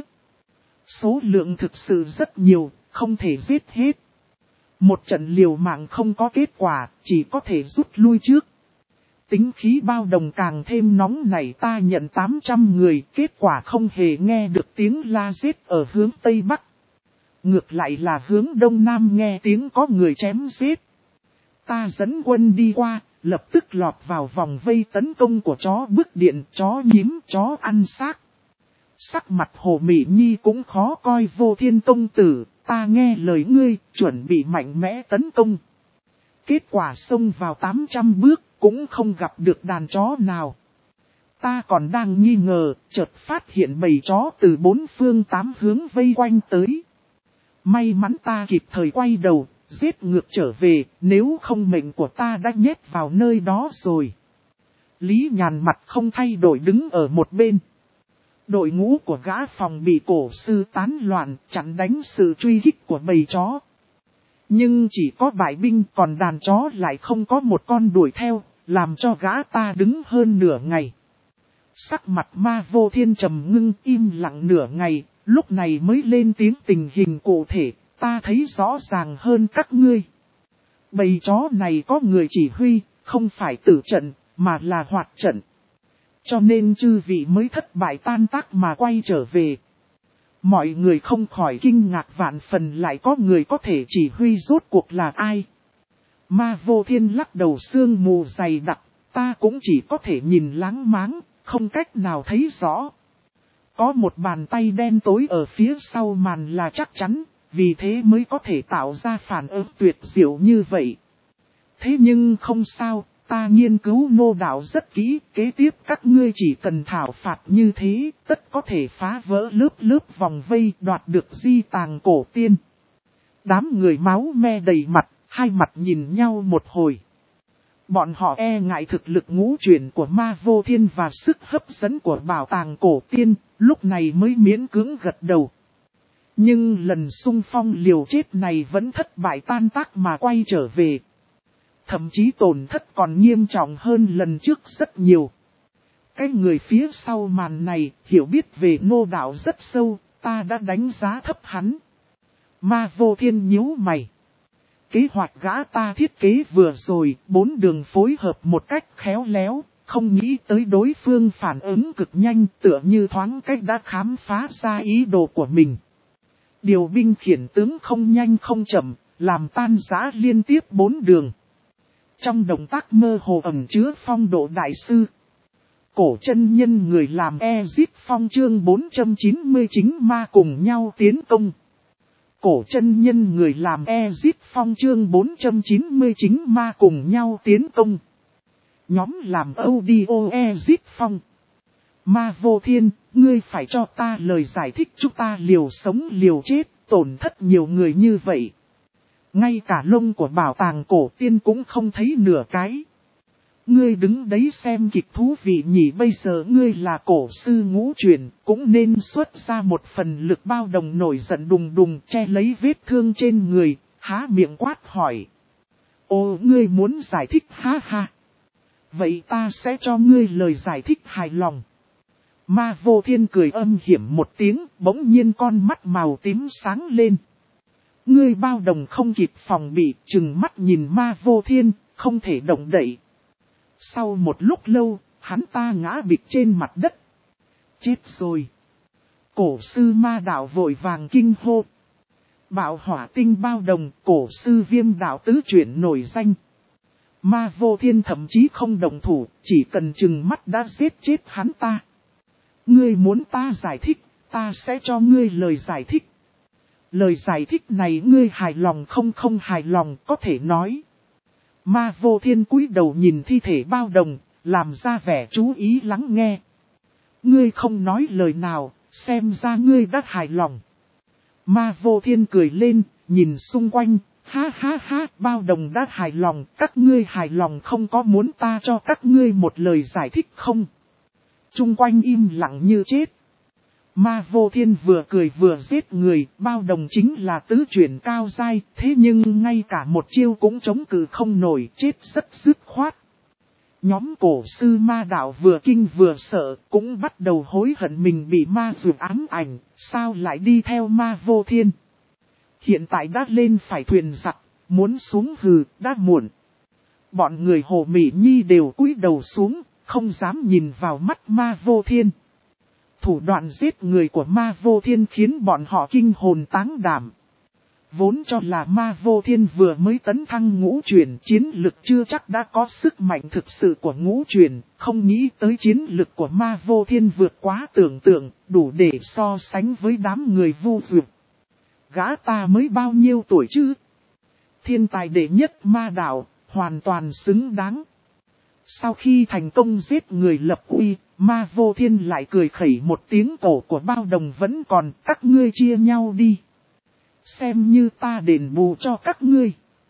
Số lượng thực sự rất nhiều, không thể giết hết. Một trận liều mạng không có kết quả, chỉ có thể rút lui trước. Tính khí Bao Đồng càng thêm nóng nảy. Ta nhận tám trăm người, kết quả không hề nghe được tiếng la giết ở hướng Tây Bắc. Ngược lại là hướng Đông Nam nghe tiếng có người chém giết. Ta dẫn quân đi qua, lập tức lọt vào vòng vây tấn công của chó Bức Điện, chó Nhím, chó ăn xác. Sắc mặt Hồ Mị Nhi cũng khó coi. Vô Thiên công tử, ta nghe lời ngươi, chuẩn bị mạnh mẽ tấn công. Kết quả xông vào tám trăm bước, cũng không gặp được đàn chó nào. Ta còn đang nghi ngờ, chợt phát hiện bầy chó từ bốn phương tám hướng vây quanh tới. May mắn ta kịp thời quay đầu, giết ngược trở về, nếu không mệnh của ta đã nhét vào nơi đó rồi. Lý Nhàn mặt không thay đổi đứng ở một bên. Đội ngũ của gã phòng bị cổ sư tán loạn, chặn đánh sự truy kích của bầy chó. Nhưng chỉ có bại binh, còn đàn chó lại không có một con đuổi theo, làm cho gã ta đứng hơn nửa ngày. Sắc mặt Ma Vô Thiên trầm ngưng im lặng nửa ngày, lúc này mới lên tiếng tình hình cụ thể, ta thấy rõ ràng hơn các ngươi. Bầy chó này có người chỉ huy, không phải tử trận, mà là hoạt trận. Cho nên chư vị mới thất bại tan tác mà quay trở về. Mọi người không khỏi kinh ngạc vạn phần, lại có người có thể chỉ huy rốt cuộc là ai. Ma Vô Thiên lắc đầu, sương mù dày đặc, ta cũng chỉ có thể nhìn láng máng, không cách nào thấy rõ. Có một bàn tay đen tối ở phía sau màn là chắc chắn, vì thế mới có thể tạo ra phản ứng tuyệt diệu như vậy. Thế nhưng không sao, ta nghiên cứu nô đạo rất kỹ, kế tiếp các ngươi chỉ cần thảo phạt như thế, tất có thể phá vỡ lớp lớp vòng vây, đoạt được di tàng cổ tiên. Đám người máu me đầy mặt, hai mặt nhìn nhau một hồi. Bọn họ e ngại thực lực ngũ chuyển của Ma Vô Thiên và sức hấp dẫn của bảo tàng cổ tiên, lúc này mới miễn cưỡng gật đầu. Nhưng lần xung phong liều chết này vẫn thất bại tan tác mà quay trở về. Thậm chí tổn thất còn nghiêm trọng hơn lần trước rất nhiều. Cái người phía sau màn này hiểu biết về nô đạo rất sâu, ta đã đánh giá thấp hắn. Ma Vô Thiên nhíu mày. Kế hoạch gã ta thiết kế vừa rồi, bốn đường phối hợp một cách khéo léo, không nghĩ tới đối phương phản ứng cực nhanh, tựa như thoáng cách đã khám phá ra ý đồ của mình. Điều binh khiển tướng không nhanh không chậm, làm tan rã liên tiếp bốn đường. Trong động tác mơ hồ ẩn chứa phong độ đại sư. Cổ chân nhân người làm Ezip Phong chương bốn trăm chín mươi chính ma cùng nhau tiến công. Cổ chân nhân người làm Ezip Phong chương bốn trăm chín mươi chính ma cùng nhau tiến công. Nhóm làm audio Ezip Phong. Ma Vô Thiên, ngươi phải cho ta lời giải thích, chúng ta liều sống liều chết, tổn thất nhiều người như vậy. Ngay cả lông của bảo tàng cổ tiên cũng không thấy nửa cái. Ngươi đứng đấy xem kịch thú vị nhỉ, bây giờ ngươi là cổ sư ngũ truyền, cũng nên xuất ra một phần lực. Bao Đồng nổi giận đùng đùng che lấy vết thương trên người, há miệng quát hỏi. Ô, ngươi muốn giải thích ha ha. Vậy ta sẽ cho ngươi lời giải thích hài lòng. Ma Vô Thiên cười âm hiểm một tiếng, bỗng nhiên con mắt màu tím sáng lên. Ngươi Bao Đồng không kịp phòng bị, trừng mắt nhìn Ma Vô Thiên, không thể động đậy. Sau một lúc lâu, hắn ta ngã bịch trên mặt đất. Chết rồi. Cổ sư Ma đạo vội vàng kinh hô. Bạo hỏa tinh Bao Đồng, cổ sư Viêm đạo tứ chuyển nổi danh. Ma Vô Thiên thậm chí không động thủ, chỉ cần chừng mắt đã giết chết hắn ta. Ngươi muốn ta giải thích, ta sẽ cho ngươi lời giải thích. Lời giải thích này ngươi hài lòng không? Không hài lòng có thể nói. Ma Vô Thiên cúi đầu nhìn thi thể Bao Đồng, làm ra vẻ chú ý lắng nghe. Ngươi không nói lời nào, xem ra ngươi đã hài lòng. Ma Vô Thiên cười lên, nhìn xung quanh, ha ha ha, Bao Đồng đã hài lòng, các ngươi hài lòng không? Có muốn ta cho các ngươi một lời giải thích không? Chung quanh im lặng như chết. Ma Vô Thiên vừa cười vừa giết người, Bao Đồng chính là tứ chuyển cao giai, thế nhưng ngay cả một chiêu cũng chống cự không nổi, chết rất dứt khoát. Nhóm cổ sư Ma đạo vừa kinh vừa sợ, cũng bắt đầu hối hận mình bị ma dược ám ảnh, sao lại đi theo Ma Vô Thiên. Hiện tại đã lên phải thuyền giặc, muốn xuống hừ, đã muộn. Bọn người Hồ Mỹ Nhi đều cúi đầu xuống, không dám nhìn vào mắt Ma Vô Thiên. Thủ đoạn giết người của Ma Vô Thiên khiến bọn họ kinh hồn táng đảm. Vốn cho là Ma Vô Thiên vừa mới tấn thăng ngũ chuyển, chiến lực chưa chắc đã có sức mạnh thực sự của ngũ chuyển, không nghĩ tới chiến lực của Ma Vô Thiên vượt quá tưởng tượng, đủ để so sánh với đám người Vu Dược. Gã ta mới bao nhiêu tuổi chứ? Thiên tài đệ nhất Ma đạo, hoàn toàn xứng đáng. Sau khi thành công giết người lập uy, Ma Vô Thiên lại cười khẩy một tiếng, cổ của Bao Đồng vẫn còn, các ngươi chia nhau đi. Xem như ta đền bù cho các ngươi.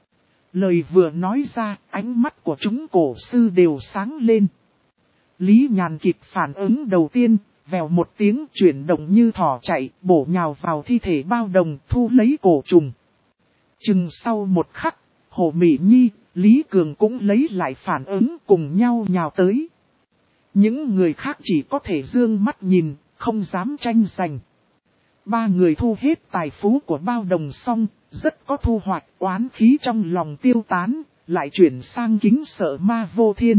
Lời vừa nói ra, ánh mắt của chúng cổ sư đều sáng lên. Lý Nhàn kịp phản ứng đầu tiên, vèo một tiếng chuyển động như thỏ chạy, bổ nhào vào thi thể bao đồng thu lấy cổ trùng. Chừng sau một khắc, Hồ Mỹ Nhi, Lý Cường cũng lấy lại phản ứng cùng nhau nhào tới. Những người khác chỉ có thể dương mắt nhìn, không dám tranh giành. Ba người thu hết tài phú của bao đồng xong, rất có thu hoạch, oán khí trong lòng tiêu tán, lại chuyển sang kính sợ Ma Vô Thiên.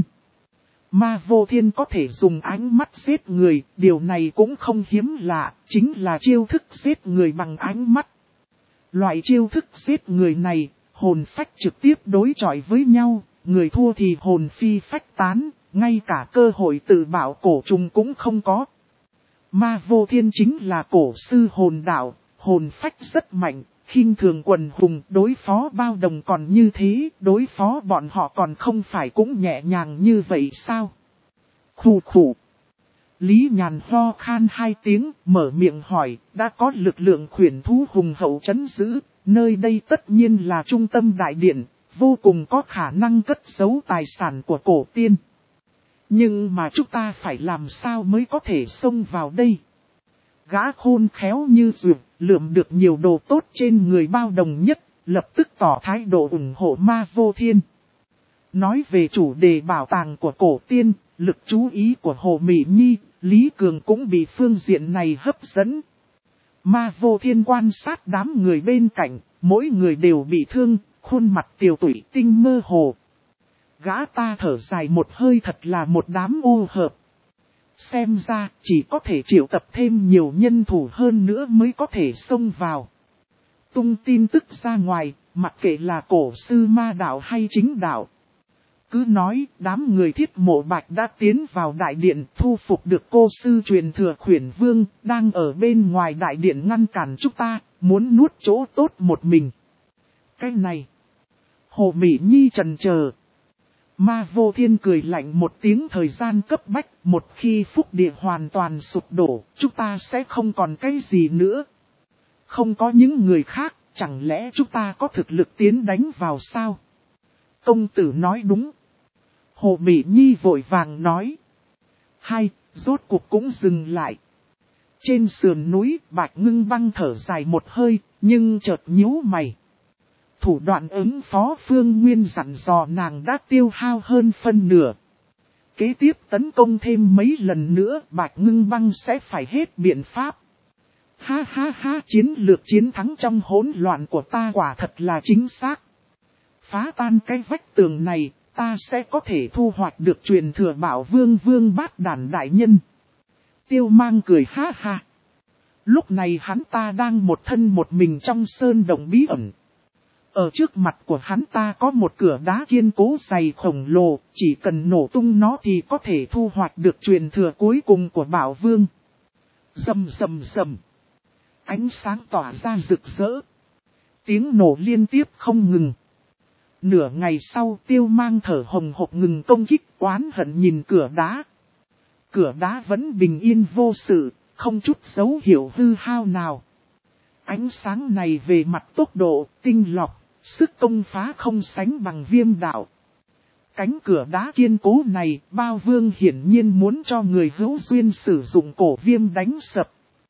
Ma Vô Thiên có thể dùng ánh mắt giết người, điều này cũng không hiếm lạ, chính là chiêu thức giết người bằng ánh mắt. Loại chiêu thức giết người này, hồn phách trực tiếp đối chọi với nhau, người thua thì hồn phi phách tán, ngay cả cơ hội tự bảo cổ trùng cũng không có. Ma Vô Thiên chính là cổ sư hồn đạo, hồn phách rất mạnh, khinh thường quần hùng, đối phó bao đồng còn như thế, đối phó bọn họ còn không phải cũng nhẹ nhàng như vậy sao? Khủ khủ. Lý Nhàn ho khan hai tiếng, mở miệng hỏi, đã có lực lượng khuyển thú hùng hậu trấn giữ, nơi đây tất nhiên là trung tâm đại điện, vô cùng có khả năng cất giấu tài sản của cổ tiên. Nhưng mà chúng ta phải làm sao mới có thể xông vào đây? Gã khôn khéo như dược, lượm được nhiều đồ tốt trên người bao đồng nhất, lập tức tỏ thái độ ủng hộ Ma Vô Thiên. Nói về chủ đề bảo tàng của cổ tiên, lực chú ý của Hồ Mỹ Nhi, Lý Cường cũng bị phương diện này hấp dẫn. Ma Vô Thiên quan sát đám người bên cạnh, mỗi người đều bị thương, khuôn mặt tiều tụy tinh mơ hồ. Gã ta thở dài một hơi, thật là một đám ô hợp. Xem ra chỉ có thể triệu tập thêm nhiều nhân thủ hơn nữa mới có thể xông vào. Tung tin tức ra ngoài, mặc kệ là cổ sư ma đạo hay chính đạo. Cứ nói đám người Thiết Mộ Bạch đã tiến vào đại điện, thu phục được cô sư truyền thừa Khuyển Vương, đang ở bên ngoài đại điện ngăn cản chúng ta, muốn nuốt chỗ tốt một mình. Cái này, Hồ Mỹ Nhi chần chờ. Ma Vô Thiên cười lạnh một tiếng, thời gian cấp bách, một khi phúc địa hoàn toàn sụp đổ, chúng ta sẽ không còn cái gì nữa. Không có những người khác, chẳng lẽ chúng ta có thực lực tiến đánh vào sao? Công tử nói đúng. Hồ Mỹ Nhi vội vàng nói. Hai, rốt cuộc cũng dừng lại. Trên sườn núi, Bạch Ngưng Băng thở dài một hơi, nhưng chợt nhíu mày. Thủ đoạn ứng phó Phương Nguyên dặn dò nàng đã tiêu hao hơn phân nửa. Kế tiếp tấn công thêm mấy lần nữa, Bạch Ngưng Băng sẽ phải hết biện pháp. Ha ha ha, chiến lược chiến thắng trong hỗn loạn của ta quả thật là chính xác. Phá tan cái vách tường này, ta sẽ có thể thu hoạch được truyền thừa Bảo Vương Vương Bát Đản đại nhân. Tiêu Mang cười ha ha. Lúc này hắn ta đang một thân một mình trong sơn động bí ẩn. Ở trước mặt của hắn ta có một cửa đá kiên cố dày khổng lồ, chỉ cần nổ tung nó thì có thể thu hoạch được truyền thừa cuối cùng của Bảo Vương. Rầm rầm rầm. Ánh sáng tỏa ra rực rỡ. Tiếng nổ liên tiếp không ngừng. Nửa ngày sau, Tiêu Mang thở hồng hộc ngừng công kích, oán hận nhìn cửa đá. Cửa đá vẫn bình yên vô sự, không chút dấu hiệu hư hao nào. Ánh sáng này về mặt tốc độ, tinh lọc, sức công phá không sánh bằng Viêm đạo. Cánh cửa đá kiên cố này, Bao Vương hiển nhiên muốn cho người hữu duyên sử dụng cổ viêm đánh sập.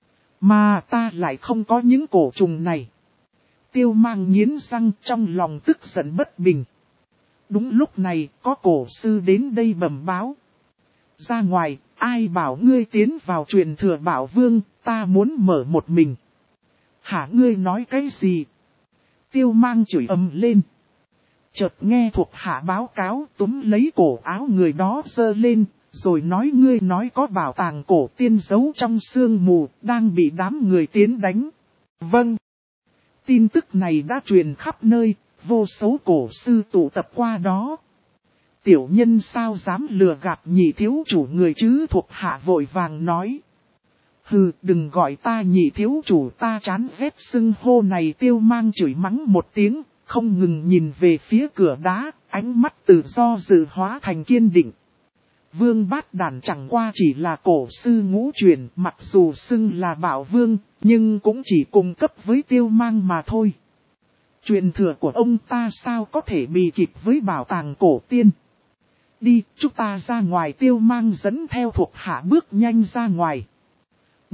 Mà ta lại không có những cổ trùng này. Tiêu Mang nghiến răng, trong lòng tức giận bất bình. Đúng lúc này, có cổ sư đến đây bẩm báo. Ra ngoài, ai bảo ngươi tiến vào truyền thừa Bảo Vương, ta muốn mở một mình. Hả, ngươi nói cái gì? Tiêu Mang chửi ầm lên. Chợt nghe thuộc hạ báo cáo, túm lấy cổ áo người đó giơ lên, rồi nói ngươi nói có bảo tàng cổ tiên giấu trong sương mù, đang bị đám người tiến đánh. Vâng. Tin tức này đã truyền khắp nơi, vô số cổ sư tụ tập qua đó. Tiểu nhân sao dám lừa gạt nhị thiếu chủ người chứ, thuộc hạ vội vàng nói. Hừ, đừng gọi ta nhị thiếu chủ, ta chán ghét xưng hô này. Tiêu Mang chửi mắng một tiếng, không ngừng nhìn về phía cửa đá, ánh mắt từ do dự hóa thành kiên định. Vương Bát Đản chẳng qua chỉ là cổ sư ngũ truyền, mặc dù xưng là Bảo Vương, nhưng cũng chỉ cùng cấp với Tiêu Mang mà thôi. Truyền thừa của ông ta sao có thể bị kịp với bảo tàng cổ tiên. Đi, chúng ta ra ngoài. Tiêu Mang dẫn theo thuộc hạ bước nhanh ra ngoài.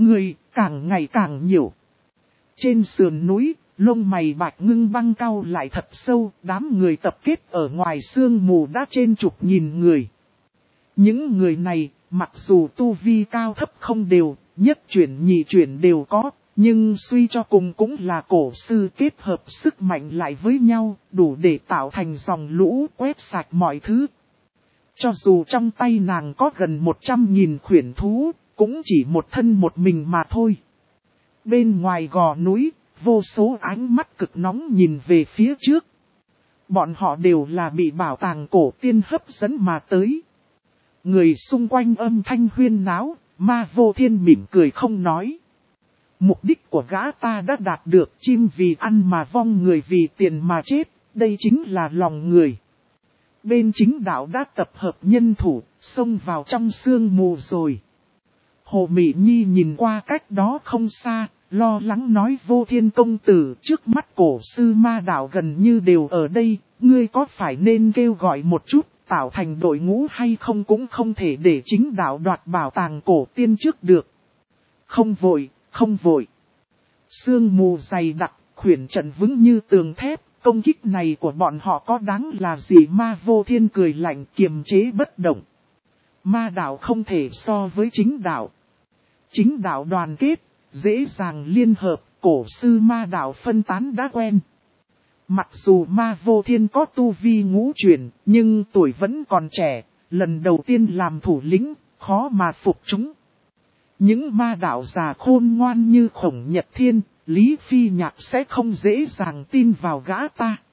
Người càng ngày càng nhiều. Trên sườn núi, lông mày Bạch Ngưng Băng cau lại thật sâu, đám người tập kết ở ngoài sương mù đã trên chục nghìn người. Những người này, mặc dù tu vi cao thấp không đều, nhất chuyển nhị chuyển đều có, nhưng suy cho cùng cũng là cổ sư kết hợp sức mạnh lại với nhau, đủ để tạo thành dòng lũ quét sạch mọi thứ. Cho dù trong tay nàng có gần một trăm nghìn khuyển thú, cũng chỉ một thân một mình mà thôi. Bên ngoài gò núi, vô số ánh mắt cực nóng nhìn về phía trước. Bọn họ đều là bị bảo tàng cổ tiên hấp dẫn mà tới. Người xung quanh âm thanh huyên náo, Ma Vô Thiên mỉm cười không nói. Mục đích của gã ta đã đạt được, chim vì ăn mà vong, người vì tiền mà chết, đây chính là lòng người. Bên chính đạo đã tập hợp nhân thủ, xông vào trong sương mù rồi. Hồ Mị Nhi nhìn qua cách đó không xa, lo lắng nói: Vô Thiên công tử, trước mắt cổ sư ma đạo gần như đều ở đây, ngươi có phải nên kêu gọi một chút, tạo thành đội ngũ hay không, cũng không thể để chính đạo đoạt bảo tàng cổ tiên trước được. Không vội, không vội. Sương mù dày đặc, khuyển trận vững như tường thép, công kích này của bọn họ có đáng là gì? Ma Vô Thiên cười lạnh, kiềm chế bất động. Ma đạo không thể so với chính đạo. Chính đạo đoàn kết, dễ dàng liên hợp, cổ sư ma đạo phân tán đã quen. Mặc dù Ma Vô Thiên có tu vi ngũ chuyển, nhưng tuổi vẫn còn trẻ, lần đầu tiên làm thủ lĩnh, khó mà phục chúng. Những ma đạo già khôn ngoan như Khổng Nhật Thiên, Lý Phi Nhạc sẽ không dễ dàng tin vào gã ta.